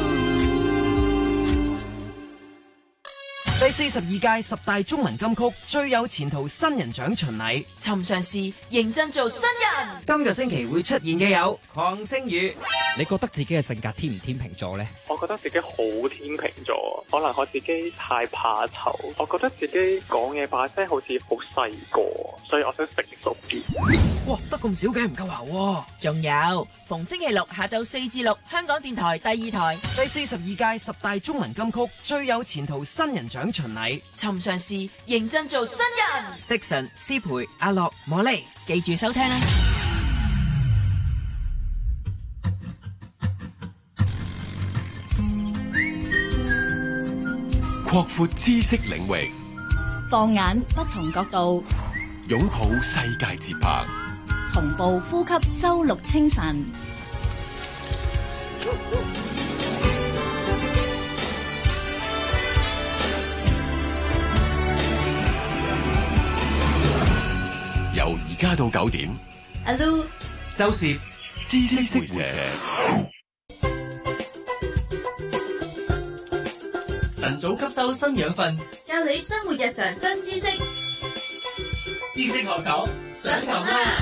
[SPEAKER 13] 第四十二屆十大中文金曲最有前途新人獎巡禮，
[SPEAKER 11] 尋常事認真做新人。
[SPEAKER 13] 今個星期會出現嘅有鄺星宇。
[SPEAKER 19] 你覺得自己嘅性格天唔天秤座呢？
[SPEAKER 20] 我覺得自己好天秤座，可能我自己太怕醜。我覺得自己講嘢把聲好似好細個，所以我想成熟啲。
[SPEAKER 13] 哇，得咁少嘅唔夠喉。
[SPEAKER 11] 仲有逢星期六下晝四至六，香港電台第二台
[SPEAKER 13] 第四十二屆十大中文金曲最有前途新人獎巡禮，
[SPEAKER 11] 尋常事認真做新人。
[SPEAKER 13] Dixon、思培、阿樂、莫莉，
[SPEAKER 11] 記住收聽啦！
[SPEAKER 15] 擴闊知識領域，
[SPEAKER 16] 放眼不同角度，
[SPEAKER 15] 擁抱世界節拍，
[SPEAKER 16] 同步呼吸周六清晨。
[SPEAKER 15] 由而家到九點，
[SPEAKER 11] 阿 Lu
[SPEAKER 15] 周攝知識會社，
[SPEAKER 5] 晨早吸收新養分，
[SPEAKER 11] 教你生活日常新知識，
[SPEAKER 5] 知識學堂上堂啦！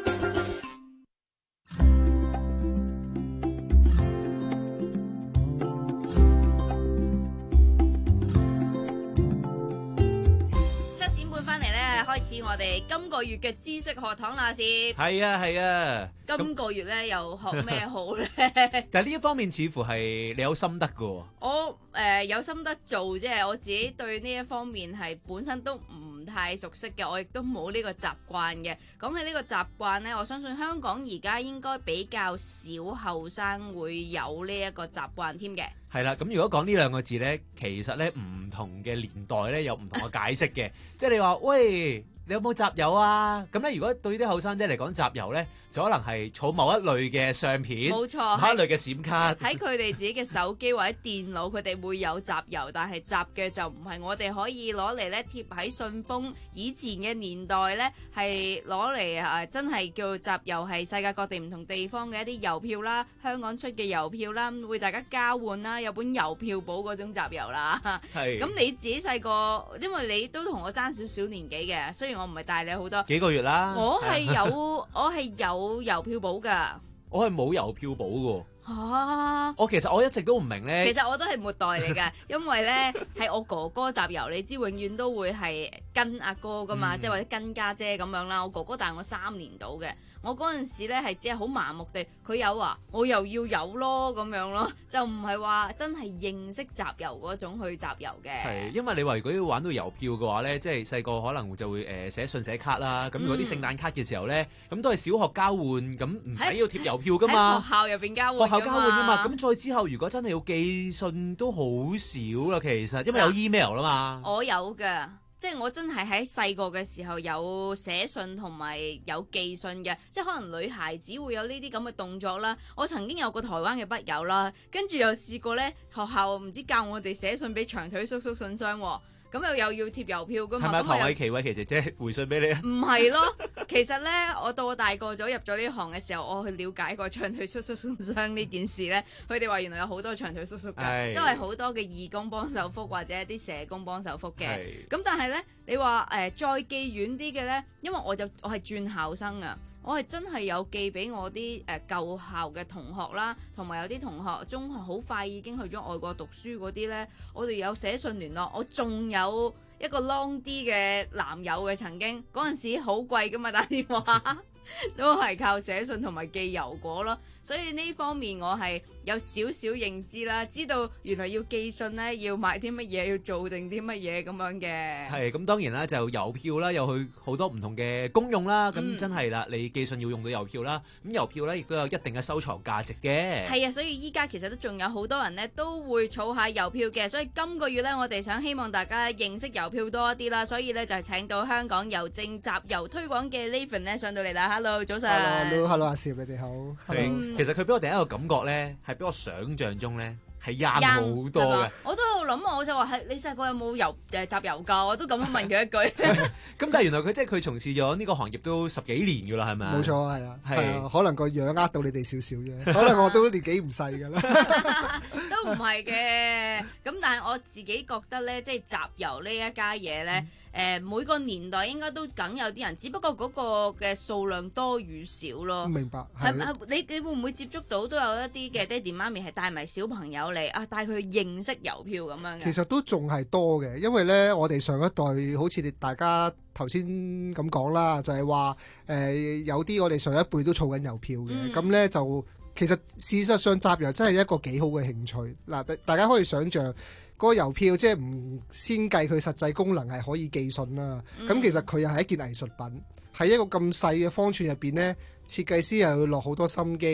[SPEAKER 3] 開始我哋今個月嘅知識學堂啦，先
[SPEAKER 2] 係啊係啊，
[SPEAKER 3] 今個月咧又學咩好咧？
[SPEAKER 2] 但係呢一方面似乎係你有心得噶。
[SPEAKER 3] 我誒、呃、有心得做啫，我自己對呢一方面係本身都唔太熟悉嘅，我亦都冇呢個習慣嘅。講起呢個習慣呢，我相信香港而家應該比較少後生會有呢一個習慣添嘅。
[SPEAKER 2] 係啦，咁如果講呢兩個字呢，其實呢唔同嘅年代呢有唔同嘅解釋嘅。即係你話喂，你有冇集郵啊？咁咧，如果對啲後生仔嚟講，集郵呢就可能係儲某一類嘅相片，
[SPEAKER 3] 冇錯，
[SPEAKER 2] 某一類嘅閃卡。喺
[SPEAKER 3] 佢哋自己嘅手機或者電腦，佢哋會有集郵，但係集嘅就唔係我哋可以攞嚟咧貼喺信封。以前嘅年代呢係攞嚟誒，真係叫集郵，係世界各地唔同地方嘅一啲郵票啦，香港出嘅郵票啦，會大家交換啦，有本郵票簿嗰種集郵啦。係。咁你自己細個，因為你都同我爭少少年紀嘅，雖然我唔係大你好多。
[SPEAKER 2] 幾個月啦。
[SPEAKER 3] 我係有，我係有郵票簿㗎。
[SPEAKER 2] 我係冇郵票簿㗎。
[SPEAKER 3] 啊！
[SPEAKER 2] 我其實我一直都唔明咧。
[SPEAKER 3] 其實我都係末代嚟㗎，因為咧係我哥哥集郵，你知永遠都會係跟阿哥㗎嘛，即係、嗯、或者跟家姐咁樣啦。我哥哥大我三年到嘅，我嗰陣時咧係只係好盲目地，佢有啊，我又要有咯咁樣咯，就唔係話真係認識集郵嗰種去集郵嘅。
[SPEAKER 2] 係，因為你話如果要玩到郵票嘅話咧，即係細個可能就會誒寫信寫卡啦。咁如果啲聖誕卡嘅時候咧，咁、嗯、都係小學交換，咁唔使要貼郵票㗎嘛。
[SPEAKER 3] 喺學校入邊交換。
[SPEAKER 2] 交換㗎嘛，咁再之後如果真係要寄信都好少啦，其實因為有 email 啦嘛。
[SPEAKER 3] 我有㗎，即係我真係喺細個嘅時候有寫信同埋有寄信嘅，即係可能女孩子會有呢啲咁嘅動作啦。我曾經有個台灣嘅筆友啦，跟住又試過咧，學校唔知教我哋寫信俾長腿叔叔信箱喎。咁又又要貼郵票噶嘛？
[SPEAKER 2] 係咪唐偉琪、偉琪姐姐回信俾你啊？唔
[SPEAKER 3] 係咯，其實咧，我到我大個咗入咗呢行嘅時候，我去了解過長腿叔叔信箱呢件事咧，佢哋話原來有好多長腿叔叔嘅，都係好多嘅義工幫手覆或者一啲社工幫手覆嘅。咁但係咧，你話誒、呃、再寄遠啲嘅咧，因為我就我係轉校生啊。我係真係有寄俾我啲誒舊校嘅同學啦，同埋有啲同學中學好快已經去咗外國讀書嗰啲呢，我哋有寫信聯絡。我仲有一個 long 啲嘅男友嘅，曾經嗰陣時好貴㗎嘛，打電話都係靠寫信同埋寄郵果咯。所以呢方面我係有少少認知啦，知道原來要寄信呢，要買啲乜嘢，要做定啲乜嘢咁樣嘅。
[SPEAKER 2] 係咁，當然啦，就郵票啦，有去好多唔同嘅功用啦。咁、嗯、真係啦，你寄信要用到郵票啦。咁郵票呢，亦都有一定嘅收藏價值嘅。
[SPEAKER 3] 係啊，所以依家其實都仲有好多人呢，都會儲下郵票嘅。所以今個月呢，我哋想希望大家認識郵票多一啲啦。所以呢，就係請到香港郵政集郵推廣嘅 Levin 呢上到嚟啦。Hello， 早晨。
[SPEAKER 21] Hello，Hello， 阿攝，你哋好。
[SPEAKER 3] 嗯
[SPEAKER 2] 其實佢俾我第一個感覺咧，係比我想象中咧係啱好多嘅。
[SPEAKER 3] 我都喺度諗，我就話係你細個有冇郵誒集郵㗎？我都咁樣問佢一句。
[SPEAKER 2] 咁但係原來佢即係佢從事咗呢個行業都十幾年㗎啦，係咪啊？
[SPEAKER 21] 冇錯，係啊，係啊，可能個樣呃到你哋少少啫，可能我都年紀唔細㗎啦。
[SPEAKER 3] 都唔係嘅，咁但係我自己覺得咧，即係集郵呢一家嘢咧。嗯誒、呃、每個年代應該都梗有啲人，只不過嗰個嘅數量多與少咯。
[SPEAKER 21] 明白
[SPEAKER 3] 係咪？你你會唔會接觸到都有一啲嘅爹哋媽咪係帶埋小朋友嚟啊，帶佢去認識郵票咁樣嘅？
[SPEAKER 21] 其實都仲係多嘅，因為咧我哋上一代好似大家頭先咁講啦，就係話誒有啲我哋上一輩都儲緊郵票嘅，咁咧、嗯、就其實事實上集郵真係一個幾好嘅興趣。嗱，大家可以想像。嗰個郵票即係唔先計佢實際功能係可以寄信啦，咁、嗯、其實佢又係一件藝術品，喺一個咁細嘅方寸入邊呢，設計師又要落好多心機，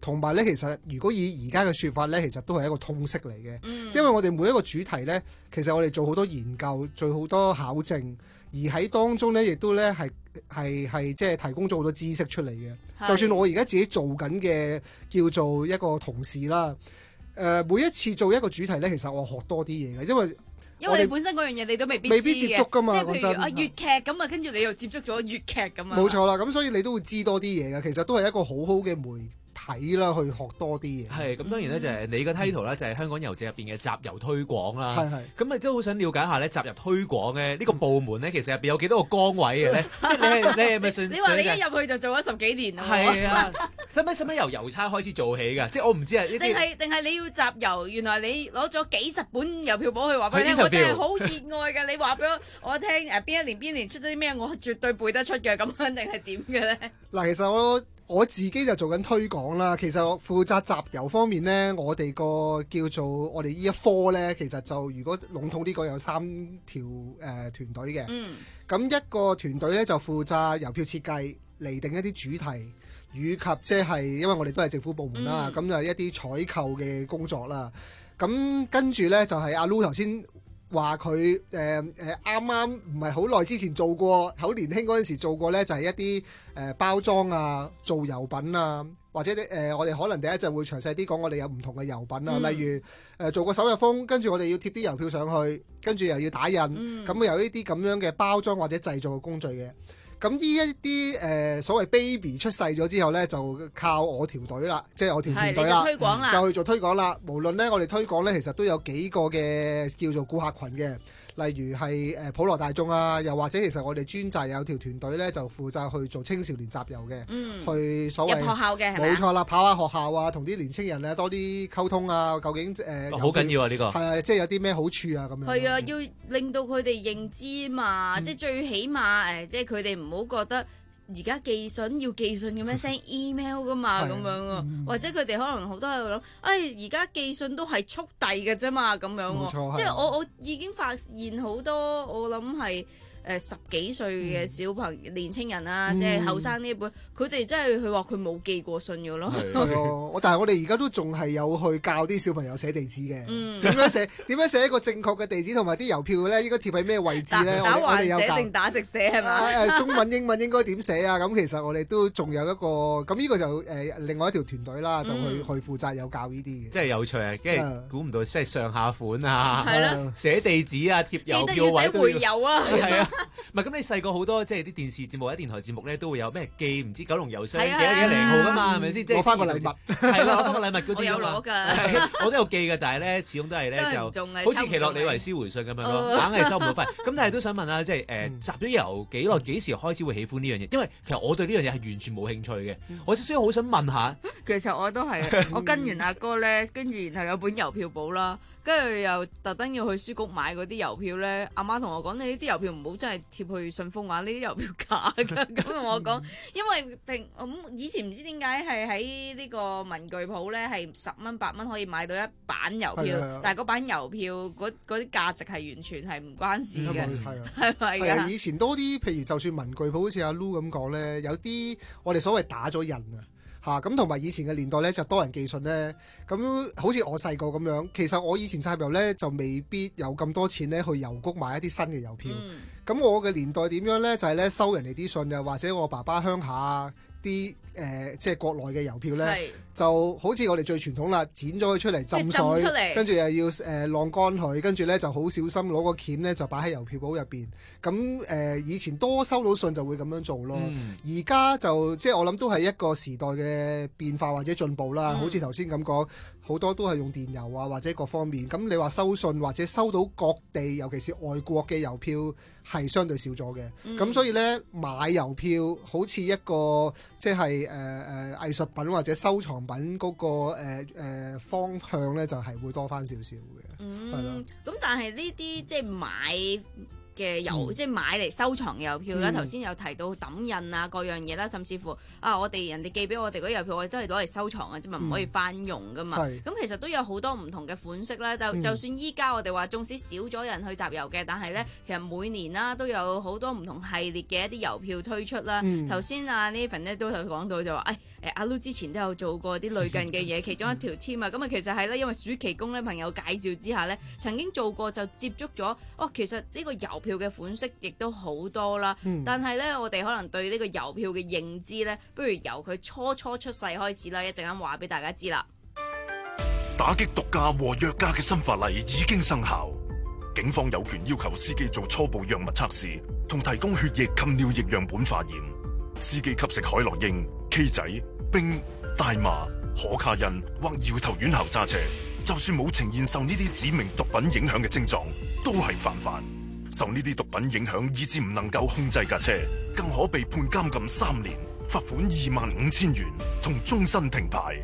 [SPEAKER 21] 同埋咧，其實如果以而家嘅説法咧，其實都係一個通識嚟嘅。
[SPEAKER 3] 嗯
[SPEAKER 21] 因為我哋每一個主題咧，其實我哋做好多研究，做好多考證，而喺當中咧，亦都咧係係係即係提供咗好多知識出嚟嘅。
[SPEAKER 3] 係
[SPEAKER 21] 就算我而家自己做緊嘅叫做一個同事啦，誒、呃、每一次做一個主題咧，其實我學多啲嘢嘅，因為
[SPEAKER 3] 因為你本身嗰樣嘢你都未必
[SPEAKER 21] 未必
[SPEAKER 3] 知嘅
[SPEAKER 21] 接觸㗎嘛
[SPEAKER 3] 即係譬
[SPEAKER 21] 講真
[SPEAKER 3] 如啊粵劇咁啊，跟住你又接觸咗粵劇咁啊。
[SPEAKER 21] 冇錯啦，咁所以你都會知多啲嘢嘅，其實都係一個好好嘅媒體啦，去學多啲嘢。
[SPEAKER 2] 係咁，當然咧就係你個 title 咧，就係香港郵政入邊嘅集郵推廣啦。
[SPEAKER 21] 係係
[SPEAKER 2] 咁啊，都好想了解下咧，集郵推廣咧呢個部門咧，其實入邊有幾多個崗位嘅咧？即係你係你係咪信？
[SPEAKER 3] 你話你一入去就做咗十幾年啦喎。
[SPEAKER 2] 係啊，使唔使使唔使由郵差開始做起㗎？即係我唔知啊，呢
[SPEAKER 3] 定
[SPEAKER 2] 啲
[SPEAKER 3] 係定係你要集郵？原來你攞咗幾十本郵票簿去話俾你聽，
[SPEAKER 2] 去
[SPEAKER 3] 我真
[SPEAKER 2] interview
[SPEAKER 3] 係好熱愛嘅。你話俾我我聽誒邊一年邊年出咗啲咩，我絕對背得出嘅咁樣，定係點嘅咧？
[SPEAKER 21] 嗱，其實我我自己就做緊推廣啦。其實我負責集郵方面呢，我哋個叫做我哋呢一科呢，其實就如果籠統啲講有三條誒、呃、團隊嘅。
[SPEAKER 3] 嗯。
[SPEAKER 21] 咁一個團隊呢，就負責郵票設計，釐定一啲主題，以及即係因為我哋都係政府部門啦，咁、
[SPEAKER 3] 嗯、
[SPEAKER 21] 就一啲採購嘅工作啦。咁跟住呢，就係、是、阿 Lu 頭先話佢誒誒啱啱唔係好耐之前做過，好年輕嗰陣時做過呢，就係、是、一啲誒、呃、包裝啊、做郵品啊，或者啲誒、呃、我哋可能第一陣會詳細啲講，我哋有唔同嘅郵品啊，
[SPEAKER 3] 嗯、
[SPEAKER 21] 例如誒、呃、做個首日封，跟住我哋要貼啲郵票上去，跟住又要打印，咁、
[SPEAKER 3] 嗯、
[SPEAKER 21] 有呢啲咁樣嘅包裝或者製造嘅工序嘅。咁呢一啲誒所謂 baby 出世咗之後呢，就靠我條隊啦，即係我條團隊啦，
[SPEAKER 3] 推廣啦
[SPEAKER 21] 就去做推廣啦。無論呢，我哋推廣呢，其實都有幾個嘅叫做顧客群嘅。例如係誒普羅大眾啊，又或者其實我哋專責有條團隊咧，就負責去做青少年集郵嘅，
[SPEAKER 3] 嗯、
[SPEAKER 21] 去所謂
[SPEAKER 3] 入學校嘅係咪？
[SPEAKER 21] 冇錯啦，跑下學校啊，同啲年青人咧多啲溝通啊，究竟誒
[SPEAKER 2] 好緊要啊呢個
[SPEAKER 21] 係啊，即係有啲咩好處啊咁樣。
[SPEAKER 3] 係啊，要令到佢哋認知嘛，
[SPEAKER 21] 嗯、
[SPEAKER 3] 即係最起碼誒，即係佢哋唔好覺得。而家寄信要寄信咁樣 send email 噶嘛，咁樣啊，嗯、或者佢哋可能好多喺度諗，誒而家寄信都係速遞嘅啫嘛，咁樣喎，即係我我已經發現好多，我諗係誒十幾歲嘅小朋友、嗯、年青人啊，即係後生呢一輩，佢哋真係佢話佢冇寄過信嘅咯。
[SPEAKER 21] 係啊，我但係我哋而家都仲係有去教啲小朋友寫地址嘅，點、
[SPEAKER 3] 嗯、
[SPEAKER 21] 樣寫點樣寫一個正確嘅地址，同埋啲郵票咧應該貼喺咩位置咧？
[SPEAKER 3] 打橫
[SPEAKER 21] 寫
[SPEAKER 3] 定打直寫係嘛？
[SPEAKER 21] 誒中文英文應該點寫啊？咁其實我哋都仲有一個，咁呢個就誒、呃、另外一條團隊啦，就去、嗯、去負責有教呢啲嘅。
[SPEAKER 2] 即係有趣啊！跟住估唔到，即係上下款啊，
[SPEAKER 3] 係啦，
[SPEAKER 2] 寫地址啊，貼郵票位
[SPEAKER 3] 記得要寫回郵啊，
[SPEAKER 2] 係啊，唔係咁你細個好多即係啲電視節目或者電台節目咧都會有咩寄唔知九龍郵箱幾多幾多零號㗎嘛，係咪先？即係
[SPEAKER 21] 攞翻個禮物，
[SPEAKER 2] 係啦，攞翻個禮物嗰啲
[SPEAKER 3] 我有攞㗎，
[SPEAKER 2] 我都有寄嘅，但係咧始終都係咧就好似奇洛李維斯回信咁樣咯，硬係收唔到費。咁但係都想問下，即係誒集咗郵幾耐？幾時開始會喜歡呢樣嘢？因為其實我對呢樣嘢係完全冇興趣嘅，我所以好想問下。
[SPEAKER 3] 其實我都係，我跟完阿哥咧，跟住然後有本郵票簿啦。跟住又特登要去書局買嗰啲郵票咧，阿媽同我講：你呢啲郵票唔好真係貼去信封啊，呢啲郵票假㗎。咁同我講，因為平咁以前唔知點解係喺呢個文具鋪咧係十蚊八蚊可以買到一版郵票，
[SPEAKER 21] 啊、
[SPEAKER 3] 但係嗰版郵票嗰啲價值係完全係唔關事嘅，
[SPEAKER 21] 係
[SPEAKER 3] 咪
[SPEAKER 21] 係啊？以前多啲，譬如就算文具鋪好似阿 Lu 咁講咧，有啲我哋所謂打咗印啊。嚇咁同埋以前嘅年代咧，就多人寄信咧。咁好似我細個咁樣，其實我以前插郵咧就未必有咁多錢咧去郵局買一啲新嘅郵票。咁、嗯、我嘅年代點樣咧？就係、是、咧收人哋啲信啊，或者我爸爸鄉下啲誒、呃、即係國內嘅郵票咧，就好似我哋最傳統啦，剪咗佢出嚟浸水，跟住又要誒、呃、晾乾佢，跟住咧就好小心攞個鉗咧就擺喺郵票簿入邊。咁誒、呃、以前多收到信就會咁樣做咯。而家、嗯、就即係我諗都係一個時代嘅變化或者進步啦。嗯、好似頭先咁講，好多都係用電郵啊或者各方面。咁你話收信或者收到各地尤其是外國嘅郵票係相對少咗嘅。咁、嗯、所以咧買郵票好似一個即係誒誒藝術品或者收藏品嗰、那個誒誒、呃呃、方向咧就係、是、會多翻少少嘅，係咯、
[SPEAKER 3] 嗯。咁但係呢啲即係買嘅郵，
[SPEAKER 21] 嗯
[SPEAKER 3] 即係買嚟收藏嘅郵票啦。
[SPEAKER 21] 嗯
[SPEAKER 3] 頭先有提到抌印啊各樣嘢啦，甚至乎啊我哋人哋寄俾我哋嗰啲郵票，我哋都係攞嚟收藏嘅啫嘛，唔可以翻用噶嘛。
[SPEAKER 21] 係
[SPEAKER 3] 咁其實都有好多唔同嘅款式啦。就
[SPEAKER 21] 嗯
[SPEAKER 3] 就算依家我哋話縱使少咗人去集郵嘅，但係咧其實每年啦都有好多唔同系列嘅一啲郵票推出啦。
[SPEAKER 21] 嗯
[SPEAKER 3] 頭先阿 Nathan 咧都有講到就話，誒誒阿 Lu 之前都有做過啲類近嘅嘢，其中一條 team 啊，咁啊其實係咧因為暑期工咧朋友介紹之下咧，曾經做過就接觸咗，哦其實呢個郵票嘅款式亦都好多啦。
[SPEAKER 21] 嗯
[SPEAKER 3] 但係咧我哋可能對呢個郵票嘅認知咧，不如由佢初初出世開始啦，一陣間話俾大家知啦。
[SPEAKER 14] 打擊毒駕和藥駕嘅新法例已經生效，警方有權要求司機做初步藥物測試，同提供血液及尿液樣本化驗。司機吸食海洛因、K 仔、冰、大麻、可卡因或搖頭丸後揸車，就算冇呈現受呢啲指明毒品影響嘅症狀，都係犯法。受呢啲毒品影響，以致唔能夠控制架車，更可被判監禁三年、罰款二萬五千元同終身停牌。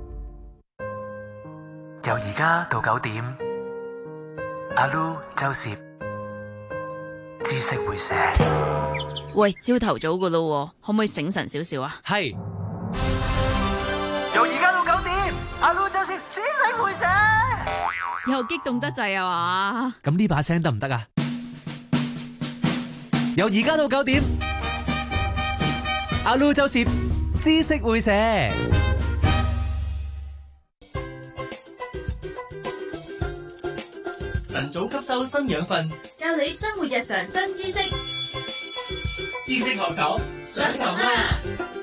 [SPEAKER 22] 由而家到九點，阿 Lu 周攝知識會寫。
[SPEAKER 3] 喂，朝頭早噶咯，可唔可以醒神少少啊？
[SPEAKER 2] 係。
[SPEAKER 22] 由而家到九點，阿 Lu 周攝知識會寫。
[SPEAKER 3] 又激動得滯啊嘛！
[SPEAKER 2] 咁呢把聲得唔得啊？由而家到九點，阿 Lu 周攝知識會寫。
[SPEAKER 5] 晨早吸收新養分，
[SPEAKER 11] 教你生活日常新知識，
[SPEAKER 5] 知識學堂上堂啦！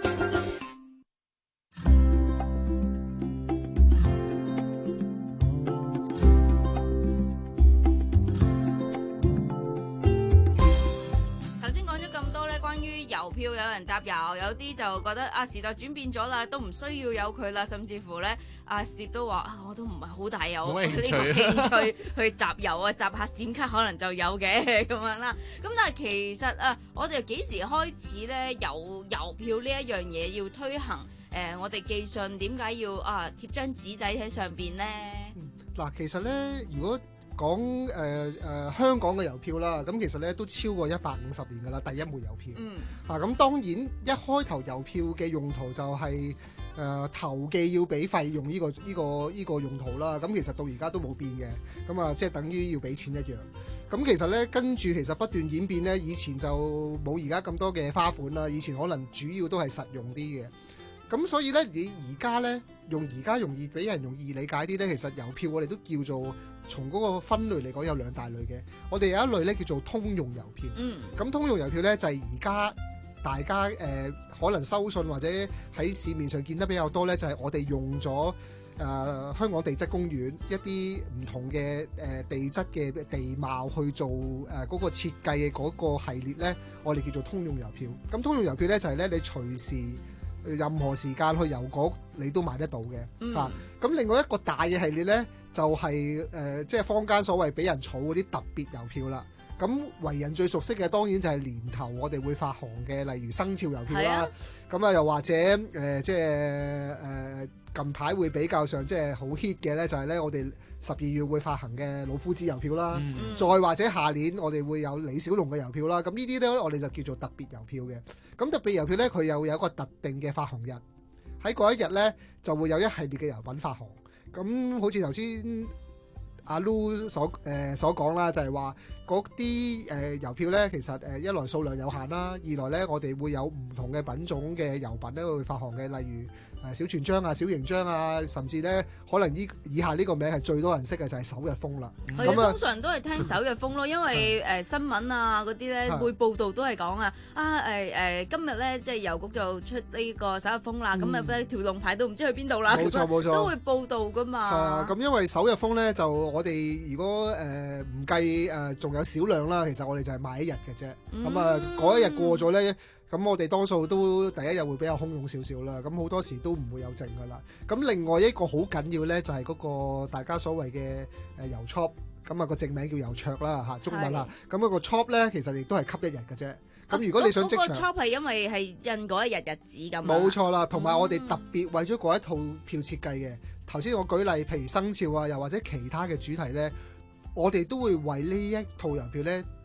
[SPEAKER 3] 頭先講咗咁多咧，關於郵票有人集郵，有啲就覺得啊時代轉變咗啦，都唔需要有佢啦，甚至乎咧阿攝都話啊，我都唔係好大有呢個興趣去集郵啊，集下閃卡可能就有嘅咁樣啦。咁但係其實啊，我哋幾時開始咧有郵票呢一樣嘢要推行？誒、呃，我哋寄信點解要啊貼張紙仔喺上邊咧？
[SPEAKER 21] 嗱、嗯，其實咧，如果講誒誒香港嘅郵票啦，咁其實咧都超過一百五十年㗎啦，第一枚郵票。
[SPEAKER 3] 嗯。啊，
[SPEAKER 21] 咁當然一開頭郵票嘅用途就係、是、誒、呃、投寄要俾費用呢、這個呢、這個呢、這個用途啦。咁其實到而家都冇變嘅，咁啊即係等於要俾錢一樣。咁其實咧跟住其實不斷演變咧，以前就冇而家咁多嘅花款啦，以前可能主要都係實用啲嘅。咁所以咧，你而家咧用而家容易俾人容易理解啲咧，其實郵票我哋都叫做從嗰個分類嚟講有兩大類嘅。我哋有一類咧叫做通用郵票。
[SPEAKER 3] 嗯。
[SPEAKER 21] 咁通用郵票咧就係而家大家誒、呃、可能收信或者喺市面上見得比較多咧，就係、是、我哋用咗誒、呃、香港地質公園一啲唔同嘅誒、呃、地質嘅地貌去做誒嗰、呃那個設計嘅嗰個系列咧，我哋叫做通用郵票。咁通用郵票咧就係、是、咧你隨時任何時間去郵局你都買得到嘅，嚇、嗯。咁、啊、另外一個大嘅系列咧，就係、是、誒、呃，即係坊間所謂俾人儲嗰啲特別郵票啦。咁為人最熟悉嘅當然就係年頭我哋會發行嘅，例如生肖郵票啦。咁啊，又或者誒、呃，即係誒、呃、近排會比較上即係好 hit 嘅咧，就係咧我哋十二月會發行嘅老夫子郵票啦。嗯、再或者下年我哋會有李小龍嘅郵票啦。咁呢啲咧我哋就叫做特別郵票嘅。咁特別郵票咧，佢又有一個特定嘅發行日，喺嗰一日咧就會有一系列嘅郵品發行。咁好似頭先阿 Lu 所誒、呃、所講啦，就係話嗰啲誒郵票咧，其實誒一來數量有限啦，二來咧我哋會有唔同嘅品種嘅郵品咧會發行嘅，例如誒小全章啊、小型章啊，甚至咧可能依以下呢個名係最多人識嘅就係首日封啦。
[SPEAKER 3] 係啊、嗯，通常都係聽首日封咯，因為誒、呃、新聞啊嗰啲咧會報道都係講啊啊誒誒、呃、今日咧即係郵局就出呢個首日封啦，咁啊咧條龍牌都唔知去邊度啦，
[SPEAKER 21] 冇錯冇錯，
[SPEAKER 3] 都會報道噶嘛。係
[SPEAKER 21] 啊，咁因為首日封咧就我哋如果誒唔計誒仲有少量啦，其實我哋就係賣一日嘅啫。咁啊嗰一日過咗咧。咁我哋多數都第一日會比較洶湧少少啦，咁好多時都唔會有剩噶啦。咁另外一個好緊要咧，就係、是、嗰個大家所謂嘅誒郵 chop，咁啊個正名叫郵戳啦嚇，中文啦。咁嗰個 chop 咧，其實亦都係吸一日嘅啫。咁如果你想即場，
[SPEAKER 3] 嗰、啊那個 chop 係因為係印嗰一日日子咁。
[SPEAKER 21] 冇錯啦，同埋我哋特別為咗嗰一套票設計嘅。頭先、嗯、我舉例，譬如生肖啊，又或者其他嘅主題咧，我哋都會為呢一套郵票咧。誒、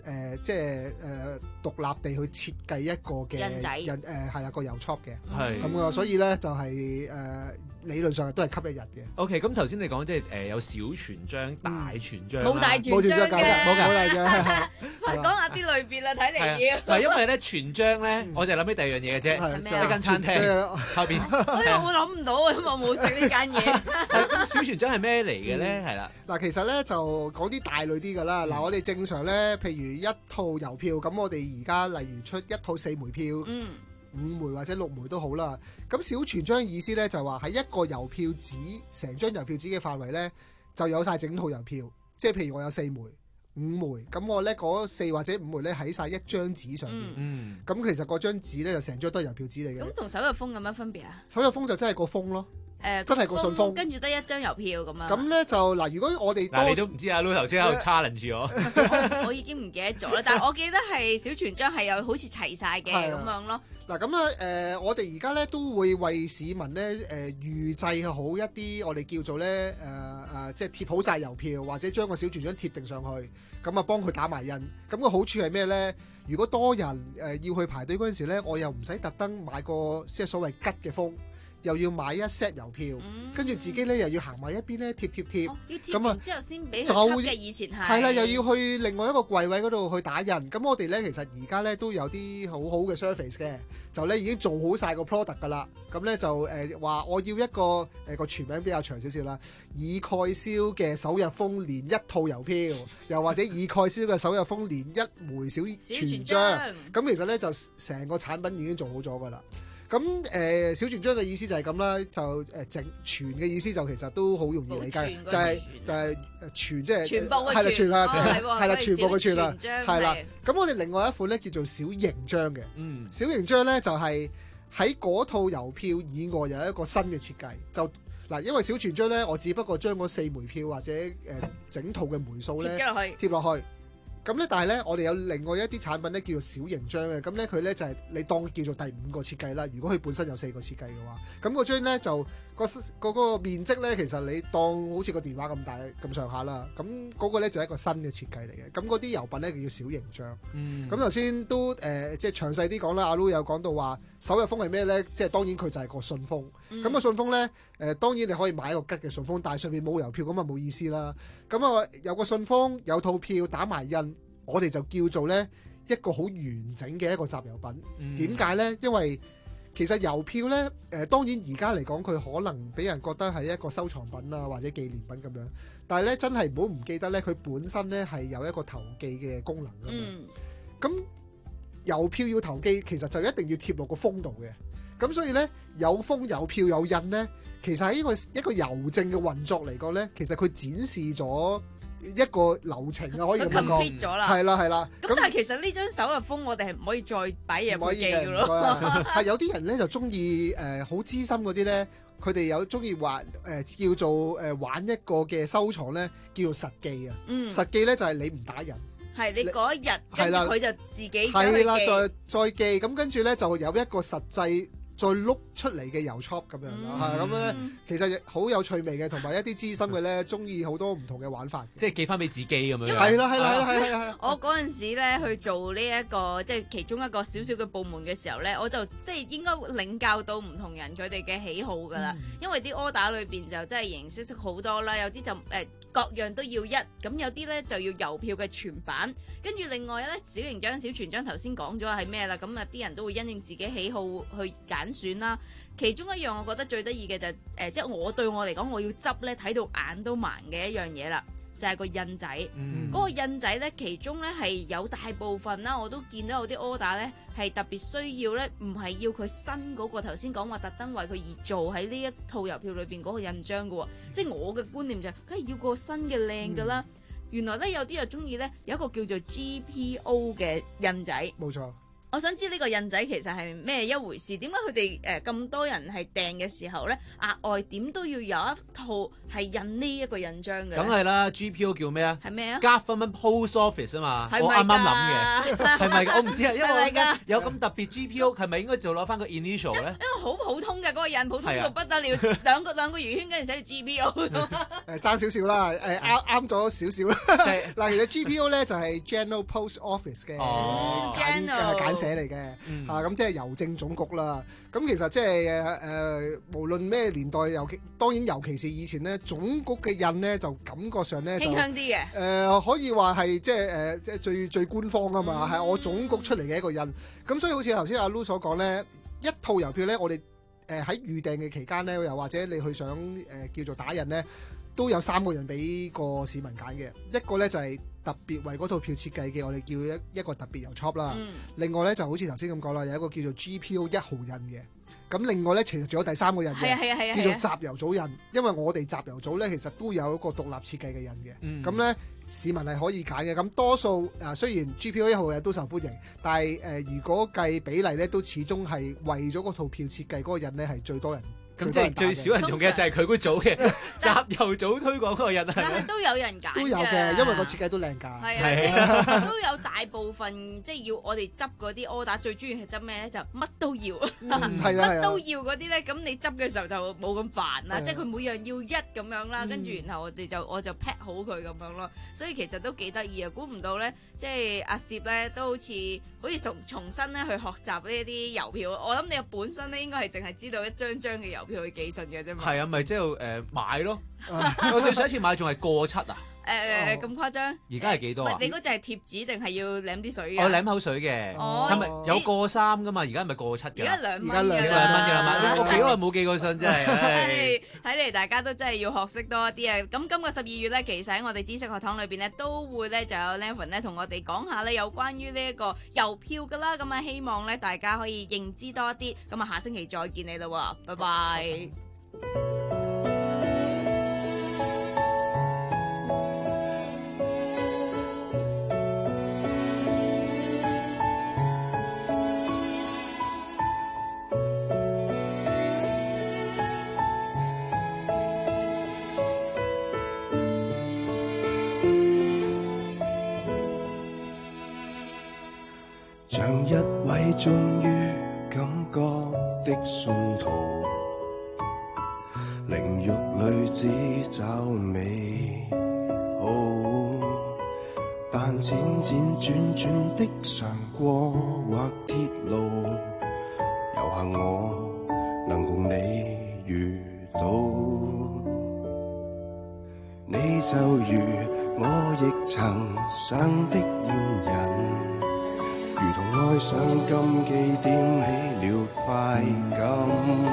[SPEAKER 21] 誒即係誒獨立地去設計一個嘅
[SPEAKER 3] 印仔
[SPEAKER 21] 印誒係啦個郵 shop 嘅，
[SPEAKER 2] 係
[SPEAKER 21] 咁啊，所以咧就係誒理論上都係吸一日嘅。
[SPEAKER 2] OK， 咁頭先你講即係誒有小全章、大全章啦，
[SPEAKER 3] 冇大全章嘅，
[SPEAKER 2] 冇
[SPEAKER 21] 冇大章。
[SPEAKER 3] 喂，講下啲類別啦，睇嚟要。
[SPEAKER 2] 唔係因為咧全章咧，我就諗起第二樣嘢嘅啫，
[SPEAKER 21] 係
[SPEAKER 3] 咩啊
[SPEAKER 2] 呢間餐廳後邊。
[SPEAKER 3] 哎呀，我諗唔到啊，因為我冇食呢間嘢。
[SPEAKER 2] 咁小全章係咩嚟嘅咧？係啦，
[SPEAKER 21] 嗱，其實咧就講啲大類啲㗎啦。嗱，我哋正常咧，譬如一套郵票，咁我哋而家例如出一套四枚票，
[SPEAKER 3] 嗯，
[SPEAKER 21] 五枚或者六枚都好啦。咁小全章意思咧就話喺一個郵票紙，成張郵票紙嘅範圍咧就有晒整套郵票。即係譬如我有四枚、五枚，咁我咧嗰四或者五枚咧喺晒一張紙上面。
[SPEAKER 2] 嗯，
[SPEAKER 21] 咁其實嗰張紙咧就成張都係郵票紙嚟嘅。
[SPEAKER 3] 咁同手郵封有乜分別啊？
[SPEAKER 21] 手郵封就真係個封咯。
[SPEAKER 3] 誒，
[SPEAKER 21] 真係個信封，
[SPEAKER 3] 跟住得一張郵票咁樣。
[SPEAKER 21] 咁咧就嗱，如果我哋
[SPEAKER 2] 嗱，你都唔知阿 Lu 頭先喺度 challenge 我，
[SPEAKER 3] 我已經唔記得咗啦。但係我記得係小全章係有好似齊晒嘅咁樣咯。
[SPEAKER 21] 嗱咁啊誒，我哋而家咧都會為市民咧誒、呃、預製好一啲我哋叫做咧誒誒，即係貼好晒郵票，或者將個小全章貼定上去，咁啊幫佢打埋印。咁、個好處係咩咧？如果多人誒、呃、要去排隊嗰陣時咧，我又唔使特登買個即係所謂吉嘅封。又要買一 set 郵票，跟住、嗯、自己咧又要行埋一邊咧貼貼貼，咁啊、哦、
[SPEAKER 3] 之後先俾佢吸嘅。以前係
[SPEAKER 21] 係啦，又要去另外一個櫃位嗰度去打印。咁我哋咧其實而家咧都有啲好好嘅 service 嘅，就咧已經做好晒個 product 噶啦。咁咧就誒話、呃、我要一個誒個、呃、全名比較長少少啦，以蓋銷嘅手入封連一套郵票，又或者以蓋銷嘅手入封連一枚小全章。咁其實咧就成個產品已經做好咗噶啦。咁誒、呃、小全章嘅意思就係咁啦，就誒整全嘅意思就其實都好容易理解，就係、是、就係、是、全即係
[SPEAKER 3] 全部嘅
[SPEAKER 21] 係啦，全啦，係啦，全部嘅全啦，係啦。咁我哋另外一款咧叫做小型章嘅，嗯，小型章咧就係喺嗰套郵票以外有一個新嘅設計，就嗱，因為小全章咧，我只不過將嗰四枚票或者誒、呃、整套嘅枚數咧貼落去，貼落去。咁咧，但係咧，我哋有另外一啲產品咧，叫做小型章嘅。咁咧，佢咧就係、是、你當叫做第五個設計啦。如果佢本身有四個設計嘅話，咁個章咧就個嗰個面積咧，其實你當好似個電話咁大咁上下啦。咁嗰個咧就係一個新嘅設計嚟嘅。咁嗰啲郵品咧叫小型章。嗯。咁頭先都誒、呃，即係詳細啲講啦。阿 Lu 有講到話手入封係咩咧？即係當然佢就係個信封。咁、嗯、個信封咧，誒、呃、當然你可以買一個吉嘅信封，但係上面冇郵票咁啊冇意思啦。咁啊有個信封有套票打埋印。我哋就叫做咧一個好完整嘅一個集郵品。點解咧？因為其實郵票咧，誒、呃、當然而家嚟講佢可能俾人覺得係一個收藏品啊，或者紀念品咁樣。但係咧真係唔好唔記得咧，佢本身咧係有一個投寄嘅功能㗎嘛。咁、嗯、郵票要投寄，其實就一定要貼落個封度嘅。咁所以咧有封有票有印咧，其實喺呢個一個郵政嘅運作嚟講咧，其實佢展示咗一個流程啊，可以咁樣講，係啦係啦。
[SPEAKER 3] 咁但係其實呢張手入封我哋係唔可以再擺嘢入去寄嘅咯。
[SPEAKER 21] 係有啲人咧就中意誒好資深嗰啲咧，佢哋有中意玩誒、呃、叫做誒、呃、玩一個嘅收藏咧，叫做實寄啊。嗯、實寄咧就係、是、你唔打人，係
[SPEAKER 3] 你嗰一日跟住佢就自己
[SPEAKER 21] 係啦，再再寄咁跟住咧就有一個實際。再碌出嚟嘅郵 shop 咁樣咯，係咁咧，其實好有趣味嘅，同埋一啲資深嘅咧，中意好多唔同嘅玩法，
[SPEAKER 2] 即係寄翻俾自己咁樣。
[SPEAKER 21] 係啦，係啦，係啦，係啦。
[SPEAKER 3] 我嗰陣時咧去做呢、這、一個即係其中一個小小嘅部門嘅時候咧，我就即係應該領教到唔同人佢哋嘅喜好㗎啦。嗯、因為啲 order 裏邊就真係形形色色好多啦，有啲就誒、呃、各樣都要一，咁有啲咧就要郵票嘅全版，跟住另外咧小型章、小全章頭先講咗係咩啦，咁啊啲人都會因應自己喜好去揀選啦，其中一樣我覺得最得意嘅就係、是、誒、呃，即係我對我嚟講，我要執咧睇到眼都盲嘅一樣嘢啦，就係、是、個印仔。嗰、嗯、個印仔咧，其中咧係有大部分啦，我都見到有啲 order 咧係特別需要咧，唔係要佢新嗰、那個頭先講話特登為佢而做喺呢一套郵票裏邊嗰個印章嘅喎，即係我嘅觀念就係梗係要個新嘅靚㗎啦。嗯、原來咧有啲又中意咧有一個叫做 G P O 嘅印仔，
[SPEAKER 21] 冇錯。
[SPEAKER 3] 我想知呢個印仔其實係咩一回事？點解佢哋誒咁多人係訂嘅時候咧，額外點都要有一套係印呢一個印章嘅？
[SPEAKER 2] 梗係啦 ，G P O 叫咩啊？
[SPEAKER 3] 係咩啊
[SPEAKER 2] ？Government Post Office 啊嘛，
[SPEAKER 3] 係咪
[SPEAKER 2] 我啱啱諗嘅，係咪？我唔知啊，因為
[SPEAKER 3] 係咪㗎
[SPEAKER 2] 有咁特別 G P O，係咪應該就攞翻個 initial 咧？
[SPEAKER 3] 因為好普通嘅嗰個印，普通
[SPEAKER 2] 係啊
[SPEAKER 3] 到不得了，兩個兩個圓圈跟住寫住 G P O 咁啊。
[SPEAKER 21] 誒爭少少啦，誒啱啱咗少少啦。嗱，其實 G P O 咧就係 General Post Office 嘅
[SPEAKER 2] 哦
[SPEAKER 21] 簡
[SPEAKER 3] General
[SPEAKER 21] 誒簡寫嚟嘅，啊咁即係郵政總局啦。咁其實即係誒誒，無論咩年代，尤其當然尤其是以前咧，總局嘅印咧就感覺上咧就
[SPEAKER 3] 傾向啲嘅。
[SPEAKER 21] 誒可以話係即係誒即係最最官方啊嘛，係我總局出嚟嘅一個印。咁所以好似頭先阿 Lu 所講咧，一套郵票咧，我哋誒喺預訂嘅期間咧，又或者你去想誒叫做打印咧，都有三個人俾個市民揀嘅。一個咧就係特別為嗰套票設計嘅，我哋叫一一個特別郵 shop 啦。
[SPEAKER 3] 嗯
[SPEAKER 21] 另外咧就好似頭先咁講啦，有一個叫做 G P O 一號印嘅。咁另外咧，其實仲有第三個印嘅，
[SPEAKER 3] 係啊係啊係啊
[SPEAKER 21] 叫做集郵組印。因為我哋集郵組咧，其實都有一個獨立設計嘅印嘅。咁咧、市民係可以揀嘅。咁多數啊，雖然 G P O 一號印都受歡迎，但係誒、呃，如果計比例咧，都始終係為咗嗰套票設計嗰個印咧係最多人。
[SPEAKER 2] 咁即係最少人用嘅就係佢嗰組嘅集郵組推廣嗰個印係咪？
[SPEAKER 3] 但係都有人揀嘅，
[SPEAKER 21] 都有嘅，因為個設計都靚㗎。
[SPEAKER 3] 係啊，即係都有大部分即係要我哋執嗰啲 order，最中意係執咩咧？就乜都要，
[SPEAKER 21] 係啊係啊
[SPEAKER 3] 乜都要嗰啲咧。咁你執嘅時候就冇咁煩啦，
[SPEAKER 21] 係啊
[SPEAKER 3] 即係佢每樣要一咁樣啦，
[SPEAKER 21] 嗯
[SPEAKER 3] 跟住然後我哋就我就 pack 好佢咁樣咯。所以其實都幾得意啊！估唔到咧，即係阿攝咧都好似好似重重新咧去學習呢一啲郵票。我諗你本身咧應該係淨係知道一張張嘅郵票去寄信嘅。
[SPEAKER 2] 係啊，咪即係誒買咯。我對上一次買仲係過七啊。
[SPEAKER 3] 誒咁誇張？
[SPEAKER 2] 而家係幾多啊？
[SPEAKER 3] 你嗰隻係貼紙定係要舐啲水嘅？
[SPEAKER 2] 我舐口水嘅。
[SPEAKER 3] 哦，
[SPEAKER 2] 係咪有過三㗎嘛？而家係咪過七㗎？
[SPEAKER 3] 而家兩蚊㗎啦。
[SPEAKER 2] 兩蚊㗎嘛？我幾耐冇寄過信真係。
[SPEAKER 3] 睇嚟大家都真係要學識多啲啊！咁今個十二月咧，其實喺我哋知識學堂裏邊咧，都會咧就有 Lenvin 咧同我哋講下咧有關於呢一個郵票㗎啦。咁啊，希望咧大家可以認知多啲。咁啊，下星期再見你啦喎，拜拜。
[SPEAKER 7] 像一位終於感覺的信徒，靈肉裏只找美好，但輾輾轉轉的常過或鐵路，遊行我能共你遇到，你就如我亦曾想的戀人，如同愛上禁忌，點起了快感，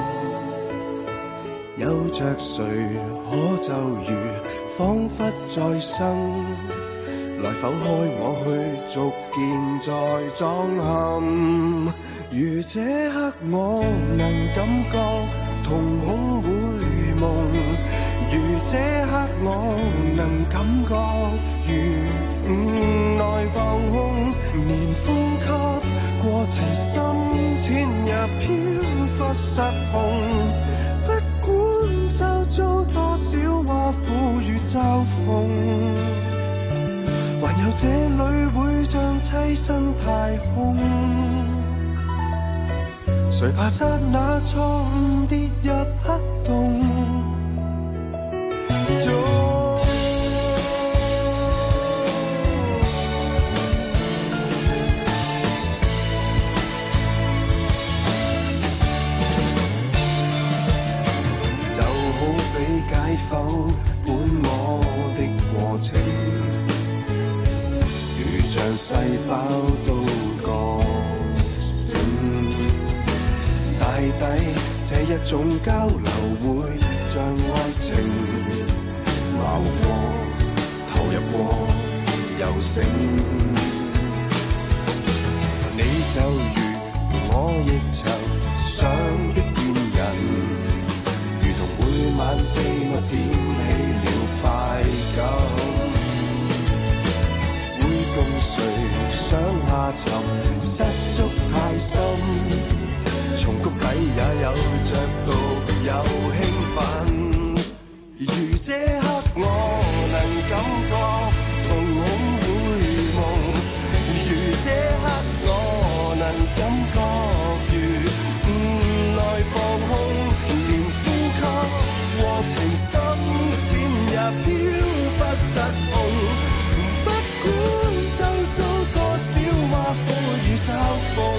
[SPEAKER 7] 有着誰可就如彷彿再生，來剖開我去逐件再裝嵌，如這刻我能感覺瞳孔會夢，如這刻我能感覺如午內放空，連呼吸過程深淺也飄忽失控，不管周遭多少挖苦與嘲諷，還有這裏會像棲身太空，誰怕剎那錯誤跌入黑洞中，解剖本我的過程，如像細胞都覺醒，大抵這一種交流會像愛情，熬過投入過又醒，你就如我亦曾想的戀人，每晚被我點起了快感，會共誰想下沉，失足心，從谷底也有着獨有興奮。如這刻我能感覺瞳孔會夢，如這刻我能感覺如唔來放空，連呼吸和情深淺也飄不失控。不管周遭多少挖苦與嘲諷，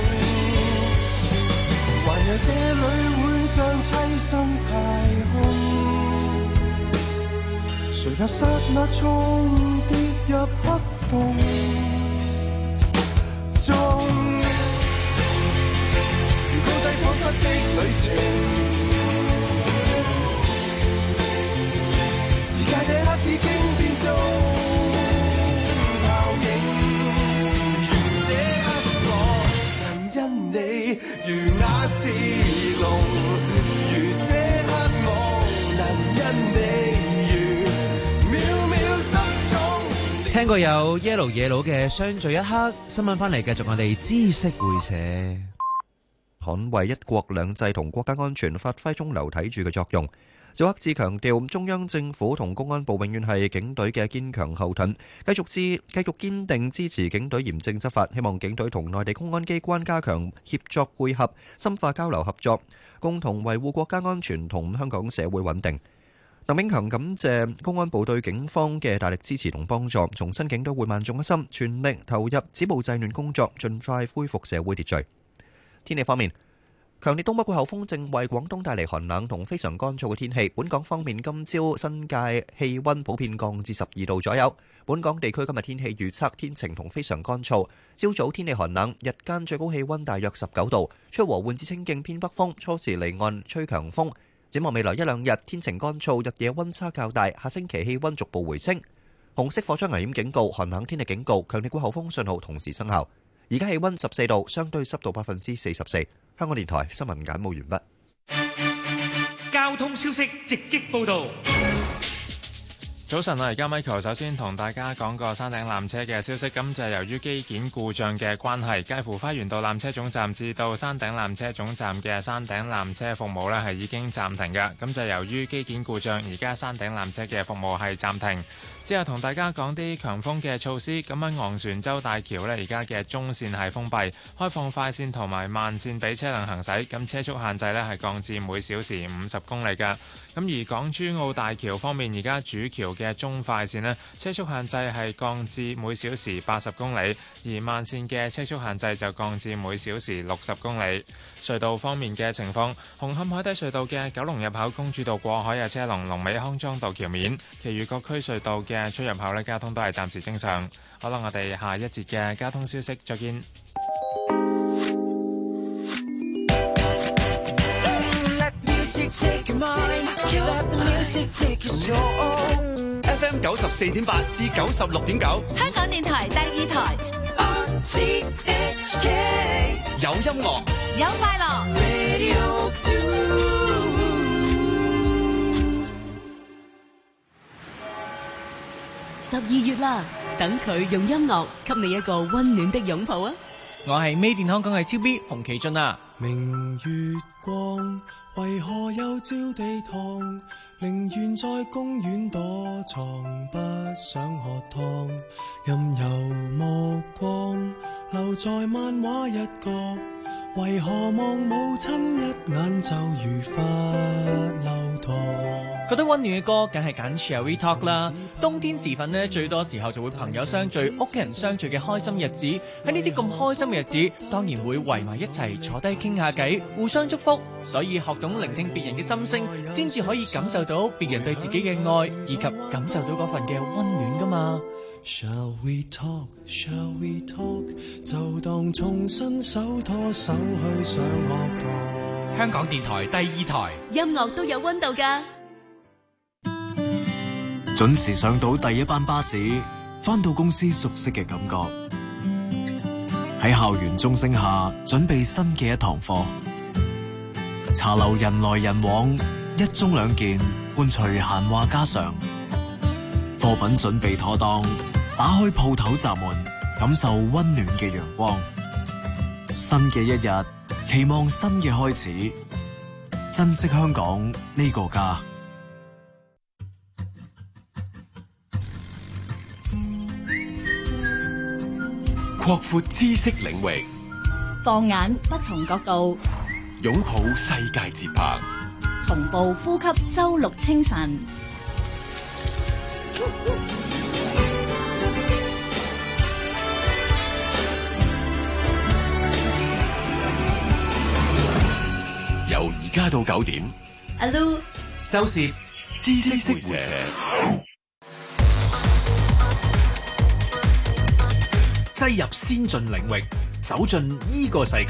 [SPEAKER 7] 還有這裏會像棲身太空。誰怕剎那衝跌入黑洞中，如高低彷彿的旅程，時間這刻已經變做泡影。如這刻我能因你如啞似聾，如這刻我能因你
[SPEAKER 17] 聽過有 Yellow Yellow 嘅相聚一刻，新聞翻嚟繼續我哋知識會社，
[SPEAKER 6] 捍衛一國兩制同國家安全發揮中流砥柱嘅作用。趙克志強調，中央政府同公安部永遠係警隊嘅堅強後盾，繼續支繼續堅定支持警隊嚴正執法，希望警隊同內地公安機關加強協作配合，深化交流合作，共同維護國家安全同香港社會穩定。鄧炳強感謝公安部對警方嘅大力支持同幫助，重申警隊會萬眾一心，全力投入止暴制亂工作，盡快恢復社會秩序。天氣方面，強烈東北季候風正為廣東帶嚟寒冷同非常乾燥嘅天氣。本港方面，今朝新界氣溫普遍降至十二度左右。本港地區今日天氣預測天晴同非常乾燥，朝早天氣寒冷，日間最高氣溫大約十九度，吹和緩至清勁偏北風，初時離岸吹強風。展望未來一兩日天晴乾燥，日夜溫差較大。下星期氣溫逐步回升。紅色火災危險警告、寒冷天氣警告、強烈季候風信號同時生效。而家氣溫十四度，相對濕度百分之四十四。香港電台新聞簡報完畢。
[SPEAKER 1] 交通消息直擊報道。
[SPEAKER 8] 早晨啊，而家 Michael 首先同大家講個山頂纜車嘅消息。咁就係由於機件故障嘅關係，介乎花園道纜車總站至到山頂纜車總站嘅山頂纜車服務呢係已經暫停嘅。咁就由於機件故障，而家山頂纜車嘅服務係暫停。之後同大家講啲強風嘅措施。咁喺昂船洲大橋呢，而家嘅中線係封閉，開放快線同埋慢線俾車輛行駛。咁車速限制呢係降至每小時五十公里㗎。咁而港珠澳大橋方面，而家主橋嘅中快線呢，車速限制係降至每小時八十公里，而慢線嘅車速限制就降至每小時六十公里。隧道方面嘅情況，紅磡海底隧道嘅九龍入口公主道過海有車龍，龍尾康莊道橋面，其餘各區隧道嘅出入口呢，交通都係暫時正常。好啦，我哋下一節嘅交通消息再見。
[SPEAKER 12] F M 九十四點八至九十六點九，
[SPEAKER 11] 香港電台第二台。
[SPEAKER 12] 有音樂，
[SPEAKER 11] 有快樂。
[SPEAKER 10] 十二月啦，等佢用音樂給你一個溫暖的擁抱啊！
[SPEAKER 19] 我係 Made in Hong Kong嘅超 B 洪其俊啊！
[SPEAKER 7] 明月光，為何又照地堂？寧願在公園躲藏，不想喝湯。任由目光留在漫畫一角，為何望母親一眼就如發流糖？
[SPEAKER 19] 覺得溫暖嘅歌，梗係揀 Shall We Talk 啦。冬天時分呢，最多時候就會朋友相聚、屋企人相聚嘅開心日子。喺呢啲咁開心嘅日子，當然會圍埋一齊坐低傾下偈，互相祝福。所以學懂聆聽別人嘅心聲，先至可以感受到別人對自己嘅愛，以及感受到嗰份嘅溫暖㗎嘛。
[SPEAKER 7] Shall we talk? Shall we talk? 就當重新手拖手去上學堂。
[SPEAKER 1] 香港電台第二台，
[SPEAKER 10] 音樂都有溫度㗎。
[SPEAKER 23] 準時上到第一班巴士，返到公司熟悉嘅感覺。喺校園鐘聲下，準備新嘅一堂課。茶樓人來人往，一盅兩件，伴隨閒話家常。貨品準備妥當，打開鋪頭閘門，感受溫暖嘅陽光。 新嘅一日，期望新嘅開始，珍惜香港呢個家。
[SPEAKER 15] 擴闊知識領域，
[SPEAKER 16] 放眼不同角度，
[SPEAKER 15] 擁抱世界節拍，
[SPEAKER 16] 同步呼吸周六清晨。
[SPEAKER 15] 由而家到九點，
[SPEAKER 16] 阿 Lu
[SPEAKER 12] 周氏
[SPEAKER 15] 知識會社。
[SPEAKER 12] 擠入先進領域，走進呢個世界。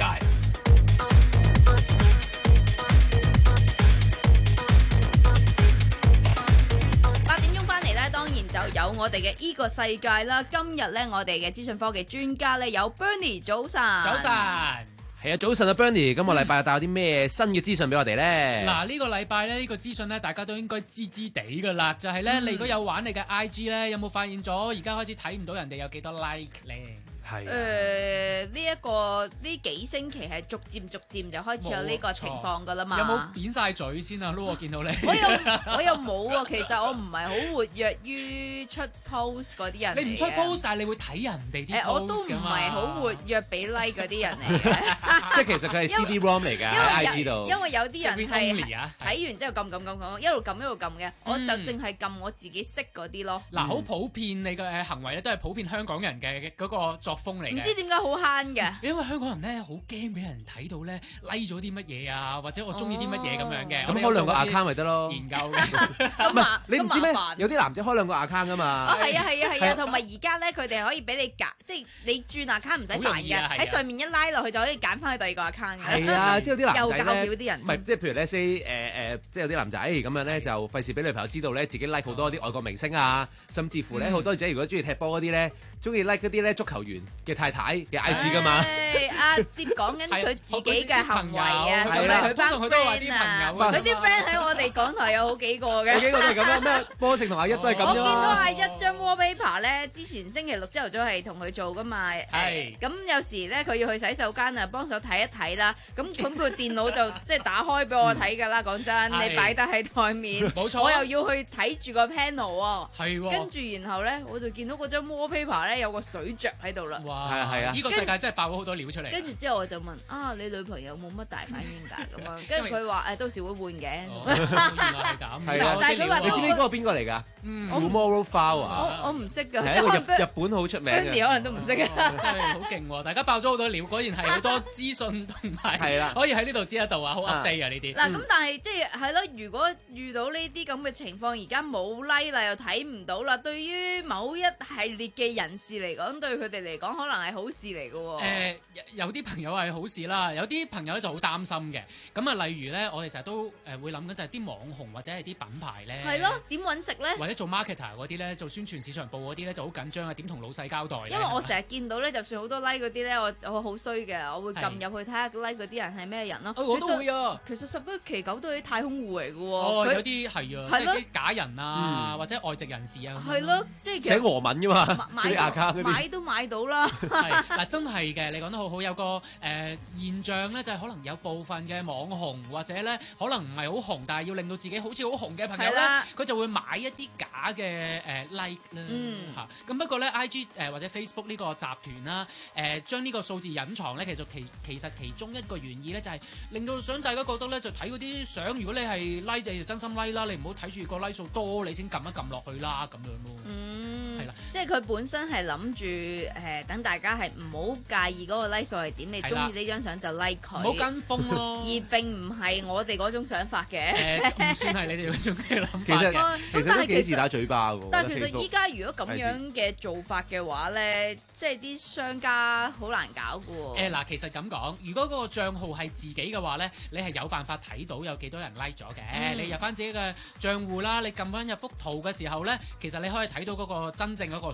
[SPEAKER 3] 八點鐘翻嚟呢，當然就有我哋嘅呢個世界啦。今日呢，我哋嘅資訊科技專家呢，有 Bernie 早晨。
[SPEAKER 4] 早晨。
[SPEAKER 2] 係啊，早晨啊 Bernie，今個禮拜帶有啲咩新嘅資訊俾我哋咧？
[SPEAKER 4] 嗱、嗯，呢、呢個禮拜咧，呢、呢個資訊咧，大家都應該知知地噶啦，就係、係、咧，嗯、你如果有玩你嘅 I G 咧，有冇發現咗而家開始睇唔到人哋有幾多 like 咧？係誒
[SPEAKER 3] 呢一個呢幾星期係逐漸逐漸就開始有呢個情況噶啦嘛。
[SPEAKER 4] 有冇扁晒嘴先啊？Lu 我見到你。
[SPEAKER 3] 我又我又冇喎，其實我唔係好活躍於出 post 嗰啲人。
[SPEAKER 4] 你唔出 post， 但係你會睇人哋啲 post 㗎嘛。誒，我都唔係好活躍俾 like 嗰啲人嚟嘅。
[SPEAKER 2] 即係其實佢係 C D-ROM 嚟㗎喺 I G 度。
[SPEAKER 3] 因為有啲人係睇完之後撳撳撳撳，一路撳一路撳嘅，我就淨係撳我自己識嗰啲咯。
[SPEAKER 4] 嗱，好普遍你嘅行為咧，都係普遍香港人嘅嗰個作風嚟嘅。
[SPEAKER 3] 唔知點解？好慳嘅，
[SPEAKER 4] 因為香港人咧好驚俾人睇到咧 like 咗啲乜嘢啊，或者我中意啲乜嘢咁樣嘅。
[SPEAKER 2] 咁開兩個 account 咪得咯？
[SPEAKER 4] 研究嘅，
[SPEAKER 3] 咁麻
[SPEAKER 2] 你唔知咩？有啲男仔開兩個 account 噶嘛？
[SPEAKER 3] 哦，係啊，係啊，係啊，同埋而家咧，佢哋可以俾你揀，即係你轉 account 唔使煩嘅，喺上面一拉落去就可以揀翻去第二個 account 嘅。
[SPEAKER 2] 係啊，即係有啲男仔
[SPEAKER 3] 又搞笑啲人。
[SPEAKER 2] 唔係，即係譬如咧 say 誒誒，即係有啲男仔咁樣咧，就費事俾女朋友知道咧，自己 like 好多啲外國明星啊，甚至乎咧好多女仔如果中意踢波嗰啲咧，中意 like 嗰啲咧足球員嘅太太嘅 I G 噶嘛。
[SPEAKER 3] 阿攝講緊佢自己嘅行為啊，
[SPEAKER 4] 係啦，
[SPEAKER 3] 佢班 friend 啊，佢啲 friend 喺我哋港台有好幾個嘅，
[SPEAKER 2] 有幾個都係咁啊，咩波成同阿一都係咁啫。
[SPEAKER 3] 我見到阿一張 wallpaper 咧，之前星期六朝頭早係同佢做噶嘛，係咁有時咧佢要去洗手間啊，幫手睇一睇啦，咁咁佢電腦就即係打開俾我睇㗎啦。講真，你擺得喺台面，
[SPEAKER 4] 冇錯，
[SPEAKER 3] 我又要去睇住個 panel 喎，
[SPEAKER 4] 係喎，
[SPEAKER 3] 跟住然後咧我就見到嗰張 wallpaper 咧有個水著喺度啦，
[SPEAKER 4] 哇，
[SPEAKER 2] 係啊係啊，
[SPEAKER 4] 呢個世界真係爆咗好多料出嚟。
[SPEAKER 3] 跟住之後我就問啊，你女朋友冇乜大反應㗎咁樣？跟住佢話誒，到時會換嘅。
[SPEAKER 4] 原來係咁。
[SPEAKER 2] 係啊，
[SPEAKER 3] 但係佢話
[SPEAKER 2] 你知唔知嗰個邊個嚟㗎？Tomorrow Flower 啊！
[SPEAKER 3] 我我唔識㗎，
[SPEAKER 2] 係一個日日本好出名嘅。
[SPEAKER 3] 可能都唔識啊！
[SPEAKER 4] 真係好勁喎！大家爆咗好多料，果然係好多資訊同埋係啦，可以喺呢度知得到啊，好 update 啊呢啲。
[SPEAKER 3] 嗱咁，但係即係係咯，如果遇到呢啲咁嘅情況，而家冇 like 啦，又睇唔到啦，對於某一系列嘅人士嚟講，對佢哋嚟講可能係好事嚟㗎喎。
[SPEAKER 4] 誒，有啲朋友係好事啦，有啲朋友就好擔心嘅。咁啊，例如咧，我哋成日都誒會諗緊就係啲網紅或者係啲品牌咧，
[SPEAKER 3] 係咯，點揾食咧？
[SPEAKER 4] 或者做 marketer 嗰啲咧，做宣傳市場部嗰啲咧就好緊張啊，點同老細交代？
[SPEAKER 3] 因為我成日見到咧，就算好多 like 嗰啲咧，我我好衰嘅，我會撳入去睇下 like 嗰啲人係咩人咯。
[SPEAKER 4] 我都會啊。
[SPEAKER 3] 其實十居其九都係啲太空戶嚟嘅喎。
[SPEAKER 4] 哦，有啲係啊，即係啲假人啊，或者外籍人士啊。
[SPEAKER 3] 係咯，即係
[SPEAKER 2] 寫俄文㗎嘛，
[SPEAKER 3] 買買都買到啦。
[SPEAKER 4] 係嗱，真係嘅，你講得好好，有個誒現象咧，就係可能有部分嘅網紅或者咧，可能唔係好紅，但係要令到自己好似好紅嘅朋友咧，佢就會買一啲假嘅誒 like 啦嚇。咁不過咧 I G 誒或者 Facebook 呢個集團啦，誒將呢個數字隱藏咧，其實其其實其中一個原意咧就係令到想大家覺得咧，就睇嗰啲相，如果你係 like 就真心 like 啦，你唔好睇住個 like 數多，你先撳一撳落去啦咁樣咯。
[SPEAKER 3] 嗯，
[SPEAKER 4] 係啦，
[SPEAKER 3] 即係佢本身係諗住誒等大家係唔好介意嗰個 like 數係點，你中意呢張相就 like 佢，
[SPEAKER 4] 唔好跟風咯。
[SPEAKER 3] 而並唔係我哋嗰種想法嘅。
[SPEAKER 4] 誒，唔算係你哋嗰種嘅諗法嘅。
[SPEAKER 2] 其實其實都幾自打嘴巴㗎。
[SPEAKER 3] 但係其實依家如果咁樣嘅做法嘅話咧，即係啲商家好難搞㗎喎。
[SPEAKER 4] 誒嗱，其實咁講，如果嗰個帳號係自己嘅話咧，你係有辦法睇到有幾多人 like 咗嘅。嗯、你入翻自己嘅帳戶啦，你撳翻入幅圖嘅時候咧，其實你可以睇到嗰個真正嗰個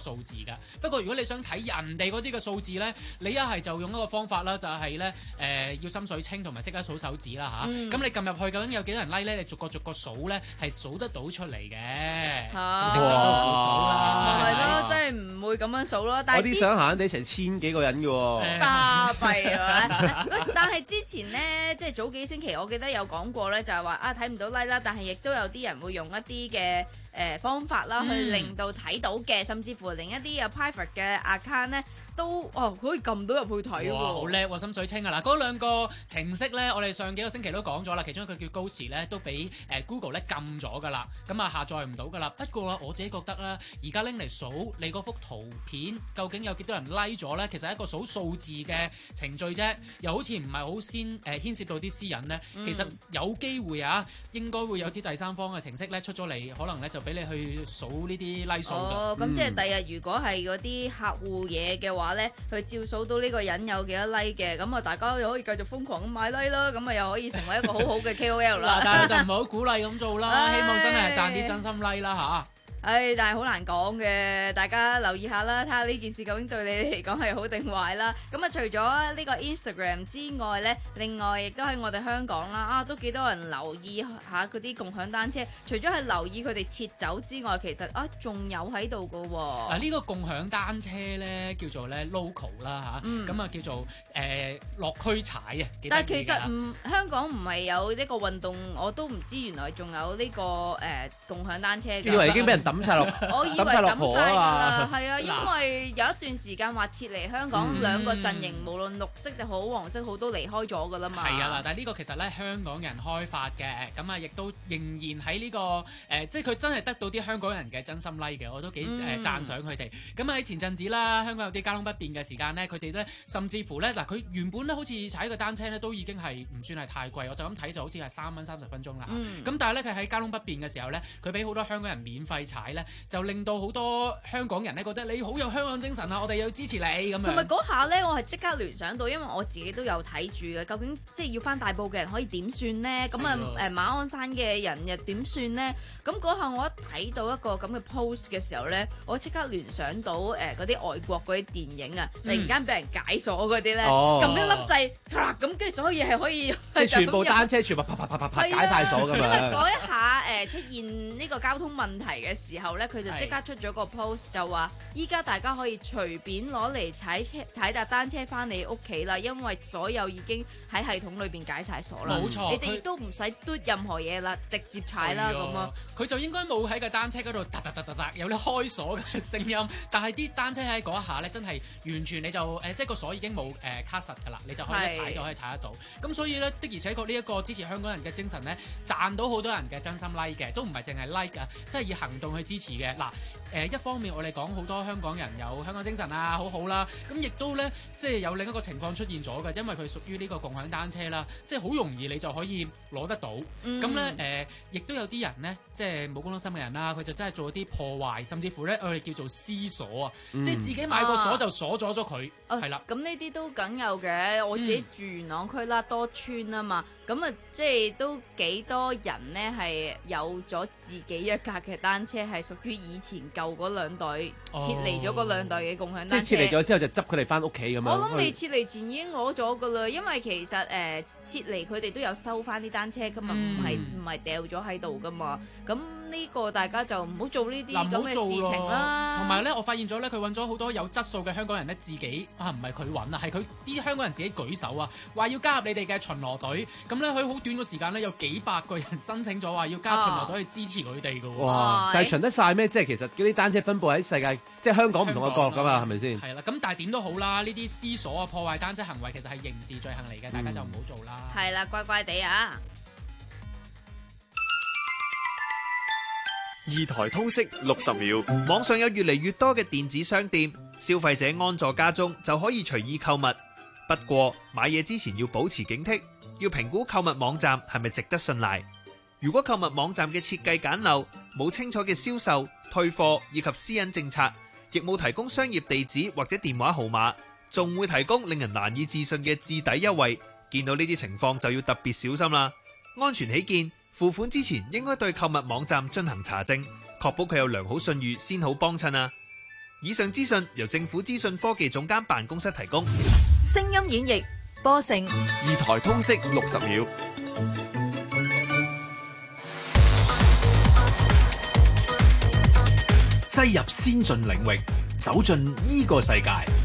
[SPEAKER 4] 數字㗎。不過如果你想睇人哋嗰啲嘅數字咧，你一係就用一個方法啦，就係咧誒要心水清同埋識得數手指啦嚇。咁、嗯、你撳入去究竟有幾多人 like 咧？你逐個逐個數咧係數得到出嚟嘅。
[SPEAKER 3] 嚇，
[SPEAKER 4] 正常都唔數啦。
[SPEAKER 3] 係咯，真係唔會咁樣數咯。但係
[SPEAKER 9] 我啲相閒閒地成千幾個人嘅喎。
[SPEAKER 3] 巴閉啊！但係之前咧，即係早幾星期，我記得有講過咧，就係話啊睇唔到 like 啦，但係亦都有啲人會用一啲嘅誒方法啦，去令到睇到嘅，甚至乎另一啲有 private 嘅 account 咧。都哦，可以撳到入去睇喎，
[SPEAKER 4] 好叻喎，心水清啊！嗱，嗰兩個程式咧，我哋上幾個星期都講咗啦，其中一個叫高時咧，都俾誒 Google 咧禁咗噶啦，咁啊下載唔到噶啦。不過我自己覺得咧，而家拎嚟數你嗰幅圖片究竟有幾多人 like 咗咧，其實係一個數數字嘅程序啫，又好似唔係好先誒、呃、牽涉到啲私隱咧。嗯、其實有機會啊，應該會有啲第三方嘅程式咧出咗嚟，可能咧就俾你去數呢啲 like 數㗎。
[SPEAKER 3] 哦，咁、嗯、即係第日如果係嗰啲客戶嘢嘅話咧，佢照數到呢個人有幾多 like 嘅，咁啊大家又可以繼續瘋狂咁買 like 啦，咁啊又可以成為一個好好嘅 K O L 啦。
[SPEAKER 4] 但係就唔好鼓勵咁做啦，希望真係賺啲真心 like 啦嚇。
[SPEAKER 3] 唉，但係好難講嘅，大家留意下啦，睇下呢件事究竟對你嚟講係好定壞啦。咁啊，除咗呢個 Instagram 之外呢，另外亦都喺我哋香港啦，啊都幾多人留意下嗰啲共享單車。除咗係留意佢哋撤走之外，其實啊仲有喺度㗎喎。嗱，
[SPEAKER 4] 呢個共享單車呢，叫做咧 local 啦嚇，咁、嗯、啊叫做誒落區踩啊。
[SPEAKER 3] 但係其實唔香港唔係有呢個運動，我都唔知原來仲有呢、這個誒、呃、共享單車嘅。
[SPEAKER 9] 以為已經俾人抌晒落，
[SPEAKER 3] 我以為抌晒㗎啦，係啊，因為有一段時間話撤離香港、嗯、兩個陣營，無論綠色就好、黃色好都離開咗㗎啦嘛。
[SPEAKER 4] 係啊，嗱，但係呢個其實咧香港人開發嘅，咁啊亦都仍然喺呢、這個誒、呃，即係佢真係得到啲香港人嘅真心 like 嘅，我都幾誒、嗯呃、讚賞佢哋。咁喺前陣子啦，香港有啲交通不便嘅時間咧，佢哋咧甚至乎咧嗱，佢原本咧好似踩個單車咧都已經係唔算係太貴，我就咁睇就好似係三蚊三十分鐘啦。咁、嗯、但係咧佢喺交通不便嘅時候咧，佢俾好多香港人免費踩咧。就令到好多香港人咧覺得你好有香港精神啊！我哋要支持你咁樣。
[SPEAKER 3] 同埋嗰下咧，我係即刻聯想到，因為我自己都有睇住嘅。究竟即係要翻大埔嘅人可以點算呢？咁啊誒馬鞍山嘅人又點算呢？咁嗰下我一睇到一個咁嘅 post 嘅時候咧，我即刻聯想到誒嗰啲外國嗰啲電影啊，突然間俾人解鎖嗰啲咧，撳、哦、一粒掣，咁跟住所有嘢係可以即係
[SPEAKER 9] 全部單車全部啪啪啪啪啪解晒鎖㗎嘛。
[SPEAKER 3] 因為嗰一下誒、呃、出現呢個交通問題嘅時候咧，佢就即刻出咗個 post 就話，依家大家可以隨便攞嚟踩車踩搭單車翻你屋企啦，因為所有已經喺系統裏邊解晒鎖啦。冇錯，你哋亦都唔使嘟任何嘢啦，直接踩啦咁啊。
[SPEAKER 4] 佢就應該冇喺個單車嗰度嗒嗒嗒嗒嗒有啲開鎖嘅聲音，但係啲單車喺嗰一下咧，真係完全你就誒、呃，即係個鎖已經冇誒、呃、卡實㗎啦，你就可以一踩就可以踩得到。咁所以咧，的而且確呢一個支持香港人嘅精神咧，賺到好多人嘅真心 like 嘅，都唔係淨係 like 啊，即係以行動去支持嘅。嗱。誒一方面我哋講好多香港人有香港精神啊，好好啦，咁亦都咧即係有另一個情況出現咗嘅，因為佢屬於呢個共享單車啦，即係好容易你就可以攞得到，咁咧誒亦都有啲人咧即係冇公德心嘅人啦，佢就真係做一啲破壞，甚至乎咧我哋叫做私鎖啊，即係自己買個鎖就鎖咗咗佢，係啦。
[SPEAKER 3] 咁呢啲都梗有嘅，我自己住元朗區啦，多村啊嘛，咁啊即係都幾多人咧係有咗自己一架嘅單車，係屬於以前舊嗰兩代撤離咗嗰兩代嘅共享單車，
[SPEAKER 9] 即係撤離咗之後就執佢哋翻屋企咁樣。
[SPEAKER 3] 我諗你撤離前已經攞咗噶啦，因為其實誒、呃、撤離佢哋都有收翻啲單車噶嘛，唔係唔係掉咗喺度噶嘛。咁呢個大家就唔好做呢啲咁嘅事情啦。
[SPEAKER 4] 同埋咧，我發現咗咧，佢揾咗好多有質素嘅香港人咧，自己啊唔係佢揾啊，係佢啲香港人自己舉手啊，話要加入你哋嘅巡邏隊。咁咧佢好短嘅時間咧，有幾百個人申請咗話要加入巡邏隊去支持佢哋噶。
[SPEAKER 9] 哇！但係巡得晒咩？即係其實嗰啲單車分佈喺世界，即係香港唔同嘅角落㗎嘛，係咪先？
[SPEAKER 4] 係啦，咁但係點都好啦，呢啲私鎖啊、破壞單車行為其實係刑事罪行嚟嘅，嗯、大家就唔好做啦。
[SPEAKER 3] 係啦，乖乖地啊！
[SPEAKER 18] 二台通識六十秒，
[SPEAKER 20] 網上有越嚟越多嘅電子商店，消費者安坐家中就可以隨意購物。不過買嘢之前要保持警惕，要評估購物網站係咪值得信賴。如果購物網站嘅設計簡陋，冇清楚嘅銷售、退貨以及私隱政策，亦冇提供商業地址或者電話號碼，仲會提供令人難以置信嘅置抵優惠，見到呢啲情況就要特別小心啦。安全起見，付款之前應該對購物網站進行查證，確保佢有良好信譽先好幫襯啊。 以上資訊由政府資訊科技總監辦公室提供。
[SPEAKER 13] 聲音演繹播成
[SPEAKER 15] 二台通識六十秒，
[SPEAKER 14] 擠入先進領域，走進呢個世界。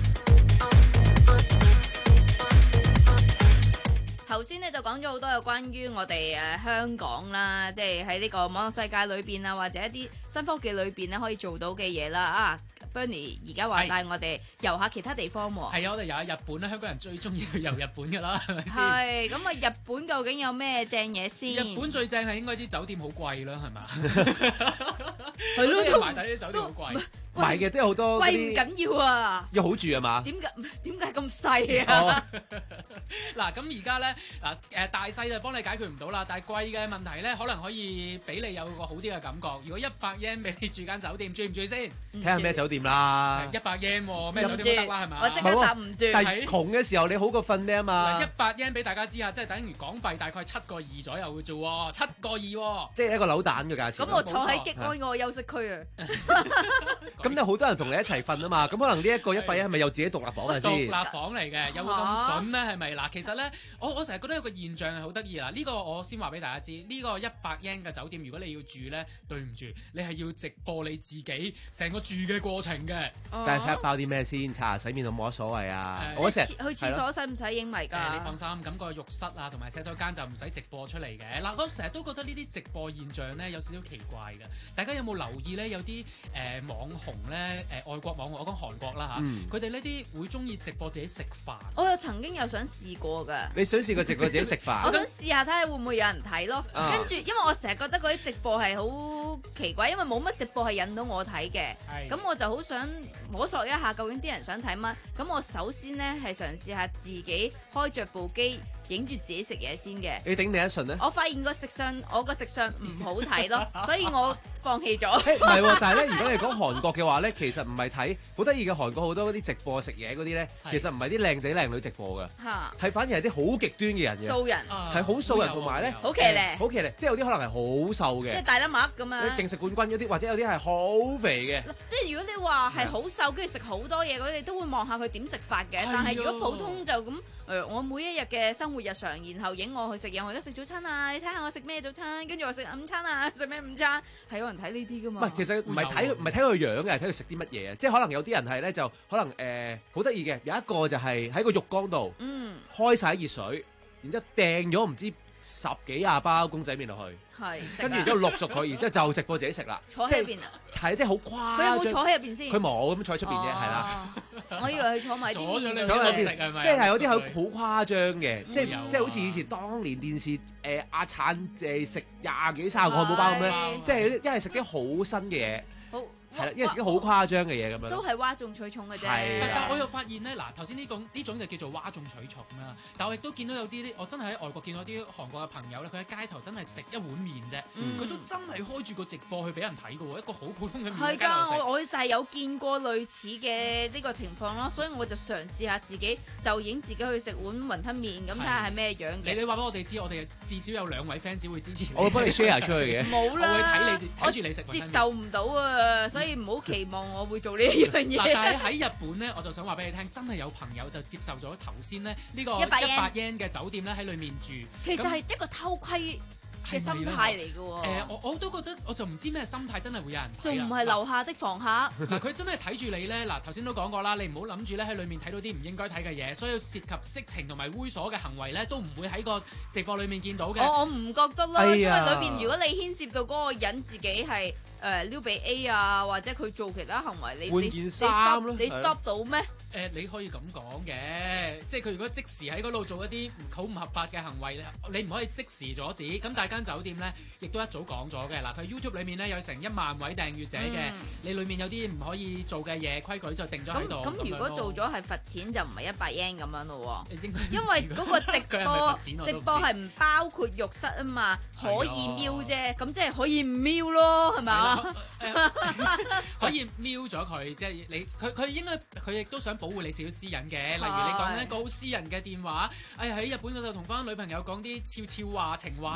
[SPEAKER 3] 頭先咧就講咗好多有關於我哋誒香港啦，即係喺呢個網絡世界裏邊啊，或者一啲新科技裏邊咧可以做到嘅嘢啦。啊 Bernie 而家話帶我哋遊下其他地方喎。
[SPEAKER 4] 係啊，我哋遊下日本啦，香港人最中意去遊日本㗎啦，係咪先？
[SPEAKER 3] 係咁啊！日本究竟有咩正嘢先？
[SPEAKER 4] 日本最正係應該啲酒店好貴啦，係嘛？
[SPEAKER 3] 係咯，都
[SPEAKER 4] 埋底啲酒店好貴。
[SPEAKER 9] 買嘅都有好多
[SPEAKER 3] 貴唔緊要啊，
[SPEAKER 9] 要好住啊嘛？
[SPEAKER 3] 點解點解咁細啊？
[SPEAKER 4] 嗱，咁而家咧嗱誒大細就幫你解決唔到啦，但係貴嘅問題咧，可能可以俾你有個好啲嘅感覺。如果一百 yen 俾你住間酒店，住唔住先？
[SPEAKER 9] 睇下咩酒店啦。
[SPEAKER 4] 一百 yen 喎，咩酒店都得啦，係嘛？
[SPEAKER 3] 我即刻答唔住。
[SPEAKER 9] 但係窮嘅時候你好過瞓咩啊嘛？
[SPEAKER 4] 一百 yen 俾大家知下，即係等於港幣大概七個二左右嘅啫喎，七個二喎。
[SPEAKER 9] 即係一個扭蛋嘅價錢。
[SPEAKER 3] 咁我坐喺激安嗰個休息區啊。
[SPEAKER 9] 咁有好多人同你一齊瞓啊嘛，咁可能呢一個一百一係咪有自己獨立房啊先？
[SPEAKER 4] 獨立房嚟嘅，有冇咁筍咧？係咪嗱？其實咧，我我成日覺得有個現象係好得意啦。呢個我先話俾大家知，呢個一百 yen 嘅酒店，如果你要住咧，對唔住，你係要直播你自己成個住嘅過程嘅。
[SPEAKER 9] 但係睇下包啲咩先，擦洗面都冇乜所謂啊。我成日
[SPEAKER 3] 去廁所使唔使影迷㗎？
[SPEAKER 4] 你放心，咁個浴室啊同埋洗手間就唔使直播出嚟嘅。嗱，我成日都覺得呢啲直播現象咧有少少奇怪嘅。大家有冇留意咧？有啲誒網紅咧誒外國網紅，我講韓國啦嚇，佢哋呢啲會中意直播自己食飯。
[SPEAKER 3] 我有曾經有想試過㗎。
[SPEAKER 9] 你想試過直播自己食飯？
[SPEAKER 3] 我想試下睇下會唔會有人睇咯。跟住，因為我成日覺得嗰啲直播係好奇怪，因為冇乜直播係引到我睇嘅。咁我就好想摸索一下究竟啲人想睇乜。咁我首先呢係嘗試下自己開着部機影住自己食嘢先嘅。
[SPEAKER 9] 你頂你一順呢？
[SPEAKER 3] 我發現個食相，我個食相唔好睇咯，所以我放棄咗。
[SPEAKER 9] 唔係喎，但係咧，如果你講韓國嘅話咧，其實唔係睇好得意嘅韓國好多嗰啲直播食嘢嗰啲咧，其實唔係啲靚仔靚女直播㗎，係反而係啲好極端嘅人嘅，
[SPEAKER 3] 素人
[SPEAKER 9] 係好素人，同埋咧
[SPEAKER 3] 好騎呢，
[SPEAKER 9] 好騎呢，即係有啲可能係好瘦嘅，
[SPEAKER 3] 即係大粒麥咁啊，
[SPEAKER 9] 勁食冠軍嗰啲，或者有啲係好肥嘅。
[SPEAKER 3] 即係如果你話係好瘦，跟住食好多嘢嗰啲，你都會望下佢點食法嘅。但係如果普通就咁，誒我每一日嘅生活日常，然後影我去食嘢，我而家食早餐啊，你睇下我食咩早餐，跟住我食午餐啊，食咩午餐，係有人睇呢啲㗎嘛？
[SPEAKER 9] 唔係，其實唔係睇唔係睇佢樣嘅，係睇佢食啲乜嘢啊！即係可能有啲人係咧，就可能誒好得意嘅，有一個就係喺個浴缸度，
[SPEAKER 3] 嗯，
[SPEAKER 9] 開晒熱水，然之後掟咗唔知十幾廿包公仔麵落去。
[SPEAKER 3] 係，
[SPEAKER 9] 跟住然之後淥熟佢，然之後就直播自己食啦。
[SPEAKER 3] 坐喺入邊啊？
[SPEAKER 9] 係，即係好誇張。
[SPEAKER 3] 佢有冇坐喺入邊先？
[SPEAKER 9] 佢冇咁坐喺出邊啫，係啦。
[SPEAKER 3] 我以為佢坐埋啲面度
[SPEAKER 9] 食
[SPEAKER 3] 係咪？
[SPEAKER 9] 即係有啲好好誇張嘅，即係即係好似以前當年電視誒阿燦誒食廿幾卅個漢堡包咁樣，即係一係食啲好新嘅嘢。好。係啦，因為食啲好誇張嘅嘢咁樣，
[SPEAKER 3] 都係嘩眾取寵嘅啫。
[SPEAKER 4] 但我又發現咧，嗱頭先呢個呢種就叫做嘩眾取寵啦。但我亦都見到有啲啲，我真係喺外國見到啲韓國嘅朋友咧，佢喺街頭真係食一碗麵啫，佢、嗯、都真係開住個直播去俾人睇嘅喎，一個好普通嘅麵喺街頭食。
[SPEAKER 3] 係㗎，我我就係有見過類似嘅呢個情況咯，所以我就嘗試下自己就影自己去食碗雲吞麵，咁睇下係咩樣嘅。
[SPEAKER 4] 你你話俾我哋知，我哋至少有兩位 fans 會支持你。
[SPEAKER 9] 我會幫你 share 出去嘅。
[SPEAKER 3] 冇啦，
[SPEAKER 4] 我會睇你睇住你食。
[SPEAKER 3] 接受唔到啊，所以唔好期望我會做呢一樣嘢。
[SPEAKER 4] 嗱，但係喺日本咧，我就想話俾你聽，真係有朋友就接受咗頭先咧呢個一百 yen 嘅酒店咧喺裏面住。
[SPEAKER 3] 其實係一個偷窺嘅心態嚟嘅喎。誒，
[SPEAKER 4] 我我都覺得我就唔知咩心態，真係會有人睇。
[SPEAKER 3] 仲唔係樓下的房客？
[SPEAKER 4] 嗱，佢真係睇住你咧。嗱，頭先都講過啦，你唔好諗住咧喺裏面睇到啲唔應該睇嘅嘢，所有涉及色情同埋猥瑣嘅行為咧，都唔會喺個直播裏面見到嘅。
[SPEAKER 3] 我我唔覺得啦，因為裏邊如果你牽涉到嗰個人自己係誒撩鼻 A 啊，或者佢做其他行為，你
[SPEAKER 9] 換件衫咯，
[SPEAKER 3] 你 stop 到咩？
[SPEAKER 4] 誒，你可以咁講嘅，即係佢如果即時喺嗰度做一啲好唔合法嘅行為，你唔可以即時阻止。咁大間酒店咧，亦都一早講咗嘅。嗱，佢 YouTube 裏面咧有成一萬位訂閱者嘅，嗯、你裏面有啲唔可以做嘅嘢規矩就定咗喺度。
[SPEAKER 3] 咁咁如果做咗係罰錢就唔係一百 yen 咁樣咯喎，因為嗰個直播是是直播係唔包括浴室啊嘛，可以瞄啫，咁即係可以唔瞄咯，係咪？
[SPEAKER 4] 可以瞄咗佢，即係你佢佢應該佢亦都想保護你少少私隱嘅，例如你講一個好私人嘅電話，哎喺日本嗰度同翻女朋友講啲悄悄話情話咧，嗯、你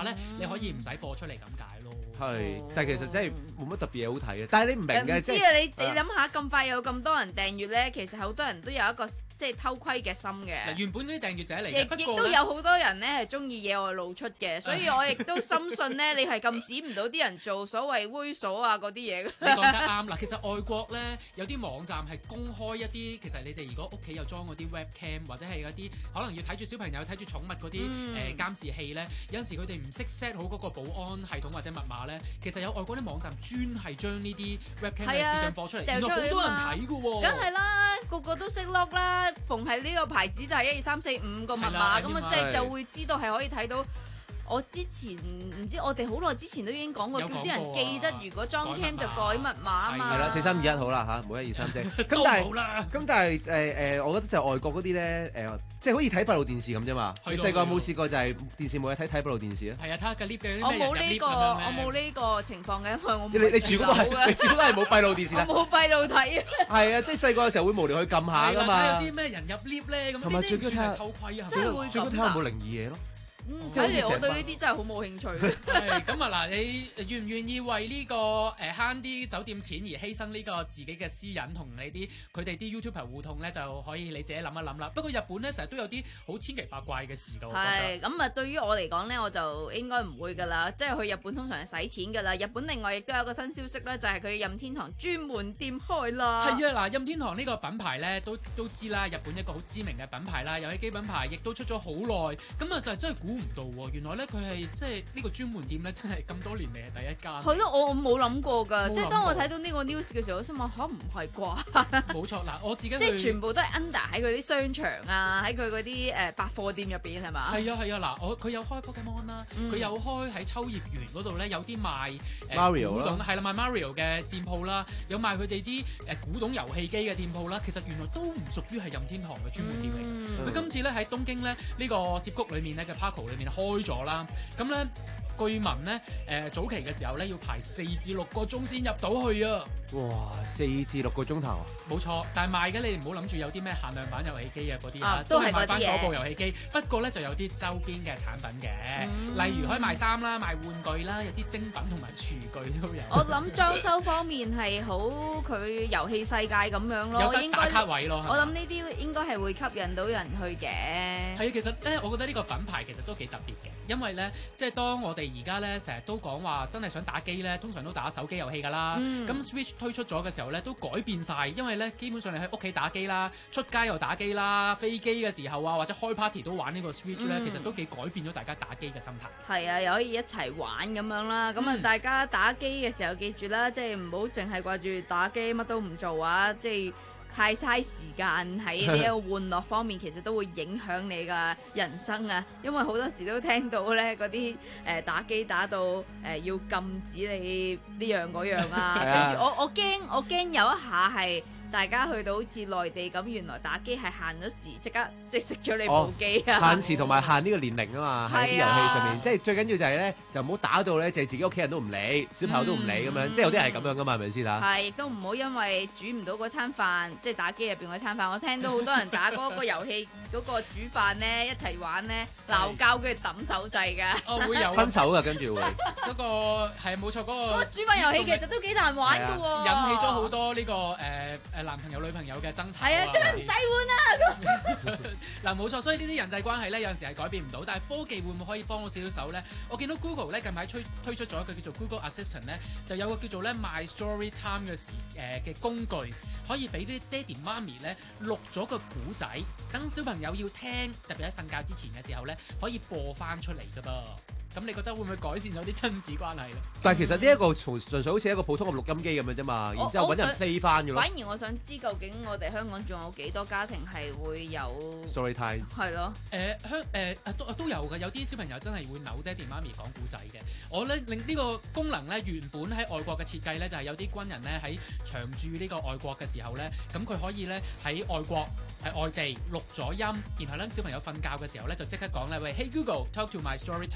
[SPEAKER 4] 可以唔使播出嚟咁解咯。
[SPEAKER 9] 係，但係其實真係冇乜特別嘢好睇嘅。但係你唔明嘅，
[SPEAKER 3] 唔知啊！你你諗下咁快有咁多人訂閱咧，其實好多人都有一個即係偷窺嘅心嘅。
[SPEAKER 4] 原本嗰啲訂閱者嚟
[SPEAKER 3] 嘅，亦亦都有好多人咧係中意野外露出嘅，所以我亦都深信咧，你係禁止唔到啲人做所謂猥瑣啊嗰啲嘢嘅。
[SPEAKER 4] 你講得啱嗱，其實外國咧有啲網站係公開一啲，其實你哋如果屋企有裝嗰啲 webcam 或者係嗰啲可能要睇住小朋友睇住寵物嗰啲誒監視器咧，有陣時佢哋唔識 set 好嗰個保安系統或者密碼咧，其實有外國啲網站專係將呢啲 webcam 嘅視像播出嚟，原來好多人睇㗎喎。
[SPEAKER 3] 梗係啦，個個都識 lock 啦，逢係呢個牌子就係一二三四五個密碼，咁啊即係就會知道係可以睇到。我之前唔知，我哋好耐之前都已經講過，叫啲人記得如果裝 cam 就改密碼啊嘛。
[SPEAKER 9] 係啦，四三二一好啦嚇，冇一二三四。咁但係咁但係誒誒，我覺得就外國嗰啲咧誒，即係好似睇閉路電視咁啫嘛。你細個有冇試過就係電視冇嘢睇睇閉路電視啊？
[SPEAKER 4] 係啊，睇下個 lift 嘅
[SPEAKER 3] 我冇呢個，我冇呢個情況嘅，因為我冇。
[SPEAKER 9] 你你住嗰個係你住嗰個係冇閉路電視啦。
[SPEAKER 3] 我冇閉路睇。
[SPEAKER 9] 係啊，即係細個嘅時候會無聊去撳下㗎嘛。
[SPEAKER 4] 睇有啲咩人入 lift 咧咁，
[SPEAKER 9] 同埋最緊要睇
[SPEAKER 4] 偷窺啊，
[SPEAKER 3] 真係會
[SPEAKER 9] 最緊要睇下有冇靈異嘢咯。
[SPEAKER 3] 睇嚟我對呢啲真係好冇興趣。
[SPEAKER 4] 係咁啊嗱，你願唔願意為呢個誒慳啲酒店錢而犧牲呢個自己嘅私隱同你啲佢哋啲 YouTuber 互動咧，就可以你自己諗一諗啦。不過日本咧成日都有啲好千奇百怪嘅事㗎。
[SPEAKER 3] 係咁啊，對於我嚟講咧，我就應該唔會㗎啦。即係去日本通常係使錢㗎啦。日本另外亦都有個新消息咧，就係佢任天堂專門店開啦。
[SPEAKER 4] 係啊，嗱，任天堂呢個品牌咧都都知啦，日本一個好知名嘅品牌啦，遊戲機品牌亦都出咗好耐。咁啊，但係真係估唔到喎，原來咧佢係即係呢個專門店咧，真係咁多年嚟係第一間。
[SPEAKER 3] 係咯，我我冇諗過㗎，即係當我睇到呢個 news 嘅時候，我心諗吓，唔係啩？
[SPEAKER 4] 冇錯，嗱，我自己
[SPEAKER 3] 即係全部都係 under 喺佢啲商場啊，喺佢嗰啲誒百貨店入邊係嘛？
[SPEAKER 4] 係啊係啊，嗱，我佢有開 Pokemon 啦，佢有開喺秋葉原嗰度咧，有啲賣
[SPEAKER 9] Mario 啦，
[SPEAKER 4] 係啦，賣 Mario 嘅店鋪啦，有賣佢哋啲誒古董遊戲機嘅店鋪啦。其實原來都唔屬於係任天堂嘅專門店嚟。佢、嗯、今次咧喺東京咧呢個澀谷裏面咧嘅 Parco 裏面開咗啦，咁咧據聞咧誒早期嘅時候咧要排四至六個鐘先入到去啊！
[SPEAKER 9] 哇，四至六個鐘頭啊！
[SPEAKER 4] 冇錯，但係賣嘅你唔好諗住有啲咩限量版遊戲機啊嗰啲
[SPEAKER 3] 啊，都係
[SPEAKER 4] 賣翻嗰部遊戲機。不過咧就有啲周邊嘅產品嘅，嗯、例如可以賣衫啦、賣玩具啦，有啲精品同埋廚具都有。
[SPEAKER 3] 我諗裝修方面係好佢遊戲世界咁樣咯，
[SPEAKER 4] 有得打卡位咯。
[SPEAKER 3] 我諗呢啲應該係會吸引到人去嘅。
[SPEAKER 4] 係啊，其實咧，我覺得呢個品牌其實都幾特別嘅，因為咧，即係當我哋而家咧成日都講話真係想打機咧，通常都打手機遊戲㗎啦。咁、嗯、Switch 推出咗嘅時候咧，都改變晒，因為咧基本上你喺屋企打機啦，出街又打機啦，飛機嘅時候啊，或者開 party 都玩呢個 Switch 咧、嗯，其實都幾改變咗大家打機嘅心態。係
[SPEAKER 3] 啊，又可以一齊玩咁樣啦。咁啊、嗯，大家打機嘅時候記住啦，即係唔好淨係掛住打機，乜都唔做啊！即係太嘥時間喺呢一個玩樂方面，其實都會影響你嘅人生啊！因為好多時都聽到咧嗰啲誒打機打到誒、呃、要禁止你呢樣嗰樣啊，跟住我我驚我驚有一下係。大家去到好似內地咁，原來打機係限咗時，即刻即係熄咗你部機啊！
[SPEAKER 9] 限時同埋限呢個年齡啊嘛，喺啲遊戲上面，即係最緊要就係咧，就唔好打到咧，就係自己屋企人都唔理，小朋友都唔理咁樣，即係有啲人係咁樣噶嘛，係咪先啊？
[SPEAKER 3] 係，亦都唔好因為煮唔到嗰餐飯，即係打機入邊嗰餐飯。我聽到好多人打嗰個遊戲嗰個煮飯咧，一齊玩咧，鬧交跟住抌手掣㗎。
[SPEAKER 4] 哦，會有
[SPEAKER 9] 分手㗎，跟住會
[SPEAKER 4] 嗰個係冇錯嗰個
[SPEAKER 3] 煮飯遊戲其實都幾難玩㗎喎，
[SPEAKER 4] 引起咗好多呢個誒誒男朋友女朋友嘅爭吵。
[SPEAKER 3] 係啊，真係唔使換啊！
[SPEAKER 4] 嗱，冇錯，所以呢啲人際關係咧，有陣時係改變唔到，但係科技會唔會可以幫到少少手咧？我見到 Google 咧近排推推出咗一個叫做 Google Assistant 咧，就有個叫做咧 My Story Time 嘅時誒嘅工具，可以俾啲爹哋媽咪咧錄咗個古仔，等小朋友要聽，特別喺瞓覺之前嘅時候咧，可以播翻出嚟㗎噃。咁你覺得會唔會改善咗啲親子關係咧？
[SPEAKER 9] 但係其實呢一個純純粹好似一個普通嘅錄音機咁樣啫嘛，然之後揾人 play 翻嘅咯。
[SPEAKER 3] 反而我想知究竟我哋香港仲有幾多家庭係會有
[SPEAKER 9] story time？
[SPEAKER 3] 係咯，
[SPEAKER 4] 誒香誒誒都都有嘅，有啲小朋友真係會扭爹哋媽咪講故仔嘅。我咧令呢個功能咧原本喺外國嘅設計咧就係有啲軍人咧喺長駐呢個外國嘅時候咧，咁佢可以咧喺外國喺外地錄咗音，然後咧小朋友瞓覺嘅時候咧就即刻講咧喂 Hey Google talk to my story time。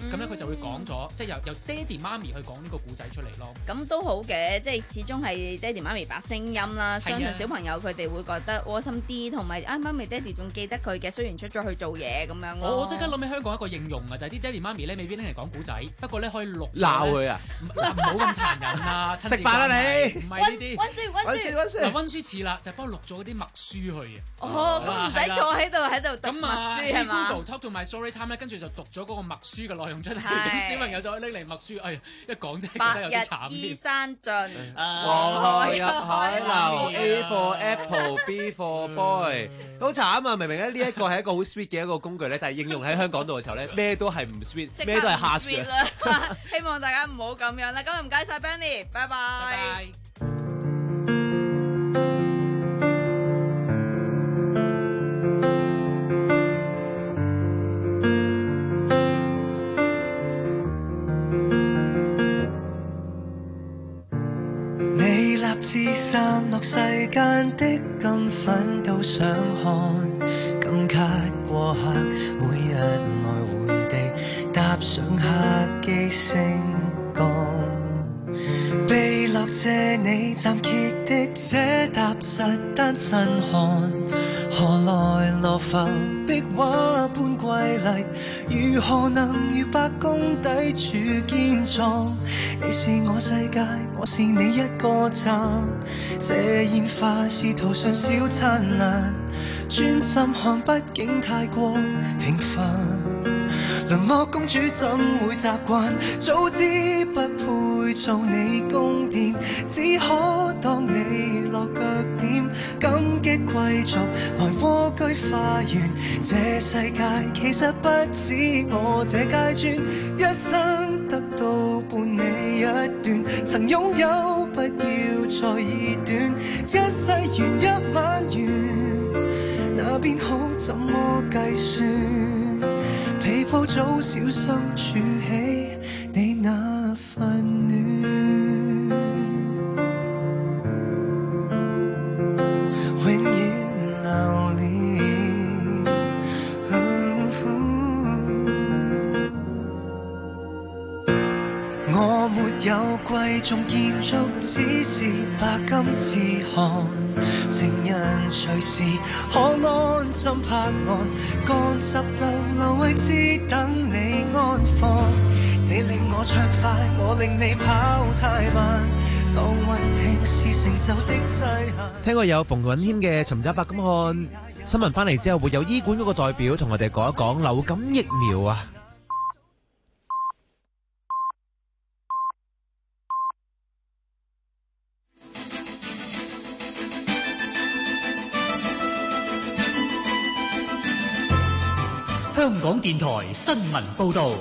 [SPEAKER 4] 咁咧佢就會講咗，即係由由爹哋媽咪去講呢個故仔出嚟咯。
[SPEAKER 3] 咁都好嘅，即係始終係爹哋媽咪把聲音啦，相信小朋友佢哋會覺得窩心啲，同埋啊媽咪爹哋仲記得佢嘅，雖然出咗去做嘢咁樣咯。
[SPEAKER 4] 我即刻諗起香港一個應用啊，就係啲爹哋媽咪咧未必拎嚟講故仔，不過咧可以錄
[SPEAKER 9] 鬧佢啊，
[SPEAKER 4] 唔好咁殘忍啊！
[SPEAKER 9] 食飯啦你，
[SPEAKER 4] 唔係呢啲
[SPEAKER 3] 温書温書
[SPEAKER 4] 温書，嗱温書似啦，就幫我錄咗嗰啲默書去嘅。
[SPEAKER 3] 哦，咁唔使坐喺度喺度讀默書係嘛？
[SPEAKER 4] Google Talk to my story time 咧，跟住就讀咗嗰個默書嘅內容出嚟，咁小朋友就可以拎嚟默書。哎呀，一講真係覺得有啲慘添。
[SPEAKER 3] 白日依山盡，
[SPEAKER 9] 黃河入海流 ，A for apple，B for boy，好慘啊！明明咧呢一個係一個好 sweet 嘅一個工具咧，但係應用喺香港度嘅時候咧，咩都係唔 sweet， 咩都係 hard 嘅。
[SPEAKER 3] 希望大家唔好咁樣啦。今日唔該晒 Benny， 拜拜。
[SPEAKER 5] 自散落世間的金粉都想看，金卡過客，每日來回地搭上客機升降，被落借你暫歇的這踏實單身漢，何來羅浮壁畫般瑰麗，如何能如白宮底柱堅壯？你是我世界，我是你一個站，這煙花是途上小燦爛，專心看畢竟太過平凡，淪落公主怎會習慣？早知不配做你宮殿，只可當你落腳點，感激貴族來蝸居花園，這世界其實不止我這階磚，一生得到伴你一段，曾擁有不要再疑短，一世緣一晚緣，那邊好怎麼計算？被鋪早小心儲起你那份暖，永遠留戀。我沒有貴重建築，只是白金自汗，情人隨時可安心拍岸，乾濕流流位置等你安放。你令我暢快，我令你跑太慢，當運氣是成就的際限。
[SPEAKER 17] 聽過有馮允謙嘅尋找白金漢新聞翻嚟之後，會有醫管嗰個代表同我哋講一講流感疫苗啊。
[SPEAKER 1] 香港電台新聞報導。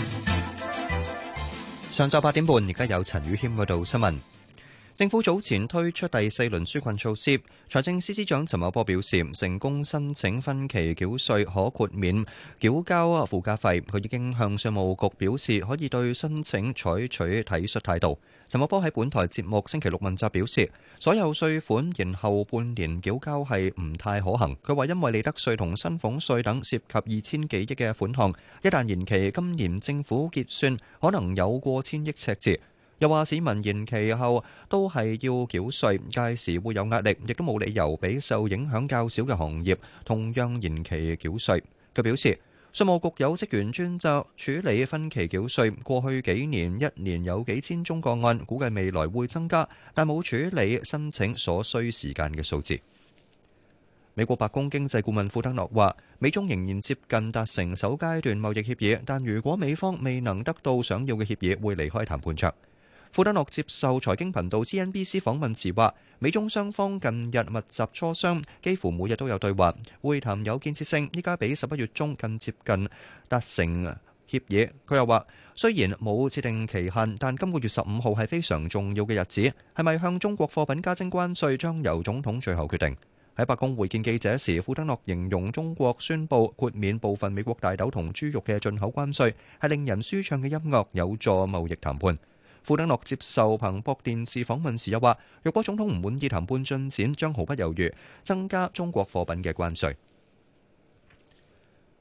[SPEAKER 6] 上晝八點半，而家有陳宇謙嗰度新聞。政府早前推出第四輪紓困措施，財政司司長陳茂波表示，成功申請分期繳稅可豁免繳交附加費。佢已經向稅務局表示，可以對申請採取體恤態度。陳茂波喺本台節目星期六問責表示，所有稅款延後半年繳交係唔太可行。佢話因為利得稅同薪俸稅等涉及二千幾億嘅款項，一旦延期，今年政府結算可能有過千億赤字。又話市民延期後都係要繳稅，屆時會有壓力，亦都冇理由俾受影響較少嘅行業同樣延期繳稅。佢表示，稅務局有職員專責處理分期繳稅，過去幾年一年有幾千宗個案，估計未來會增加，但冇處理申請所需時間嘅數字。美國白宮經濟顧問庫德諾話，美中仍然接近達成首階段貿易協議，但如果美方未能得到想要嘅協議，會離開談判桌。庫德諾接受財經頻道 C N B C 訪問時話，美中雙方近日密集磋商，幾乎每日都有對話，會談有建設性，依家比十一月中更接近達成協議。佢又話，雖然冇設定期限，但今個月十五號係非常重要嘅日子，係咪向中國貨品加徵關稅將由總統最後決定。喺白宮會見記者時，庫德諾形容中國宣布豁免部分美國大豆同豬肉嘅進口關稅係令人舒暢嘅音樂，有助貿易談判。庫德諾接受彭博電視訪問時又話，若果總統唔滿意談判進展，將毫不猶豫增加中國貨品嘅關稅。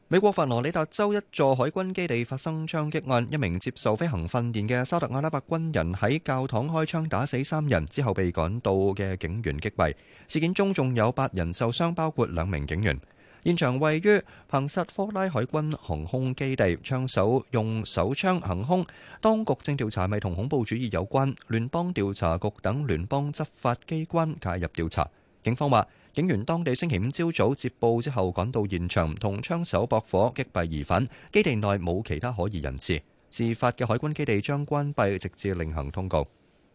[SPEAKER 6] 美國佛羅里達州一座海軍基地發生槍擊案，一名接受飛行訓練嘅沙特阿拉伯軍人喺教堂開槍打死三人之後被趕到嘅警員擊斃。事件中仲有八人受傷，包括兩名警員。現場位於彭薩科拉海軍航空基地，槍手用手槍行兇，當局正調查係咪同恐怖主義有關，聯邦調查局等聯邦執法機關介入調查。警方話，警員當地星期五朝早接報之後趕到現場，同槍手駁火擊斃疑犯。基地內冇其他可疑人士。事發嘅海軍基地將關閉，直至另行通告。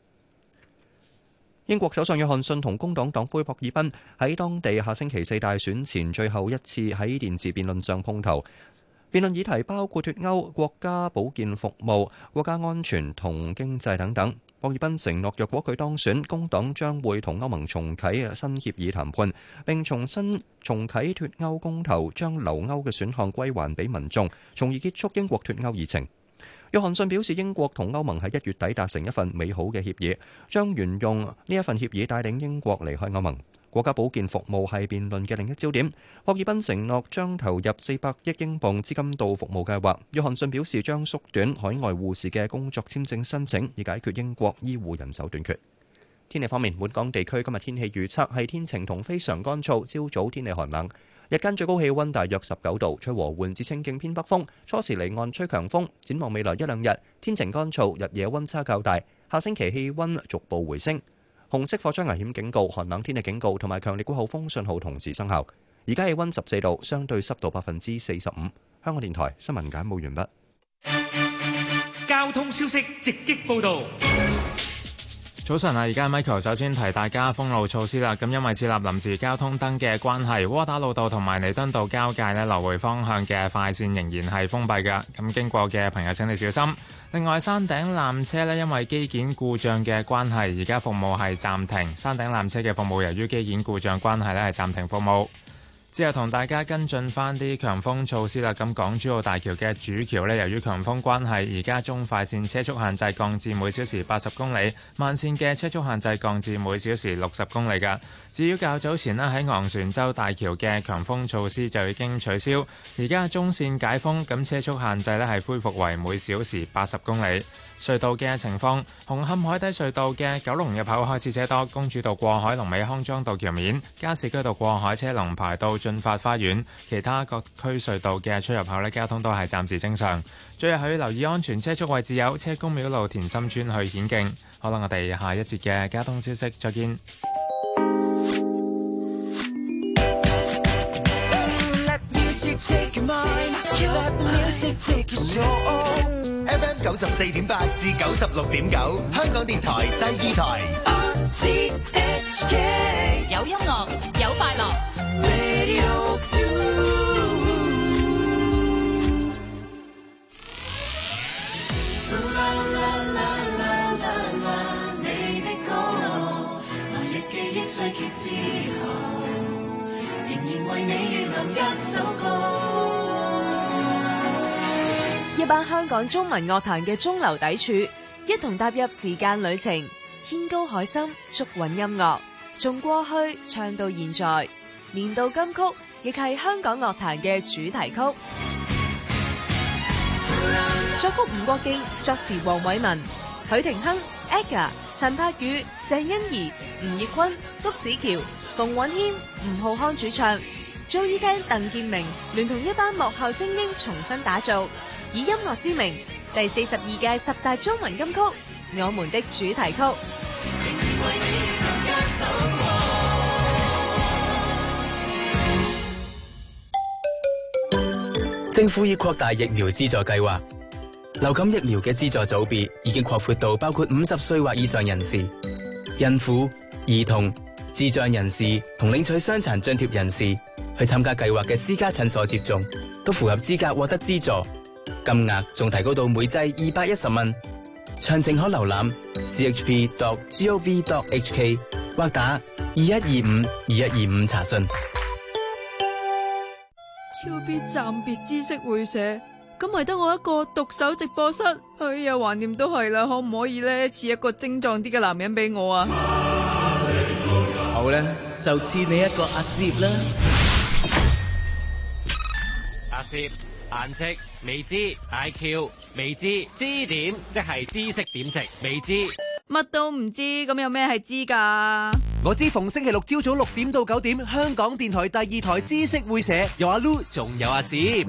[SPEAKER 6] 英國首相約翰遜同工黨黨魁博爾賓喺當地下星期四大選前最後一次喺電視辯論上碰頭。辯論議題包括脫歐、國家保健服務、國家安全同經濟等等。博爾賓承諾，若果佢當選，工黨將會同歐盟重啟新協議談判，並重新重啟脫歐公投，將留歐嘅選項歸還俾民眾，從而結束英國脫歐議程。約翰遜表示，英國同歐盟喺一月底達成一份美好嘅協議，將沿用呢一份協議帶領英國離開歐盟。國家保健服務係辯論嘅另一焦點。博爾賓承諾將投入四百億英鎊資金到服務計劃。約翰遜表示將縮短海外護士嘅工作簽證申請，以解決英國醫護人手短缺。天氣方面，本港地區今日天氣預測係天晴同非常乾燥，朝早天氣寒冷，日間最高氣溫大約十九度，吹和緩至清勁偏北風，初時離岸吹強風。展望未來一兩日，天晴乾燥，日夜溫差較大。下星期氣溫逐步回升。紅色火災危險警告、寒冷天氣警告同埋強烈季候風信號同時生效。而家氣溫十四度，相對濕度百分之四十五。香港電台新聞簡報完畢。
[SPEAKER 12] 交通消息直擊報導。
[SPEAKER 8] 早晨啊！而家 Michael 首先提大家封路措施啦。咁因為設立臨時交通燈嘅關係，窩打老道同埋彌敦道交界呢，來回方向嘅快線仍然係封閉㗎。咁經過嘅朋友請你小心。另外，山頂纜車呢，因為機件故障嘅關係，而家服務係暫停。山頂纜車嘅服務由於機件故障關係呢，係暫停服務。之後同大家跟進翻啲強風措施啦。咁港珠澳大橋嘅主橋呢，由於強風關係，而家中快線車速限制降至每小時八十公里，慢線嘅車速限制降至每小時六十公里㗎。至於較早前呢，喺昂船洲大橋嘅強風措施就已經取消，而家中線解封，咁車速限制呢係恢復為每小時八十公里。隧道嘅情況，紅磡海底隧道嘅九龍入口開始車多，公主道過海龍尾康莊道橋面，加士居道過海車龍排到進發花園，其他各區隧道嘅出入口呢，交通都係暫時正常。最後要留意安全車速位置有車公廟路田心村去顯徑。好啦，我哋下一節嘅交通消息再見。
[SPEAKER 21] F M 九十四點八至九十六點九，香港電台第二台。R T H K
[SPEAKER 11] 有音樂，有快樂。
[SPEAKER 21] Radio two。啦啦啦啦啦啦，你的歌，來日記憶衰竭之後，仍然為你預留一首歌。
[SPEAKER 22] 一班香港中文樂壇嘅中流砥柱，一同踏入時間旅程，天高海深，足韻音樂，從過去唱到現在，年度金曲亦係香港樂壇嘅主題曲。作曲吳國敬，作詞黃偉文、許廷鏗、Aga、陳柏宇、鄭欣宜、吳業坤、谷子喬、馮允謙、吳浩康主唱。Joey Dan、鄧建明聯同一班幕後精英重新打造，以音樂之名第四十二屆十大中文金曲《我們的主題曲》。
[SPEAKER 24] 政府已擴大疫苗資助計劃，流感疫苗嘅資助組別已經擴闊到包括五十歲或以上人士、孕婦、兒童、智障人士同領取傷殘津貼人士。去參加計劃嘅私家診所接種，都符合資格獲得資助，金額仲提高到每劑二百一十蚊。詳情可瀏覽 c h p dot gov dot h k 或打二一二五二一二五查詢。
[SPEAKER 25] 超必暫別知識會社，咁咪得我一個獨守直播室？哎呀，橫掂都係啦，可唔可以咧賜一個精壯啲嘅男人俾我啊？
[SPEAKER 26] 好咧，就賜你一個阿攝啦。
[SPEAKER 2] 攝。顏值未知 ，I Q 未知，知點即係知識點值未知，
[SPEAKER 25] 乜都唔知，咁有咩係知㗎？
[SPEAKER 12] 我知逢星期六朝早六點到九點，香港電台第二台知識會社有阿 Lu， 仲有阿閃。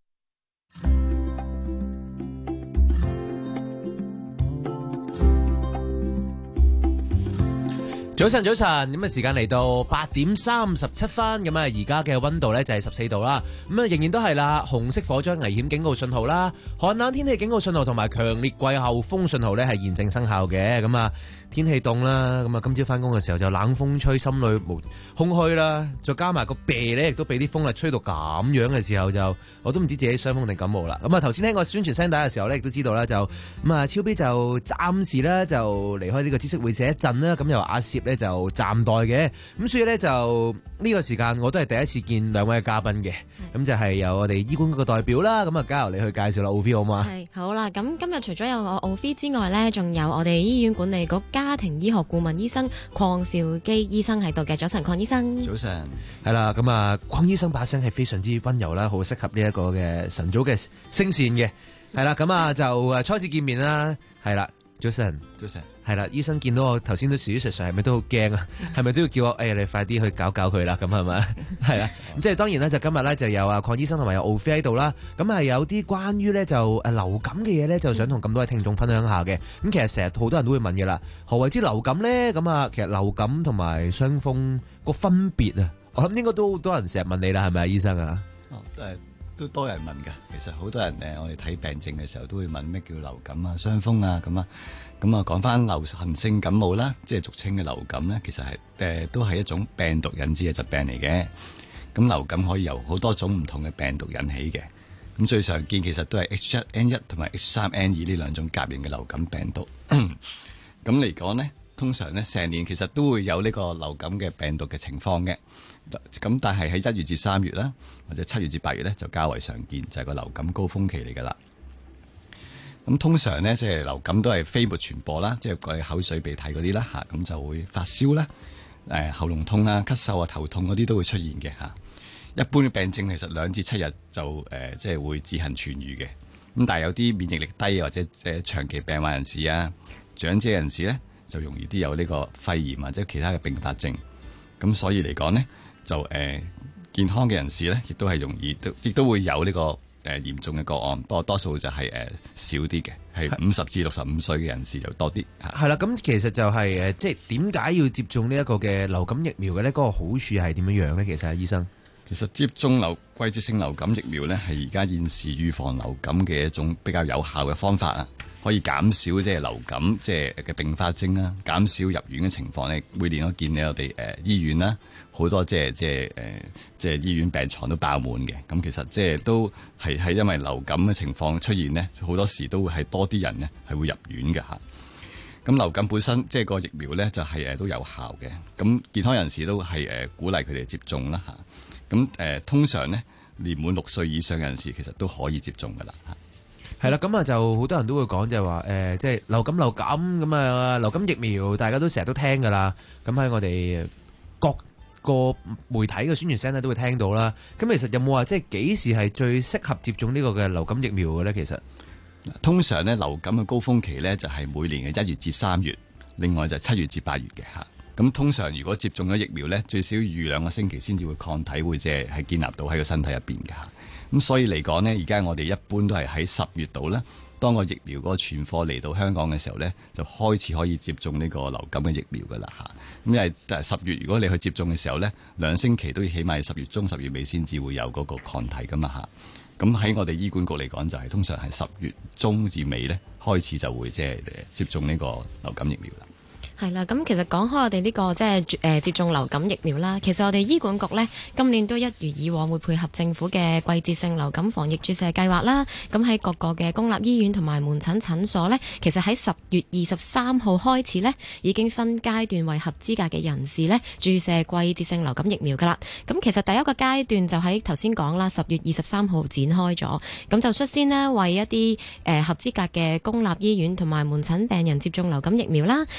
[SPEAKER 12] 早晨，早晨，咁啊時間嚟到八點三十七分，咁啊而家嘅溫度呢就係十四度啦，咁啊仍然都係啦，紅色火災危險警告信號啦，寒冷天氣警告信號同埋強烈季候風信號呢係現正生效嘅，咁啊天氣凍啦，咁啊今朝翻工嘅時候就冷風吹，心裏無空虛啦，再加埋個鼻呢亦都俾啲風力吹到咁樣嘅時候就，我都唔知自己傷風定感冒啦。咁啊頭先聽個宣傳聲帶嘅時候呢，亦都知道啦，就咁啊超 B 就暫時咧就離開呢個知識會社一陣啦，咁由阿攝咧就暫代嘅，咁所以咧就呢個時間我都係第一次見兩位嘅嘉賓嘅，咁就係由我哋醫管局嘅代表啦，咁啊交由你去介紹啦，奧菲好嘛？
[SPEAKER 7] 係好啦，咁今日除咗有我奧菲之外咧，仲有我哋醫院管理局家庭醫學顧問醫生鄺兆基醫生喺度嘅。早晨，鄺醫生。
[SPEAKER 17] 早晨，係啦，咁啊，鄺醫生把聲係非常之溫柔啦，好適合呢一個嘅晨早嘅聲線嘅，係啦，咁啊就誒初次見面啦，係啦，早晨，早晨，係啦，醫生見到我頭先都時時實實係咪都好驚啊？係咪都要叫我誒、哎、你快啲去搞搞佢啦？咁係咪？係啦，咁即係當然啦，就今日咧就有啊鄺醫生同埋有奧菲喺度啦。咁係有啲關於咧就誒流感嘅嘢咧，就想同咁多位聽眾分享下嘅。咁其實成日好多人都會問嘅啦，何謂之流感咧？咁啊，其實流感同埋傷風個分別啊，我諗應該都好多人成日問你啦，係咪啊，醫生啊？
[SPEAKER 10] 哦，都係都多人問㗎。其實好多人誒，我哋睇病症嘅時候都會問咩叫流感啊、傷風啊咁啊。咁啊，講翻流行性感冒啦，即係俗稱嘅流感咧，其實係誒、呃、都係一種病毒引致嘅疾病嚟嘅。咁流感可以由好多種唔同嘅病毒引起嘅。咁最常見其實都係 H 七 N 一同埋 H 三 N 二呢兩種甲型嘅流感病毒。咁嚟講咧，通常咧成年其實都會有呢個流感嘅病毒嘅情況嘅。咁但係喺一月至三月啦，或者七月至八月咧就較為常見，就係、是、個流感高峰期嚟㗎啦。咁通常咧，即係流感都係飛沫傳播啦，即係過口水鼻涕嗰啲啦嚇，咁就會發燒啦、誒喉嚨痛啊、咳嗽啊、頭痛嗰啲都會出現嘅嚇。一般嘅病症其實兩至七日就誒即係會自行痊癒嘅。咁但係有啲免疫力低或者即係長期病患人士啊、長者人士咧，就容易啲有呢個肺炎或者其他嘅併發症。咁所以嚟講咧，就誒、呃、健康嘅人士咧，亦都係容易都亦都會有呢、這個。誒嚴重嘅個案，不過多數就係誒少啲嘅，係五十至六十五歲嘅人士就多啲。
[SPEAKER 17] 係啦，咁其實就係、是、誒，即係點解要接種呢一個嘅流感疫苗嘅咧？嗰、那個好處係點樣樣咧？其實係醫生，
[SPEAKER 10] 其實接種流季節性流感疫苗咧，係而家現時預防流感嘅一種比較有效嘅方法啊，可以減少即係流感即係嘅併發症啦，減少入院嘅情況咧。每年都見到我哋誒醫院啦。好多即係即係誒即係醫院病床都爆滿嘅，咁其實即係都係係因為流感嘅情況出現呢，好多時都會係多啲人呢係會入院嘅嚇。咁流感本身即係個疫苗咧就係誒都有效嘅，咁健康人士都係誒鼓勵佢哋接種啦嚇。咁誒通常呢，年滿六歲以上嘅人士其實都可以接種噶啦嚇。
[SPEAKER 17] 係啦，咁啊就好多人都會講就係話誒，即係流感流感咁啊，流感疫苗大家都成日都聽噶啦，咁喺我哋各個媒體嘅宣傳聲咧都會聽到啦。咁其實有冇話即係幾時係最適合接種呢個嘅流感疫苗嘅咧？其實
[SPEAKER 10] 通常咧流感嘅高峰期咧就係每年嘅一月至三月，另外就係七月至八月嘅嚇。咁通常如果接種咗疫苗咧，最少預兩個星期先至會抗體會即係係建立到喺個身體入邊嘅嚇。咁所以嚟講呢，而家我哋一般都係喺十月度啦。當個疫苗嗰個存貨嚟到香港嘅時候咧，就開始可以接種呢個流感嘅疫苗噶啦嚇。咁因為十月如果你去接種嘅時候咧，兩星期都要起碼十月中、十月尾先至會有嗰個抗體噶嘛嚇。咁喺我哋醫管局嚟講，就係、是、通常係十月中至尾咧開始就會即係接種呢個流感疫苗啦。
[SPEAKER 7] 係啦，咁其實講開我哋呢個即係誒接種流感疫苗啦，其實我哋醫管局呢，今年都一如以往會配合政府嘅季節性流感防疫注射計劃啦。咁喺各個嘅公立醫院同埋門診診所呢，其實喺十月二十三號開始呢，已經分階段為合資格嘅人士呢注射季節性流感疫苗噶啦。咁其實第一個階段就喺頭先講啦，十月二十三號展開咗，咁就率先呢，為一啲誒合資格嘅公立醫院同埋門診病人接種流感疫苗啦。咁第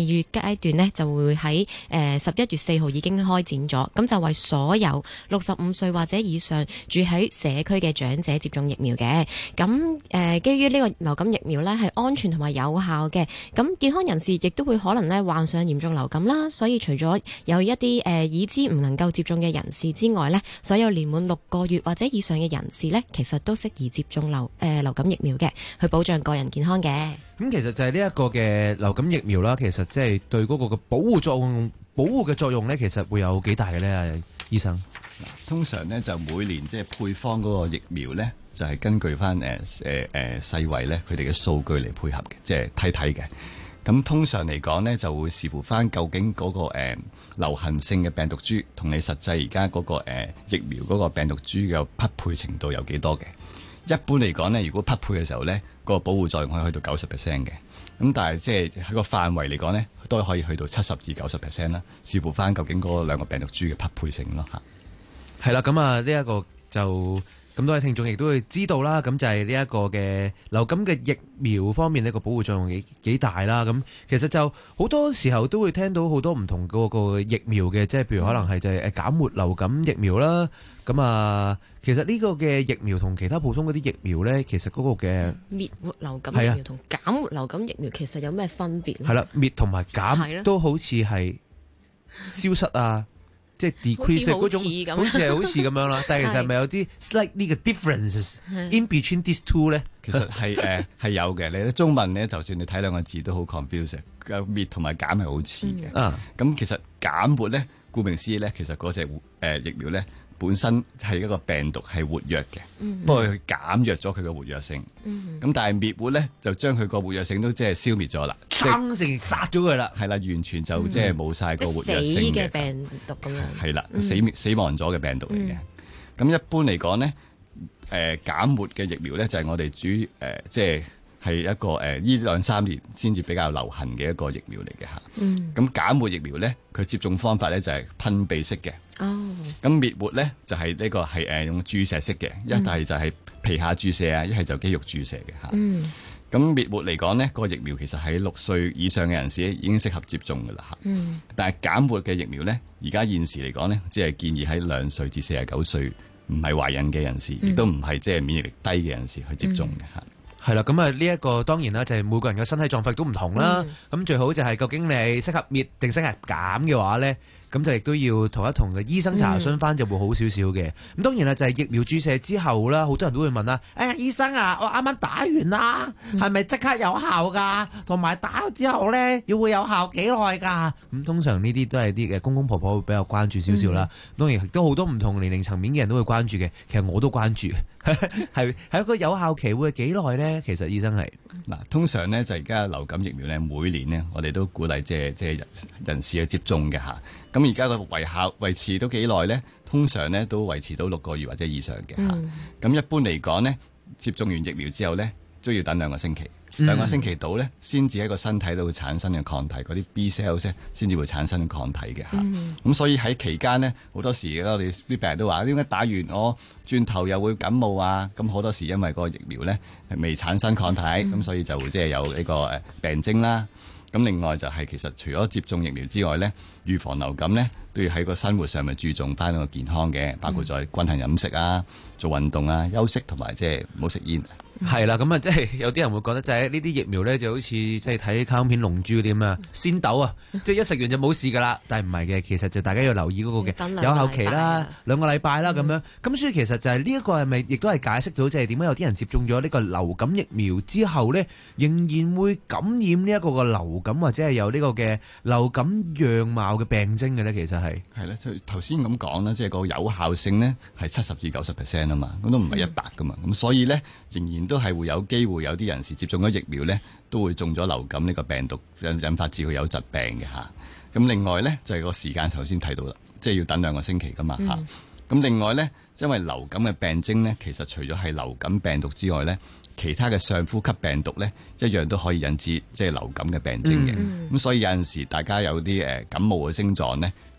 [SPEAKER 7] 月階段呢，就會喺誒十一月四號已經開展咗，咁就為所有六十五歲或者以上住喺社區嘅長者接種疫苗嘅。咁誒、呃，基於呢個流感疫苗呢係安全同埋有效嘅，咁健康人士亦都會可能呢患上嚴重流感啦。所以除咗有一啲誒、呃、已知唔能夠接種嘅人士之外呢，所有年滿六個月或者以上嘅人士呢，其實都適宜接種流誒、呃、流感疫苗嘅，去保障個人健康嘅。
[SPEAKER 17] 咁其實就係呢一個嘅流感疫苗啦，其實即係對嗰個嘅保護作用、保護嘅作用呢，其實會有幾大嘅呢？醫生。
[SPEAKER 10] 通常呢，就每年即係配方嗰個疫苗呢，就係、是、根據翻誒誒誒世衛咧佢哋嘅數據嚟配合嘅，即係睇睇嘅。咁通常嚟講呢，就會視乎翻究竟嗰、那個、呃、流行性嘅病毒株同你實際而家嗰個、呃、疫苗嗰個病毒株嘅匹配程度有幾多嘅。一般嚟講呢，如果匹配嘅時候呢，個保護作用可以去到九十 percent 嘅。咁但係即係喺個範圍嚟講呢，都可以去到七十至九十 percent 啦，視乎翻究竟嗰兩個病毒株嘅匹配性咯嚇。
[SPEAKER 17] 係啦，咁啊呢一個就咁多位聽眾亦都會知道啦。咁就係呢一個嘅流感嘅疫苗方面呢個保護作用幾幾大啦。咁其實就好多時候都會聽到好多唔同嗰個疫苗嘅，即係譬如可能係就係誒減活流感疫苗啦。咁啊，其實呢個嘅疫苗同其他普通嗰啲疫苗咧，其實嗰個嘅
[SPEAKER 7] 滅活流感疫苗同減活流感疫苗其實有咩分別？
[SPEAKER 17] 係啦，滅同埋減都好似係消失啊。即係 decrease 嗰種，好似係好似咁樣啦。但係其實係咪有啲 slight 呢個 differences in between these two 咧？
[SPEAKER 10] 其實係誒係有嘅。你中文咧，就算你睇兩個字都好 confusing。滅同埋減係好似嘅。咁、嗯、其實減活咧，顧名思義咧，其實嗰隻誒疫苗咧本身係一個病毒係活躍嘅，嗯、不過佢減弱咗佢嘅活躍性。咁、嗯、但係滅活咧就將佢個活躍性都即係消滅咗啦，
[SPEAKER 17] 生成殺咗佢啦，
[SPEAKER 10] 係啦，完全就即係冇晒個活躍性嘅、
[SPEAKER 7] 嗯、病毒咁樣。
[SPEAKER 10] 係啦，死死亡咗嘅病毒嚟嘅。咁、嗯、一般嚟講咧，誒、呃、減活嘅疫苗咧就係我哋主誒、呃、即係。係一個誒呢兩三年先至比較流行嘅一個疫苗嚟嘅嚇。咁、嗯、減活疫苗咧，佢接種方法咧就係噴鼻式嘅。哦。咁滅活咧就係呢個係誒用注射式嘅，一係就係皮下注射啊，一係就肌肉注射嘅嚇。嗯。咁滅活嚟講咧，個疫苗其實喺六歲以上嘅人士已經適合接種㗎啦嚇。嗯。但係減活嘅疫苗咧，而家現時嚟講咧，只係建議喺兩歲至四十九歲唔係懷孕嘅人士，亦都唔係即係免疫力低嘅人士去接種嘅嚇。嗯。
[SPEAKER 17] 係啦，咁啊呢一個當然啦，就係每個人嘅身體狀況都唔同啦。咁、嗯、最好就係究竟你係適合滅定適合減嘅話咧，咁就亦都要同一同嘅醫生查詢翻，就會好少少嘅。咁、嗯、當然啦，就係疫苗注射之後啦，好多人都會問啦：哎呀，醫生啊，我啱啱打完啦，係咪即刻有效㗎？同埋打咗之後咧，要會有效幾耐㗎？咁通常呢啲都係啲嘅公公婆婆會比較關注少少啦。嗯、當然亦都好多唔同年齡層面嘅人都會關注嘅。其實我都關注。係係一個有效期會係幾耐咧？其實醫生係
[SPEAKER 10] 嗱，通常咧就而家流感疫苗咧，每年咧我哋都鼓勵即係即係人人士去接種嘅嚇。咁而家個維效維持到幾耐咧？通常咧都維持到六個月或者以上嘅嚇。咁、嗯、一般嚟講咧，接種完疫苗之後咧，都要等兩個星期。兩個星期到咧，先至喺個身體度會產生嘅抗體，嗰啲 B cells 咧，先至會產生抗體嘅嚇。咁、嗯、所以喺期間呢，好多時我哋啲病人都話：點解打完我轉頭又會感冒啊？咁好多時因為個疫苗咧係未產生抗體，咁、嗯、所以就即係有呢個誒病徵啦。咁另外就係其實除咗接種疫苗之外咧，預防流感咧都要喺個生活上面注重翻個健康嘅，包括在均衡飲食啊、做運動啊、休息同埋即係唔好食煙。
[SPEAKER 17] 係啦，咁啊，即係有啲人會覺得就係呢啲疫苗咧，就好似即係睇卡通片《龍珠》點啊，仙豆啊，即係一食完就冇事噶啦。但係唔係嘅，其實就大家要留意嗰個嘅有效期啦，兩個禮拜啦咁樣。咁所以其實就係呢一個係咪亦都係解釋到，即係點解有啲人接種咗呢個流感疫苗之後咧，仍然會感染呢一個嘅流感或者係有呢個嘅流感樣貌嘅病徵嘅咧？其實係
[SPEAKER 10] 係咧，就頭先咁講啦，即係個有效性咧係七十至九十 percent 啊嘛，咁都唔係一百噶嘛，咁、嗯、所以咧仍然都係會有機會有啲人士接種咗疫苗咧，都會中咗流感呢個病毒，引引發至佢有疾病嘅嚇。咁另外咧就係、是、個時間頭先睇到啦，即係要等兩個星期噶嘛嚇。咁、嗯、另外咧，因為流感嘅病徵咧，其實除咗係流感病毒之外咧，其他嘅上呼吸病毒咧一樣都可以引致即係流感嘅病徵嘅。咁、嗯、所以有陣時大家有啲誒感冒嘅症狀咧，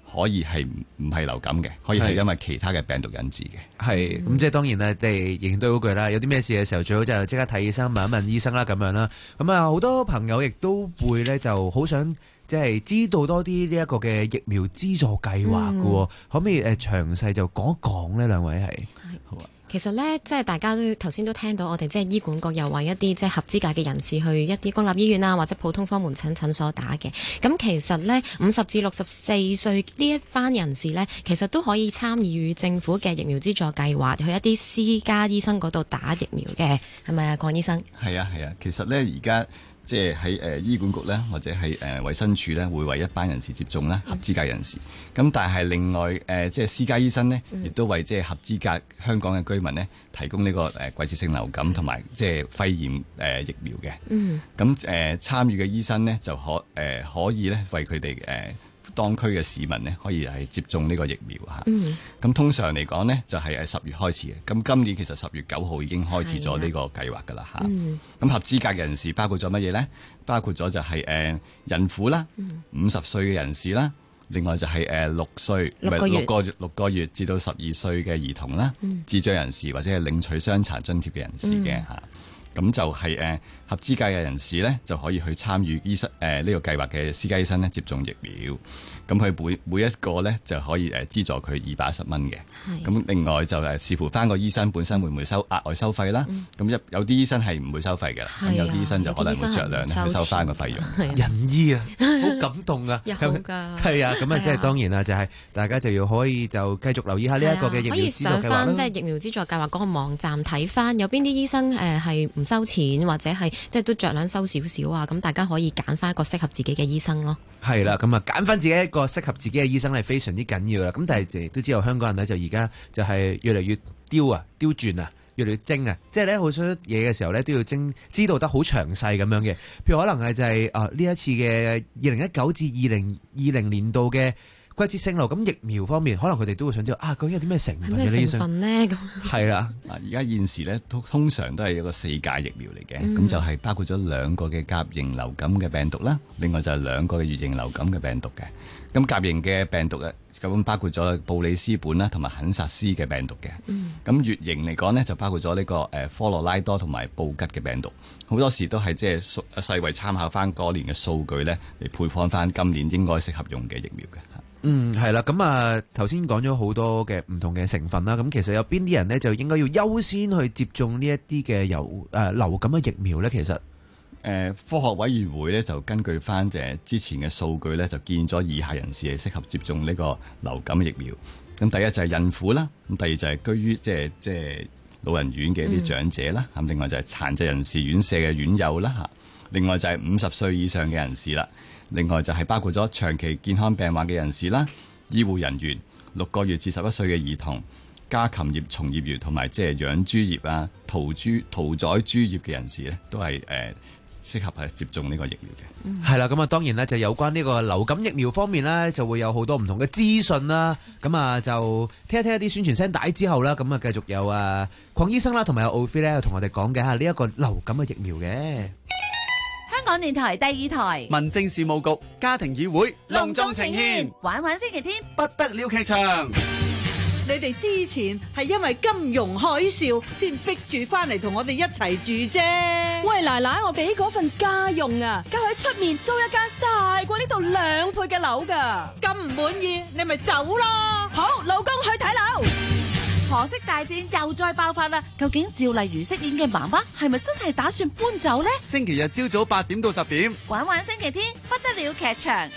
[SPEAKER 10] 可以係唔係流感嘅，可以係因為其他嘅病毒引致嘅。
[SPEAKER 17] 係咁，即係當然啦，我哋仍然都嗰句啦，有啲咩事嘅時候，最好就即刻睇醫生，問一問醫生啦，咁樣啦。咁啊，好多朋友亦都會咧，就好想即係知道多啲呢一個嘅疫苗資助計劃嘅喎，嗯、可唔可以誒詳細就講一講呢？兩位係好啊。
[SPEAKER 7] 其實咧，即係大家都頭先都聽到，我哋即係醫管局又為一啲即係合資格嘅人士去一啲公立醫院啊，或者普通科門診診所打嘅。咁其實咧，五十至六十四歲呢一班人士咧，其實都可以參與政府嘅疫苗資助計劃，去一啲私家醫生嗰度打疫苗嘅，係咪啊，鄺醫生？
[SPEAKER 10] 係啊係啊，其實咧而家。即係喺誒醫管局咧，或者係誒衛生署咧，會為一班人士接種啦，合資格人士。咁、嗯、但係另外誒、呃，即係私家醫生咧，亦、嗯、都為即係合資格香港嘅居民咧，提供呢個誒季節性流感同埋即係肺炎誒、呃、疫苗嘅。嗯。咁誒、呃、參與嘅醫生咧，就可誒、呃、可以咧為佢哋誒。呃當區嘅市民呢，可以係接種呢個疫苗嚇。咁、嗯、通常嚟講呢，就係誒十月開始嘅。咁今年其實十月九號已經開始咗呢個計劃㗎啦嚇。咁、嗯、合資格嘅人士包括咗乜嘢呢？包括咗就係誒孕婦啦，五十歲嘅人士啦，另外就係誒六歲六個月六個月六個月至到十二歲嘅兒童啦，嗯、智障人士或者係領取傷殘津貼嘅人士嘅嚇。嗯咁就係誒合資格嘅人士咧，就可以去參與醫生誒呢個計劃嘅私家醫生咧接種疫苗。咁佢每每一個咧就可以誒資助佢二百一十蚊嘅。咁另外就誒視乎翻個醫生本身會唔會收額外收費啦。咁一有啲醫生係唔會收費嘅，咁有啲醫生就可能會酌量去收翻個費用。
[SPEAKER 17] 仁醫啊，好感動啊！
[SPEAKER 7] 有㗎，
[SPEAKER 17] 係啊，咁啊即係當然啦，就係大家就要可以就繼續留意下呢一個嘅疫苗資助計劃啦。可以上翻即係疫苗資助計劃嗰個網站睇翻，有邊啲醫生誒係唔收錢或者係即係都酌量收少少啊，咁大家可以揀翻一個適合自己嘅醫生咯。係啦，咁啊揀翻自己一個適合自己嘅醫生係非常之緊要啦。咁但係亦都知道香港人咧就而家就係越嚟越刁啊、刁鑽啊、越嚟越精啊，即係咧好多嘢嘅時候咧都要精知道得好詳細咁樣嘅。譬如可能係就係啊呢一次嘅二零一九至二零二零年度嘅季節性流感疫苗方面，可能佢哋都會想知道啊，究竟有啲咩成分嘅呢？咩成分咧？咁係啦，嗱，而家現時咧，通通常都係一個四價疫苗嚟嘅，咁、嗯、就係包括咗兩個嘅甲型流感嘅病毒啦，另外就係兩個嘅乙型流感嘅病毒嘅。咁甲型嘅病毒咧，咁包括咗布里斯本啦，同埋肯薩斯嘅病毒嘅。咁乙型嚟講呢，就包括咗呢個誒科羅拉多同埋布吉嘅病毒。好多時都係即係世衛參考翻嗰年嘅數據咧，嚟配方翻今年應該適合用嘅疫苗嘅。嗯，係啦，咁啊，頭先講咗好多嘅唔同嘅成分啦，咁其實有邊啲人呢，就應該要優先去接種呢一啲嘅由誒流感嘅疫苗呢？其實誒、呃、科學委員會呢，就根據翻誒之前嘅數據呢，就建議咗以下人士係適合接種呢個流感疫苗。咁第一就係孕婦啦，咁第二就係居於即係即係老人院嘅一啲長者啦，咁、嗯、另外就係殘疾人士院舍嘅院友啦嚇，另外就係五十歲以上嘅人士啦。另外就係包括咗長期健康病患嘅人士啦、醫護人員、六個月至十一歲嘅兒童、家禽業從業員同埋即係養豬業啊、屠豬、屠宰豬業嘅人士咧，都係誒、呃、適合係接種呢個疫苗嘅。係啦，咁啊當然咧就有關呢個流感疫苗方面咧，就會有好多唔同嘅資訊啦。咁啊就聽一聽一啲宣傳聲帶之後啦，咁啊繼續有啊鄺醫生啦，同埋有奧菲咧同我哋講嘅下呢一個流感嘅疫苗嘅。
[SPEAKER 11] 香港電台第二台
[SPEAKER 13] 民政事務局家庭議會隆重呈獻
[SPEAKER 11] 玩玩星期天
[SPEAKER 13] 不得了劇場。
[SPEAKER 16] 你哋之前係因為金融海嘯先逼住翻嚟同我哋一齊住啫。
[SPEAKER 18] 喂奶奶，我俾嗰份家用啊，夠喺出面租一間大過呢度兩倍嘅樓噶。
[SPEAKER 16] 咁唔滿意，你咪走咯。
[SPEAKER 18] 好，老公去睇樓。
[SPEAKER 11] 婆媳大戰又再爆發啦！究竟趙麗如飾演嘅媽媽係咪真係打算搬走呢？
[SPEAKER 13] 星期日朝早八點到十點，
[SPEAKER 11] 玩玩星期天不得了劇場。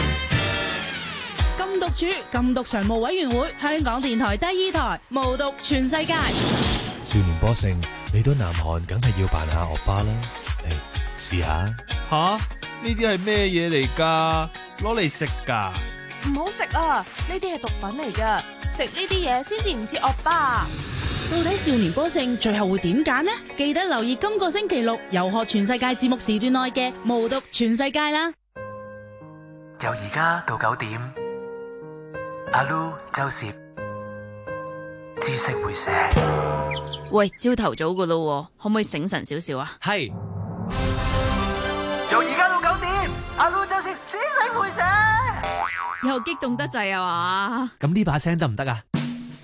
[SPEAKER 18] 禁毒處禁毒常務委員會，香港電台第二台，無毒全世界。
[SPEAKER 19] 少年波盛嚟到南韓，梗係要扮下惡巴啦。嚟試下
[SPEAKER 20] 吓，呢啲係咩嘢嚟㗎？攞嚟食㗎？
[SPEAKER 18] 唔好食啊！呢啲係毒品嚟㗎，食呢啲嘢先至唔似惡巴。
[SPEAKER 16] 到底少年波盛最後會點揀呢？記得留意今個星期六遊學全世界節目時段內嘅《無毒全世界》啦。
[SPEAKER 23] 由而家到九點，阿 Lu 周攝知識會寫。
[SPEAKER 3] 喂，朝頭早噶咯，可唔可以醒神少少啊？
[SPEAKER 23] 係。由而家到九點，阿 Lu 周攝知識
[SPEAKER 11] 會社。
[SPEAKER 3] 又激動得滯啊嘛！
[SPEAKER 12] 咁呢把聲得唔得啊？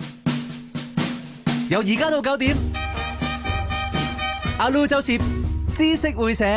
[SPEAKER 12] 由而家到九點，阿 Lu 周攝知識會社。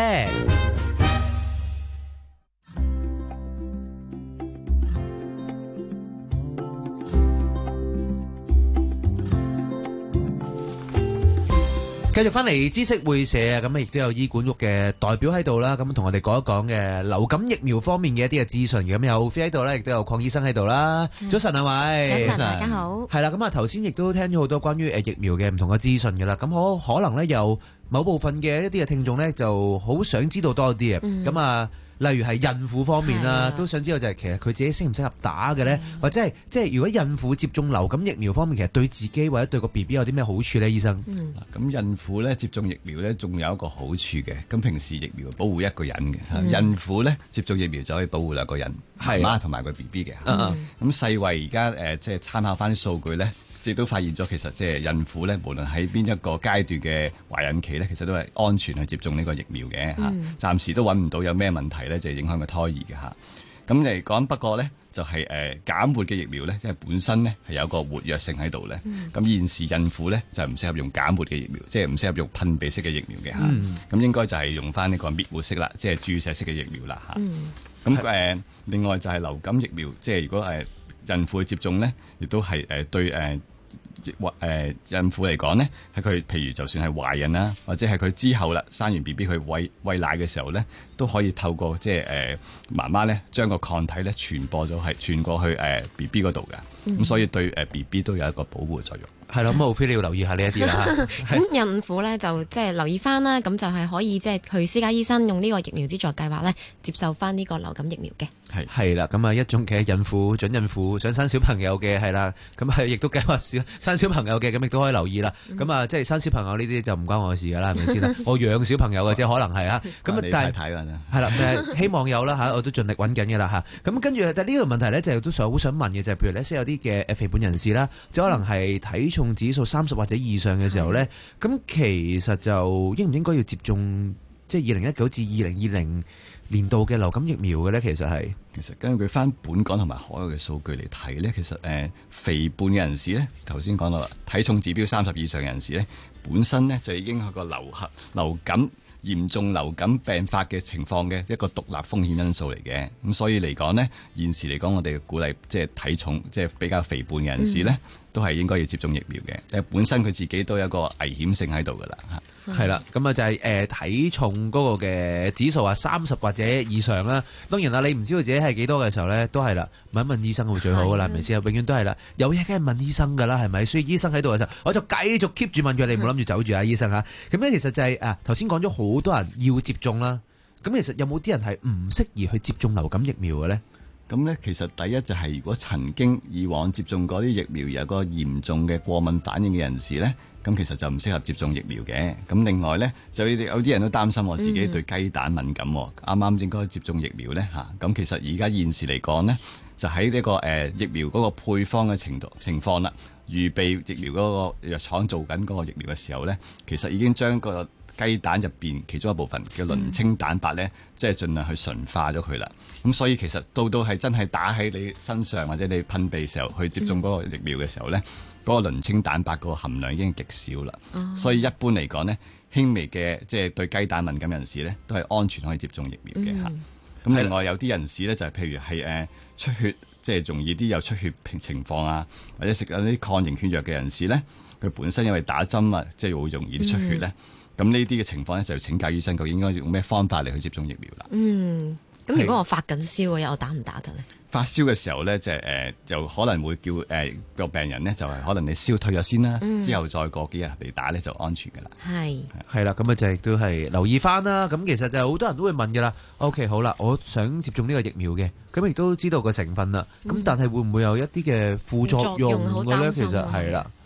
[SPEAKER 12] 繼續翻嚟知識會社啊，咁啊亦都有醫管局嘅代表喺度啦，咁同我哋講一講嘅流感疫苗方面嘅一啲嘅資訊嘅，咁有飛喺度咧，亦都有鄺醫生喺度啦。早晨啊，喂，
[SPEAKER 7] 早晨，大家好。
[SPEAKER 12] 係啦，咁啊頭先亦都聽咗好多關於誒疫苗嘅唔同嘅資訊噶啦，咁可可能咧有某部分嘅一啲嘅聽眾咧就好想知道多啲嘅，咁啊。例如係孕婦方面啦，都想知道就係其實佢自己適唔適合打嘅咧，或者係即係如果孕婦接種流感疫苗方面，其實對自己或者對個 B B 有啲咩好處咧？醫生，咁、
[SPEAKER 10] 嗯、孕婦咧接種疫苗咧，仲有一個好處嘅。咁平時疫苗保護一個人嘅，嗯、孕婦咧接種疫苗就可以保護兩個人，媽媽同埋個 B B 嘅。咁、嗯嗯、世衛而家誒即係參考翻啲數據咧。亦都發現咗，其實即係孕婦咧，無論喺邊一個階段嘅懷孕期咧，其實都係安全去接種呢個疫苗嘅嚇。嗯、暫時都揾唔到有咩問題咧，就係、影響個胎兒嘅嚇。咁嚟講，不過咧就係、是、誒、呃、減活嘅疫苗咧，即係本身咧係有個活躍性喺度咧。咁、嗯、現時孕婦咧就唔適合用減活嘅疫苗，即係唔適合用噴鼻式嘅疫苗嘅嚇。咁、嗯、應該就係用翻呢個滅活式啦，即係注射式嘅疫苗啦嚇。咁誒、嗯呃，另外就係流感疫苗，即係如果誒、呃、孕婦去接種咧，亦都係誒對誒。呃或誒孕婦嚟講咧，喺佢譬如就算係懷孕啦，或者係佢之後啦生完 B B 佢餵餵奶嘅時候咧，都可以透過即係誒媽媽咧將個抗體咧傳播咗係傳過去誒 B B 嗰度嘅，咁、嗯、所以對誒 B B 都有一個保護嘅作用。係咯，咁浩飛你要留意下呢一啲啦。
[SPEAKER 7] 咁孕婦咧就即係留意翻啦，咁就係可以即係去私家醫生用呢個疫苗資助計劃咧接受翻呢個流感疫苗嘅。
[SPEAKER 12] 係係啦，咁啊一種嘅孕婦、準孕婦想生小朋友嘅係啦，咁係亦都計劃小生小朋友嘅，咁亦都可以留意啦。咁啊、嗯，即係生小朋友呢啲就唔關我事噶啦，係咪先啦？我養小朋友嘅啫，可能係啊。咁啊，但係係啦，誒希望有啦嚇，我都盡力揾緊嘅啦嚇。咁跟住，但係呢個問題咧就都想好想問嘅就係，譬如咧，先有啲嘅誒肥胖人士啦，即係可能係體重指數三十或者以上嘅時候咧，咁、嗯、其實就應唔應該要接種即係二零一九至二零二零年度嘅流感疫苗嘅咧？其實係
[SPEAKER 10] 其實根據翻本港同埋海外嘅數據嚟睇咧，其實誒、呃、肥胖嘅人士咧，頭先講到啦，體重指標三十以上嘅人士咧，本身咧就已經係個流行流感嚴重流感病發嘅情況嘅一個獨立風險因素嚟嘅。咁所以嚟講呢，現時嚟講，我哋鼓勵即係體重即係比較肥胖嘅人士咧，嗯、都係應該要接種疫苗嘅。誒本身佢自己都有一個危險性喺度噶啦嚇。
[SPEAKER 12] 係啦，咁啊就係誒體重嗰個嘅指數啊，三十或者以上啦。當然啦，你唔知道自己係幾多嘅時候咧，都係啦，問一問醫生會最好噶啦，係咪先？永遠都係啦，有嘢梗係問醫生噶啦，係咪？所以醫生喺度嘅時候，我就繼續 keep 住問佢，你唔好諗住走住啊，醫生嚇。咁咧其實就係啊頭先講咗好多人要接種啦，咁其實有冇啲人係唔適宜去接種流感疫苗嘅咧？
[SPEAKER 10] 咁咧，其實第一就係如果曾經以往接種過啲疫苗有個嚴重嘅過敏反應嘅人士咧，咁其實就唔適合接種疫苗嘅。咁另外咧，就有啲人都擔心我自己對雞蛋敏感，啱啱、嗯、應該接種疫苗咧嚇。咁其實而家現時嚟講咧，就喺呢、這個誒、呃、疫苗嗰個配方嘅程度情況啦，預備疫苗嗰個藥廠做緊嗰個疫苗嘅時候咧，其實已經將個雞蛋入邊其中一部分嘅磷清蛋白咧，即係盡量去純化咗佢啦。咁所以其實到到係真係打喺你身上或者你噴鼻時候去接種嗰個疫苗嘅時候咧，嗰、嗯、個磷清蛋白嗰個含量已經極少啦。哦、所以一般嚟講咧，輕微嘅即係對雞蛋敏感人士咧，都係安全可以接種疫苗嘅嚇。咁、嗯、另外有啲人士咧就係、是、譬如係誒出血，即係容易啲有出血情況啊，或者食緊啲抗凝血藥嘅人士咧，佢本身因為打針啊，即係會容易啲出血咧。嗯咁呢啲嘅情況咧，就要請教醫生，究竟應該用咩方法嚟去接種疫苗啦。
[SPEAKER 7] 嗯，咁如果我發緊燒嘅，我打唔打得咧？
[SPEAKER 10] 發燒嘅時候咧，就誒、呃、就可能會叫誒個、呃、病人咧，就係、是、可能你燒退咗先啦，嗯、之後再過幾日嚟打咧就安全噶啦。係
[SPEAKER 12] 係啦，咁啊就亦都係留意翻啦。咁其實就好多人都會問噶啦。OK， 好啦，我想接種呢個疫苗嘅，咁亦都知道個成分啦。咁、嗯、但係會唔會有一啲嘅副作用嘅咧？其實係啦。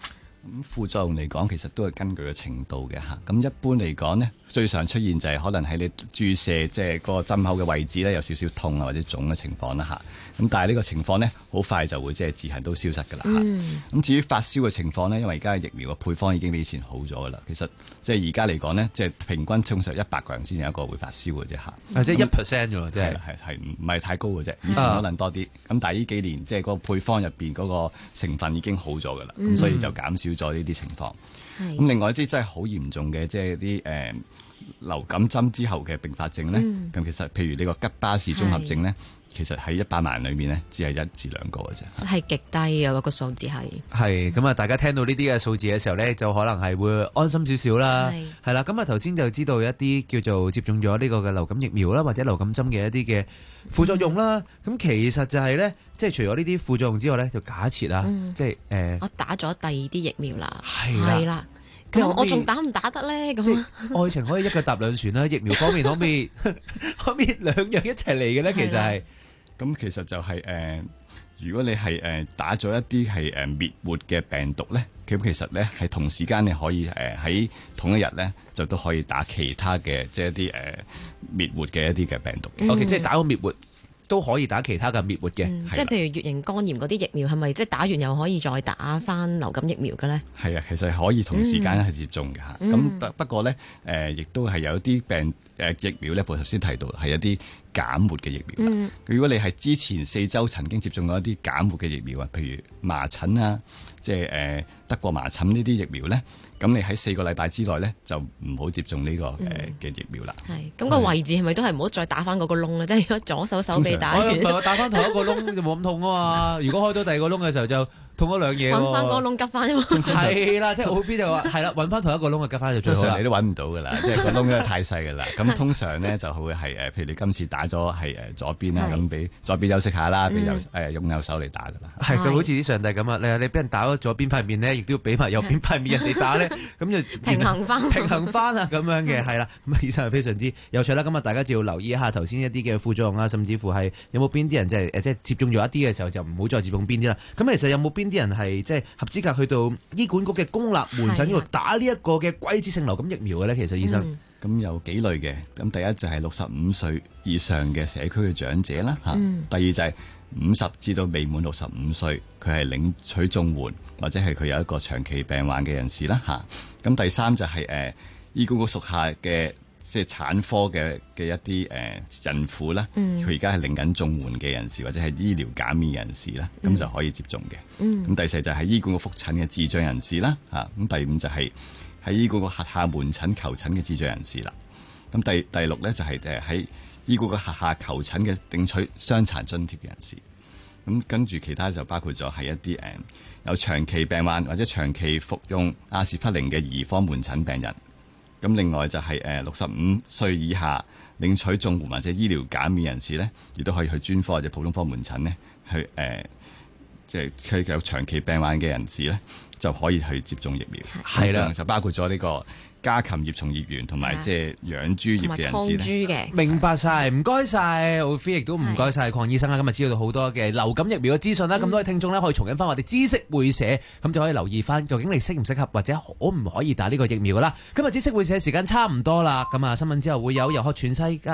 [SPEAKER 10] 咁副作用嚟講，其實都係根據個程度嘅嚇。咁一般嚟講呢，最常出現就係可能喺你注射即係個針口嘅位置咧有少少痛啊或者腫嘅情況啦嚇。咁但係呢個情況呢，好快就會即係自行都消失㗎啦嚇。咁、嗯、至於發燒嘅情況呢，因為而家疫苗嘅配方已經比以前好咗㗎啦。其實即係而家嚟講呢，即係平均通常一百個人先有一個會發燒嘅啫嚇。
[SPEAKER 12] 啊，即係一 percent 㗎喎，即係
[SPEAKER 10] 係係唔係太高嘅啫。以前可能多啲，咁、啊、但係呢幾年即係個配方入邊嗰個成分已經好咗㗎啦，咁、嗯、所以就減少咗呢啲情況。咁、嗯、另外即係真係好嚴重嘅，即係啲誒流感針之後嘅併發症咧。咁、嗯、其實譬如呢個吉巴氏綜合症咧，其實喺一百萬裏面咧，只係一至兩個嘅啫，
[SPEAKER 7] 係極低嘅嗰個數字係。
[SPEAKER 12] 係咁啊！大家聽到呢啲嘅數字嘅時候咧，就可能係會安心少少啦。係係啦，咁啊頭先就知道一啲叫做接種咗呢個嘅流感疫苗啦，或者流感針嘅一啲嘅副作用啦。咁、嗯、其實就係咧，即係除咗呢啲副作用之外咧，就假設啊，嗯、即係誒、呃，
[SPEAKER 7] 我打咗第二啲疫苗啦，
[SPEAKER 12] 係啦。
[SPEAKER 7] 咁我仲打唔打得咧？咁
[SPEAKER 12] 愛情可以一腳踏兩船啦，疫苗方面可唔可以可唔可以兩樣一齊嚟嘅咧？其實係
[SPEAKER 10] 咁，其實就係、是、誒、呃，如果你係誒、呃、打咗一啲係誒滅活嘅病毒咧，咁其實咧係同時間你可以誒喺、呃、同一日咧就都可以打其他嘅即係一啲誒滅活嘅一啲嘅病毒嘅。
[SPEAKER 12] O K，即係打個滅活。都可以打其他嘅滅活嘅、
[SPEAKER 7] 嗯，即係譬如乙型肝炎嗰啲疫苗，係咪即係打完又可以再打翻流感疫苗嘅咧？
[SPEAKER 10] 係啊，其實係可以同時間係接種嘅嚇。咁、嗯、不不過咧，誒、呃、亦都係有啲病誒、呃、疫苗咧，我頭先提到係一啲減活嘅疫苗啦、嗯。如果你係之前四週曾經接種過一啲減活嘅疫苗啊，譬如麻疹啊，即係誒得過麻疹呢啲疫苗咧。咁你喺四個禮拜之內咧，就唔好接種呢、這個誒嘅、嗯、疫苗啦。
[SPEAKER 7] 係，咁、那個位置係咪都係唔好再打翻嗰個窿咧？即係如果左手手臂打完，
[SPEAKER 12] 我打翻同一個窿就冇咁痛啊嘛。如果開到第二個窿嘅時候就痛咗兩嘢喎。
[SPEAKER 7] 揾翻個窿吉翻啊嘛。
[SPEAKER 12] 係啦，即係 O P 就話係啦，揾翻同一個窿就吉翻就最好啦。
[SPEAKER 10] 你都揾唔到噶啦，即係個窿咧太細噶啦。咁通常咧就會係誒，譬如你今次打咗係誒左邊啦，咁俾左邊休息下啦，俾右誒用右手嚟打噶啦。
[SPEAKER 12] 係佢好似啲上帝咁啊！你你俾人打咗左邊塊面咧，亦都要俾埋右邊塊面人哋打咧，咁就
[SPEAKER 7] 平衡翻，
[SPEAKER 12] 平衡翻啊咁樣嘅係啦。咁以上係非常之有趣啦。咁啊，大家就要留意一下頭先一啲嘅副作用啊，甚至乎係有冇邊啲人即係誒即係接種咗一啲嘅時候就唔好再接種邊啲啦。咁其實有冇邊啲人係即係合資格去到醫管局嘅公立門診嗰度打呢一個嘅季節性流感疫苗嘅咧？其實醫生
[SPEAKER 10] 咁、嗯、有幾類嘅。咁第一就係六十五歲以上嘅社區嘅長者啦嚇、嗯。第二就係五十至到未滿六十五歲，佢係領取綜援或者係佢有一個長期病患嘅人士啦嚇。咁第三就係、是、誒、呃、醫管局屬下嘅即係產科嘅嘅一啲誒、呃、孕婦啦，佢而家係領緊綜援嘅人士或者係醫療減免人士啦，咁、嗯、就可以接種嘅。咁、嗯、第四就係醫管局覆診嘅智障人士啦嚇。咁第五就係喺醫管局轄下門診求診嘅智障人士啦。咁第第六咧就係誒喺醫管局轄下求診嘅領取傷殘津貼嘅人士。咁跟住其他就包括咗係一啲誒、呃、有長期病患或者長期服用阿士匹靈嘅兒科門診病人。咁另外就係誒六十五歲以下領取綜援或者醫療減免人士咧，亦都可以去專科或者普通科門診咧，去誒即係佢有長期病患嘅人士咧，就可以去接種疫苗。係啦，就包括咗呢個家禽業從業員同埋即係養豬業嘅人士咧。
[SPEAKER 12] 明白晒，唔該晒奧菲，亦都唔該晒鄺醫生啦。今日知道好多嘅流感疫苗嘅資訊啦，咁多位聽眾咧可以重印翻我哋知識會社，咁就可以留意翻究竟你適唔適合或者可唔可以打呢個疫苗噶啦。今日知識會社時間差唔多啦，咁啊新聞之後會有遊學全世界。